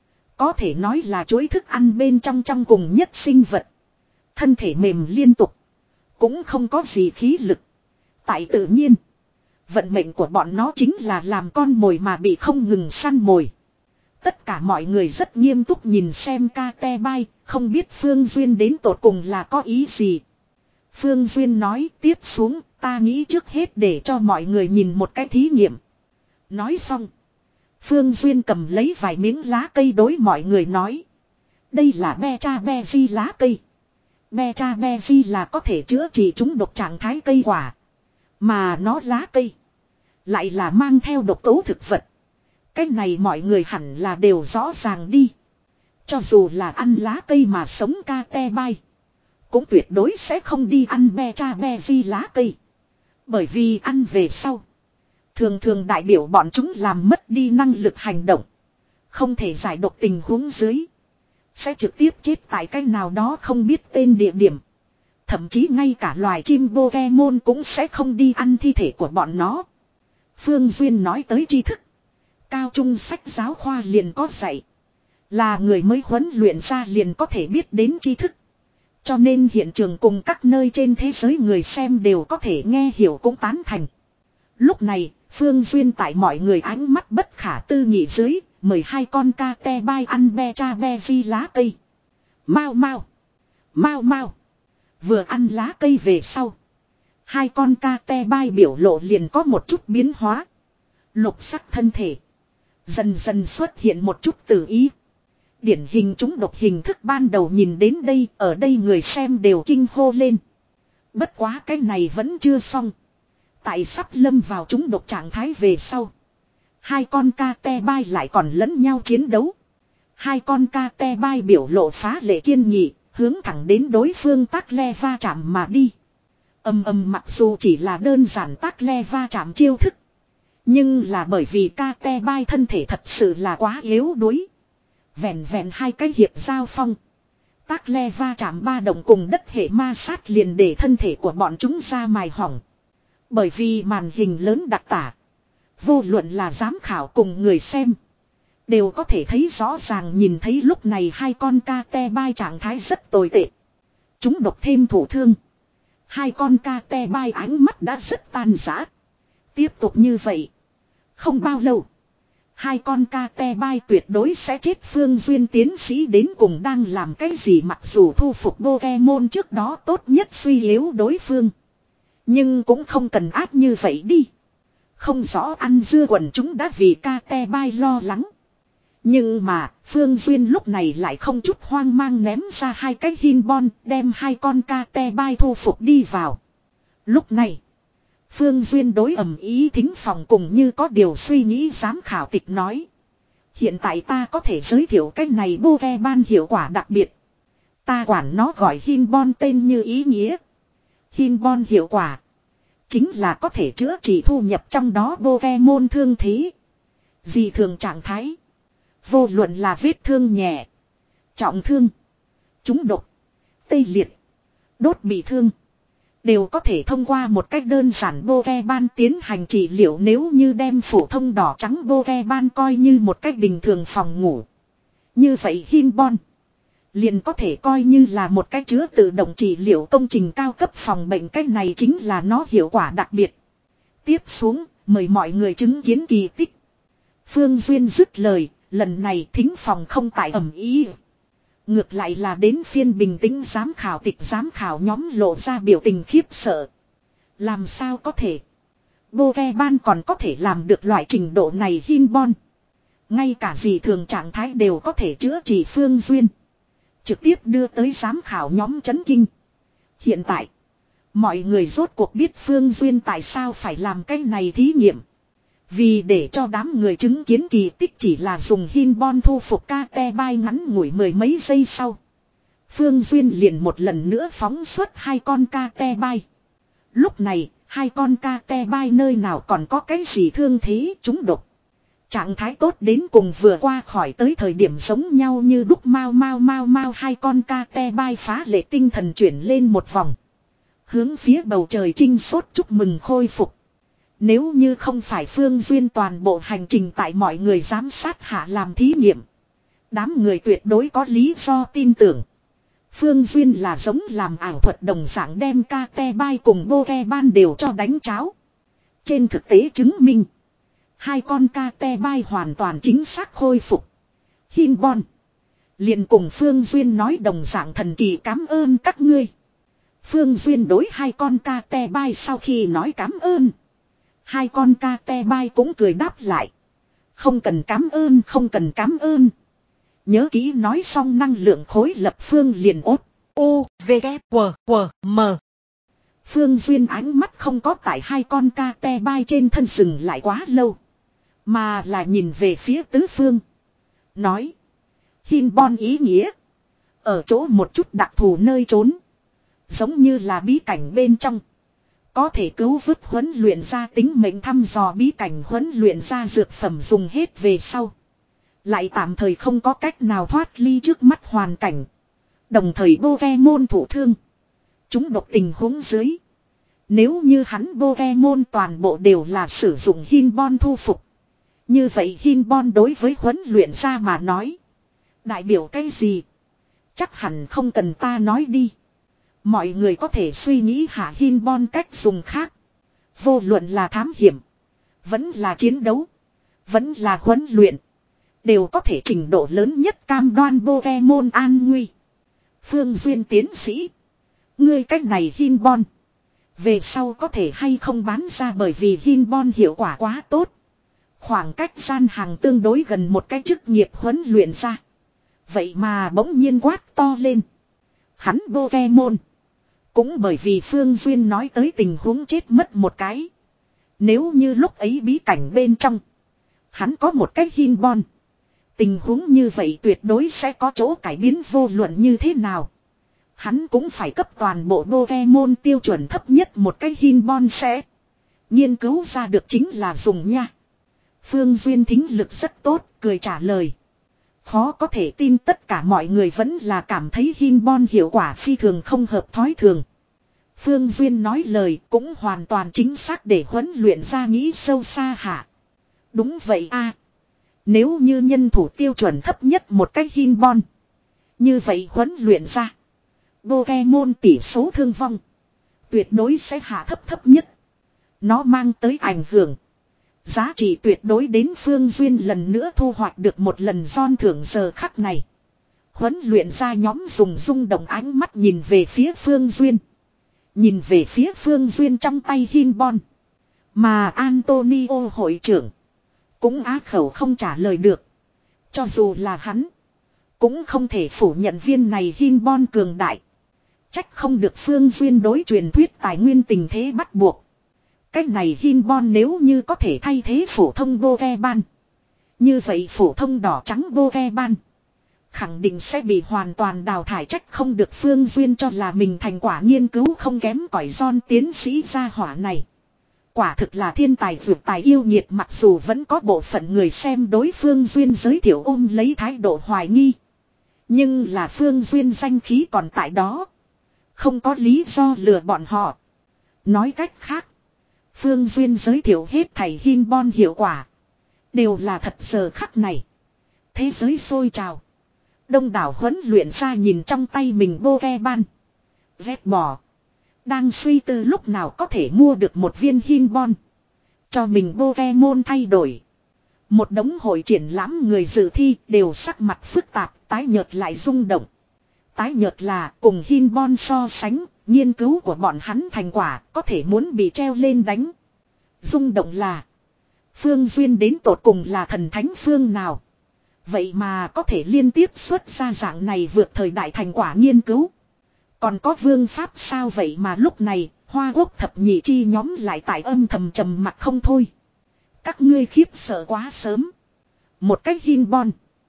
Có thể nói là chuỗi thức ăn bên trong trong cùng nhất sinh vật. Thân thể mềm liên tục. Cũng không có gì khí lực. Tại tự nhiên. Vận mệnh của bọn nó chính là làm con mồi mà bị không ngừng săn mồi. Tất cả mọi người rất nghiêm túc nhìn xem ca te bai. Không biết Phương Duyên đến tột cùng là có ý gì. Phương Duyên nói tiếp xuống. Ta nghĩ trước hết để cho mọi người nhìn một cái thí nghiệm. Nói xong. Phương Duyên cầm lấy vài miếng lá cây đối mọi người nói. Đây là Betra Berry lá cây. Betra Berry là có thể chữa trị chúng độc trạng thái cây quả. Mà nó lá cây. Lại là mang theo độc tố thực vật. Cái này mọi người hẳn là đều rõ ràng đi. Cho dù là ăn lá cây mà sống ca te bai. Cũng tuyệt đối sẽ không đi ăn Betra Berry lá cây. Bởi vì ăn về sau. Thường thường đại biểu bọn chúng làm mất đi năng lực hành động. Không thể giải độc tình huống dưới. sẽ trực tiếp chết tại cái nào đó không biết tên địa điểm. Thậm chí ngay cả loài chim Pokemon cũng sẽ không đi ăn thi thể của bọn nó. Phương Duyên nói tới tri thức. Cao trung sách giáo khoa liền có dạy. Là người mới huấn luyện ra liền có thể biết đến tri thức. Cho nên hiện trường cùng các nơi trên thế giới người xem đều có thể nghe hiểu cũng tán thành. Lúc này, Phương Duyên tại mọi người ánh mắt bất khả tư nghị dưới, mời hai con ca te bai ăn be cha be vi lá cây. Mau mau. Mau mau. Vừa ăn lá cây về sau. Hai con ca te bai biểu lộ liền có một chút biến hóa. Lục sắc thân thể. Dần dần xuất hiện một chút tự ý. Điển hình chúng độc hình thức ban đầu nhìn đến đây, ở đây người xem đều kinh hô lên. Bất quá cái này vẫn chưa xong. Tại sắp lâm vào chúng độc trạng thái về sau. Hai con ca te bai lại còn lẫn nhau chiến đấu. Hai con ca te bai biểu lộ phá lệ kiên nghị, hướng thẳng đến đối phương tác le va chạm mà đi. Âm âm mặc dù chỉ là đơn giản tác le va chạm chiêu thức. Nhưng là bởi vì ca te bai thân thể thật sự là quá yếu đuối. Vẹn vẹn hai cái hiệp giao phong. Tác le va chạm ba động cùng đất hệ ma sát liền để thân thể của bọn chúng ra mài hỏng. Bởi vì màn hình lớn đặc tả. Vô luận là giám khảo cùng người xem. Đều có thể thấy rõ ràng nhìn thấy lúc này hai con ca te bai trạng thái rất tồi tệ. Chúng độc thêm thủ thương. Hai con ca te bai ánh mắt đã rất tan rã. Tiếp tục như vậy. Không bao lâu. Hai con ca te bai tuyệt đối sẽ chết. Phương Duyên tiến sĩ đến cùng đang làm cái gì mặc dù thu phục Pokemon trước đó tốt nhất suy yếu đối phương. Nhưng cũng không cần áp như vậy đi. Không rõ ăn dưa quần chúng đã vì ca te bai lo lắng. Nhưng mà Phương Duyên lúc này lại không chút hoang mang ném ra hai cái Hinbon đem hai con ca te bai thu phục đi vào. Lúc này Phương Duyên đối ầm ý thính phòng cùng như có điều suy nghĩ giám khảo tịch nói. Hiện tại ta có thể giới thiệu cái này Pokemon hiệu quả đặc biệt. Ta quản nó gọi Hinbon tên như ý nghĩa. Hinbon hiệu quả chính là có thể chữa trị thu nhập trong đó Pokemon thương thế. Dị thường trạng thái. Vô luận là vết thương nhẹ, trọng thương, trúng độc, tê liệt, đốt bị thương. Đều có thể thông qua một cách đơn giản Pokemon tiến hành trị liệu nếu như đem phổ thông đỏ trắng Pokemon coi như một cách bình thường phòng ngủ. Như vậy Hinbon liền có thể coi như là một cách chứa tự động trị liệu công trình cao cấp phòng bệnh. Cách này chính là nó hiệu quả đặc biệt. Tiếp xuống, mời mọi người chứng kiến kỳ tích. Phương Duyên dứt lời, lần này thính phòng không tại ầm ý. Ngược lại là đến phiên bình tĩnh giám khảo tịch giám khảo nhóm lộ ra biểu tình khiếp sợ. Làm sao có thể? Pokemon còn có thể làm được loại trình độ này Hinbon. Ngay cả dị thường trạng thái đều có thể chữa trị. Phương Duyên trực tiếp đưa tới giám khảo nhóm chấn kinh. Hiện tại, mọi người rốt cuộc biết Phương Duyên tại sao phải làm cái này thí nghiệm. Vì để cho đám người chứng kiến kỳ tích chỉ là dùng Hinbon thu phục ca te bai ngắn ngủi mười mấy giây sau. Phương Duyên liền một lần nữa phóng xuất hai con ca te bai. Lúc này, hai con ca te bai nơi nào còn có cái gì thương thế chúng độc. Trạng thái tốt đến cùng vừa qua khỏi tới thời điểm giống nhau như đúc mau mau mau mau hai con ca te bai phá lệ tinh thần chuyển lên một vòng. Hướng phía bầu trời trinh sốt chúc mừng khôi phục. Nếu như không phải Phương Duyên toàn bộ hành trình tại mọi người giám sát hạ làm thí nghiệm. Đám người tuyệt đối có lý do tin tưởng. Phương Duyên là giống làm ảo thuật đồng dạng đem ca te bai cùng Pokemon đều cho đánh cháo. Trên thực tế chứng minh. Hai con ca te bai hoàn toàn chính xác khôi phục. Hinbon liền cùng Phương Duyên nói đồng dạng thần kỳ cảm ơn các ngươi. Phương Duyên đối hai con ca te bai sau khi nói cảm ơn. Hai con ca te bai cũng cười đáp lại. Không cần cảm ơn không cần cảm ơn. Nhớ kỹ nói xong năng lượng khối lập phương liền ốt. U, V, K, W, W, M. Phương Duyên ánh mắt không có tại hai con ca te bai trên thân dừng lại quá lâu. Mà là nhìn về phía tứ phương. Nói. Hinbon ý nghĩa. Ở chỗ một chút đặc thù nơi trốn. Giống như là bí cảnh bên trong. Có thể cứu vớt huấn luyện ra tính mệnh thăm dò bí cảnh huấn luyện ra dược phẩm dùng hết về sau. Lại tạm thời không có cách nào thoát ly trước mắt hoàn cảnh. Đồng thời Pokemon thụ thương. Chúng độc tình huống dưới. Nếu như hắn Pokemon toàn bộ đều là sử dụng Hinbon thu phục. Như vậy Hinbon đối với huấn luyện ra mà nói. Đại biểu cái gì? Chắc hẳn không cần ta nói đi. Mọi người có thể suy nghĩ hạ Hinbon cách dùng khác. Vô luận là thám hiểm. Vẫn là chiến đấu. Vẫn là huấn luyện. Đều có thể trình độ lớn nhất cam đoan Pokemon an nguy. Phương Duyên tiến sĩ. Ngươi cách này Hinbon. Về sau có thể hay không bán ra bởi vì Hinbon hiệu quả quá tốt. Khoảng cách gian hàng tương đối gần một cái chức nghiệp huấn luyện ra. Vậy mà bỗng nhiên quát to lên. Hắn Pokemon. Cũng bởi vì Phương Duyên nói tới tình huống chết mất một cái. Nếu như lúc ấy bí cảnh bên trong. Hắn có một cái Hinbon. Tình huống như vậy tuyệt đối sẽ có chỗ cải biến vô luận như thế nào. Hắn cũng phải cấp toàn bộ Pokemon tiêu chuẩn thấp nhất một cái Hinbon sẽ. Nghiên cứu ra được chính là dùng nha. Phương Duyên thính lực rất tốt, cười trả lời. Khó có thể tin tất cả mọi người vẫn là cảm thấy Hinbon hiệu quả phi thường không hợp thói thường. Phương Duyên nói lời cũng hoàn toàn chính xác để huấn luyện ra nghĩ sâu xa hả. Đúng vậy a. Nếu như nhân thủ tiêu chuẩn thấp nhất một cách Hinbon. Như vậy huấn luyện ra. Pokemon tỷ số thương vong. Tuyệt đối sẽ hạ thấp thấp nhất. Nó mang tới ảnh hưởng. Giá trị tuyệt đối đến Phương Duyên lần nữa thu hoạch được một lần giòn thưởng giờ khắc này. Huấn luyện ra nhóm dùng rung động ánh mắt nhìn về phía Phương Duyên. Nhìn về phía Phương Duyên trong tay Hinbon. Mà Antonio hội trưởng. Cũng á khẩu không trả lời được. Cho dù là hắn. Cũng không thể phủ nhận viên này Hinbon cường đại. Trách không được Phương Duyên đối truyền thuyết tài nguyên tình thế bắt buộc. Cách này Hinbon nếu như có thể thay thế phổ thông Pokemon. Như vậy phổ thông đỏ trắng Pokemon. Khẳng định sẽ bị hoàn toàn đào thải trách không được Phương Duyên cho là mình thành quả nghiên cứu không kém cỏi giòn tiến sĩ gia hỏa này. Quả thực là thiên tài vượt tài yêu nhiệt mặc dù vẫn có bộ phận người xem đối Phương Duyên giới thiệu ôm lấy thái độ hoài nghi. Nhưng là Phương Duyên danh khí còn tại đó. Không có lý do lừa bọn họ. Nói cách khác. Phương Duyên giới thiệu hết thầy Hinbon hiệu quả. Đều là thật giờ khắc này. Thế giới sôi trào. Đông đảo huấn luyện ra nhìn trong tay mình Pokemon. Vét bỏ. Đang suy tư lúc nào có thể mua được một viên Hinbon. Cho mình Pokemon thay đổi. Một đống hội triển lãm người dự thi đều sắc mặt phức tạp, tái nhợt lại rung động. Tái nhợt là cùng Hinbon so sánh, nghiên cứu của bọn hắn thành quả có thể muốn bị treo lên đánh. Rung động là Phương Duyên đến tột cùng là thần thánh phương nào. Vậy mà có thể liên tiếp xuất ra dạng này vượt thời đại thành quả nghiên cứu. Còn có vương pháp sao vậy mà lúc này Hoa Quốc thập nhị chi nhóm lại tại âm thầm trầm mặt không thôi. Các ngươi khiếp sợ quá sớm. Một cách Hinbon.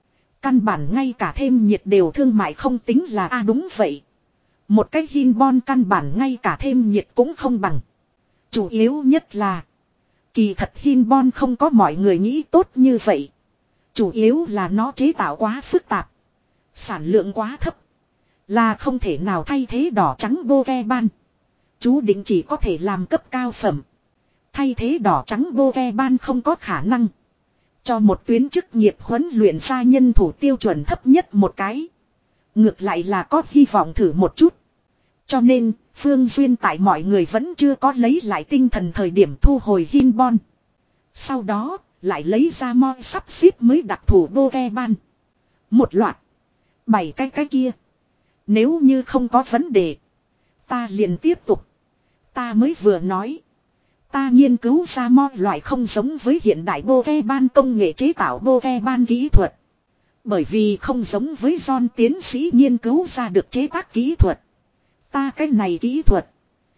Căn bản ngay cả thêm nhiệt đều thương mại không tính là a à đúng vậy. Một cách Hinbon căn bản ngay cả thêm nhiệt cũng không bằng. Chủ yếu nhất là. Kỳ thật Hinbon không có mọi người nghĩ tốt như vậy. Chủ yếu là nó chế tạo quá phức tạp. Sản lượng quá thấp. Là không thể nào thay thế đỏ trắng Pokemon. Chú định chỉ có thể làm cấp cao phẩm. Thay thế đỏ trắng Pokemon không có khả năng. Cho một tuyến chức nghiệp huấn luyện ra nhân thủ tiêu chuẩn thấp nhất một cái. Ngược lại là có hy vọng thử một chút. Cho nên, Phương Duyên tại mọi người vẫn chưa có lấy lại tinh thần thời điểm thu hồi Hinbon. Sau đó, lại lấy ra mo sắp xếp mới đặc thủ Pokemon. Một loạt. Bảy cái cái kia. Nếu như không có vấn đề. Ta liền tiếp tục. Ta mới vừa nói. Ta nghiên cứu ra mo loại không giống với hiện đại Pokemon công nghệ chế tạo Pokemon kỹ thuật. Bởi vì không giống với John tiến sĩ nghiên cứu ra được chế tác kỹ thuật. Ta cái này kỹ thuật.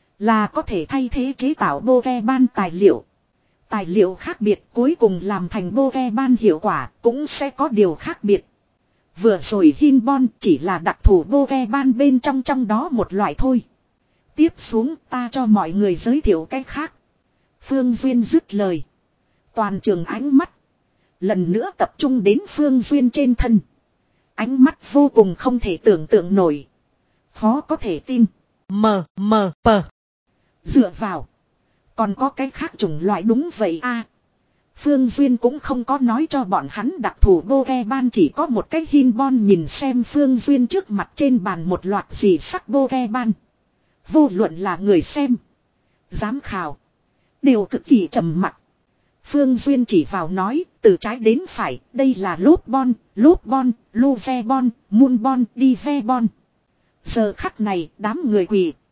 Là có thể thay thế chế tạo Pokemon tài liệu. Tài liệu khác biệt cuối cùng làm thành Pokemon hiệu quả cũng sẽ có điều khác biệt. Vừa rồi Hinbon chỉ là đặc thù Pokemon bên trong trong đó một loại thôi. Tiếp xuống ta cho mọi người giới thiệu cái khác. Phương Duyên dứt lời. Toàn trường ánh mắt. Lần nữa tập trung đến Phương Duyên trên thân. Ánh mắt vô cùng không thể tưởng tượng nổi. Khó có thể tin. Mờ, mờ, pờ. Dựa vào. Còn có cái khác chủng loại đúng vậy a. Phương Duyên cũng không có nói cho bọn hắn đặc thù Pokemon, chỉ có một cái Hinbon nhìn xem Phương Duyên trước mặt trên bàn một loạt gì sắc Pokemon. Vô luận là người xem, giám khảo, đều cực kỳ trầm mặc. Phương Duyên chỉ vào nói, từ trái đến phải, đây là Lốpbon, Lốpbon, Luvebon, Moonbon, Divebon. Giờ khắc này, đám người quỳ,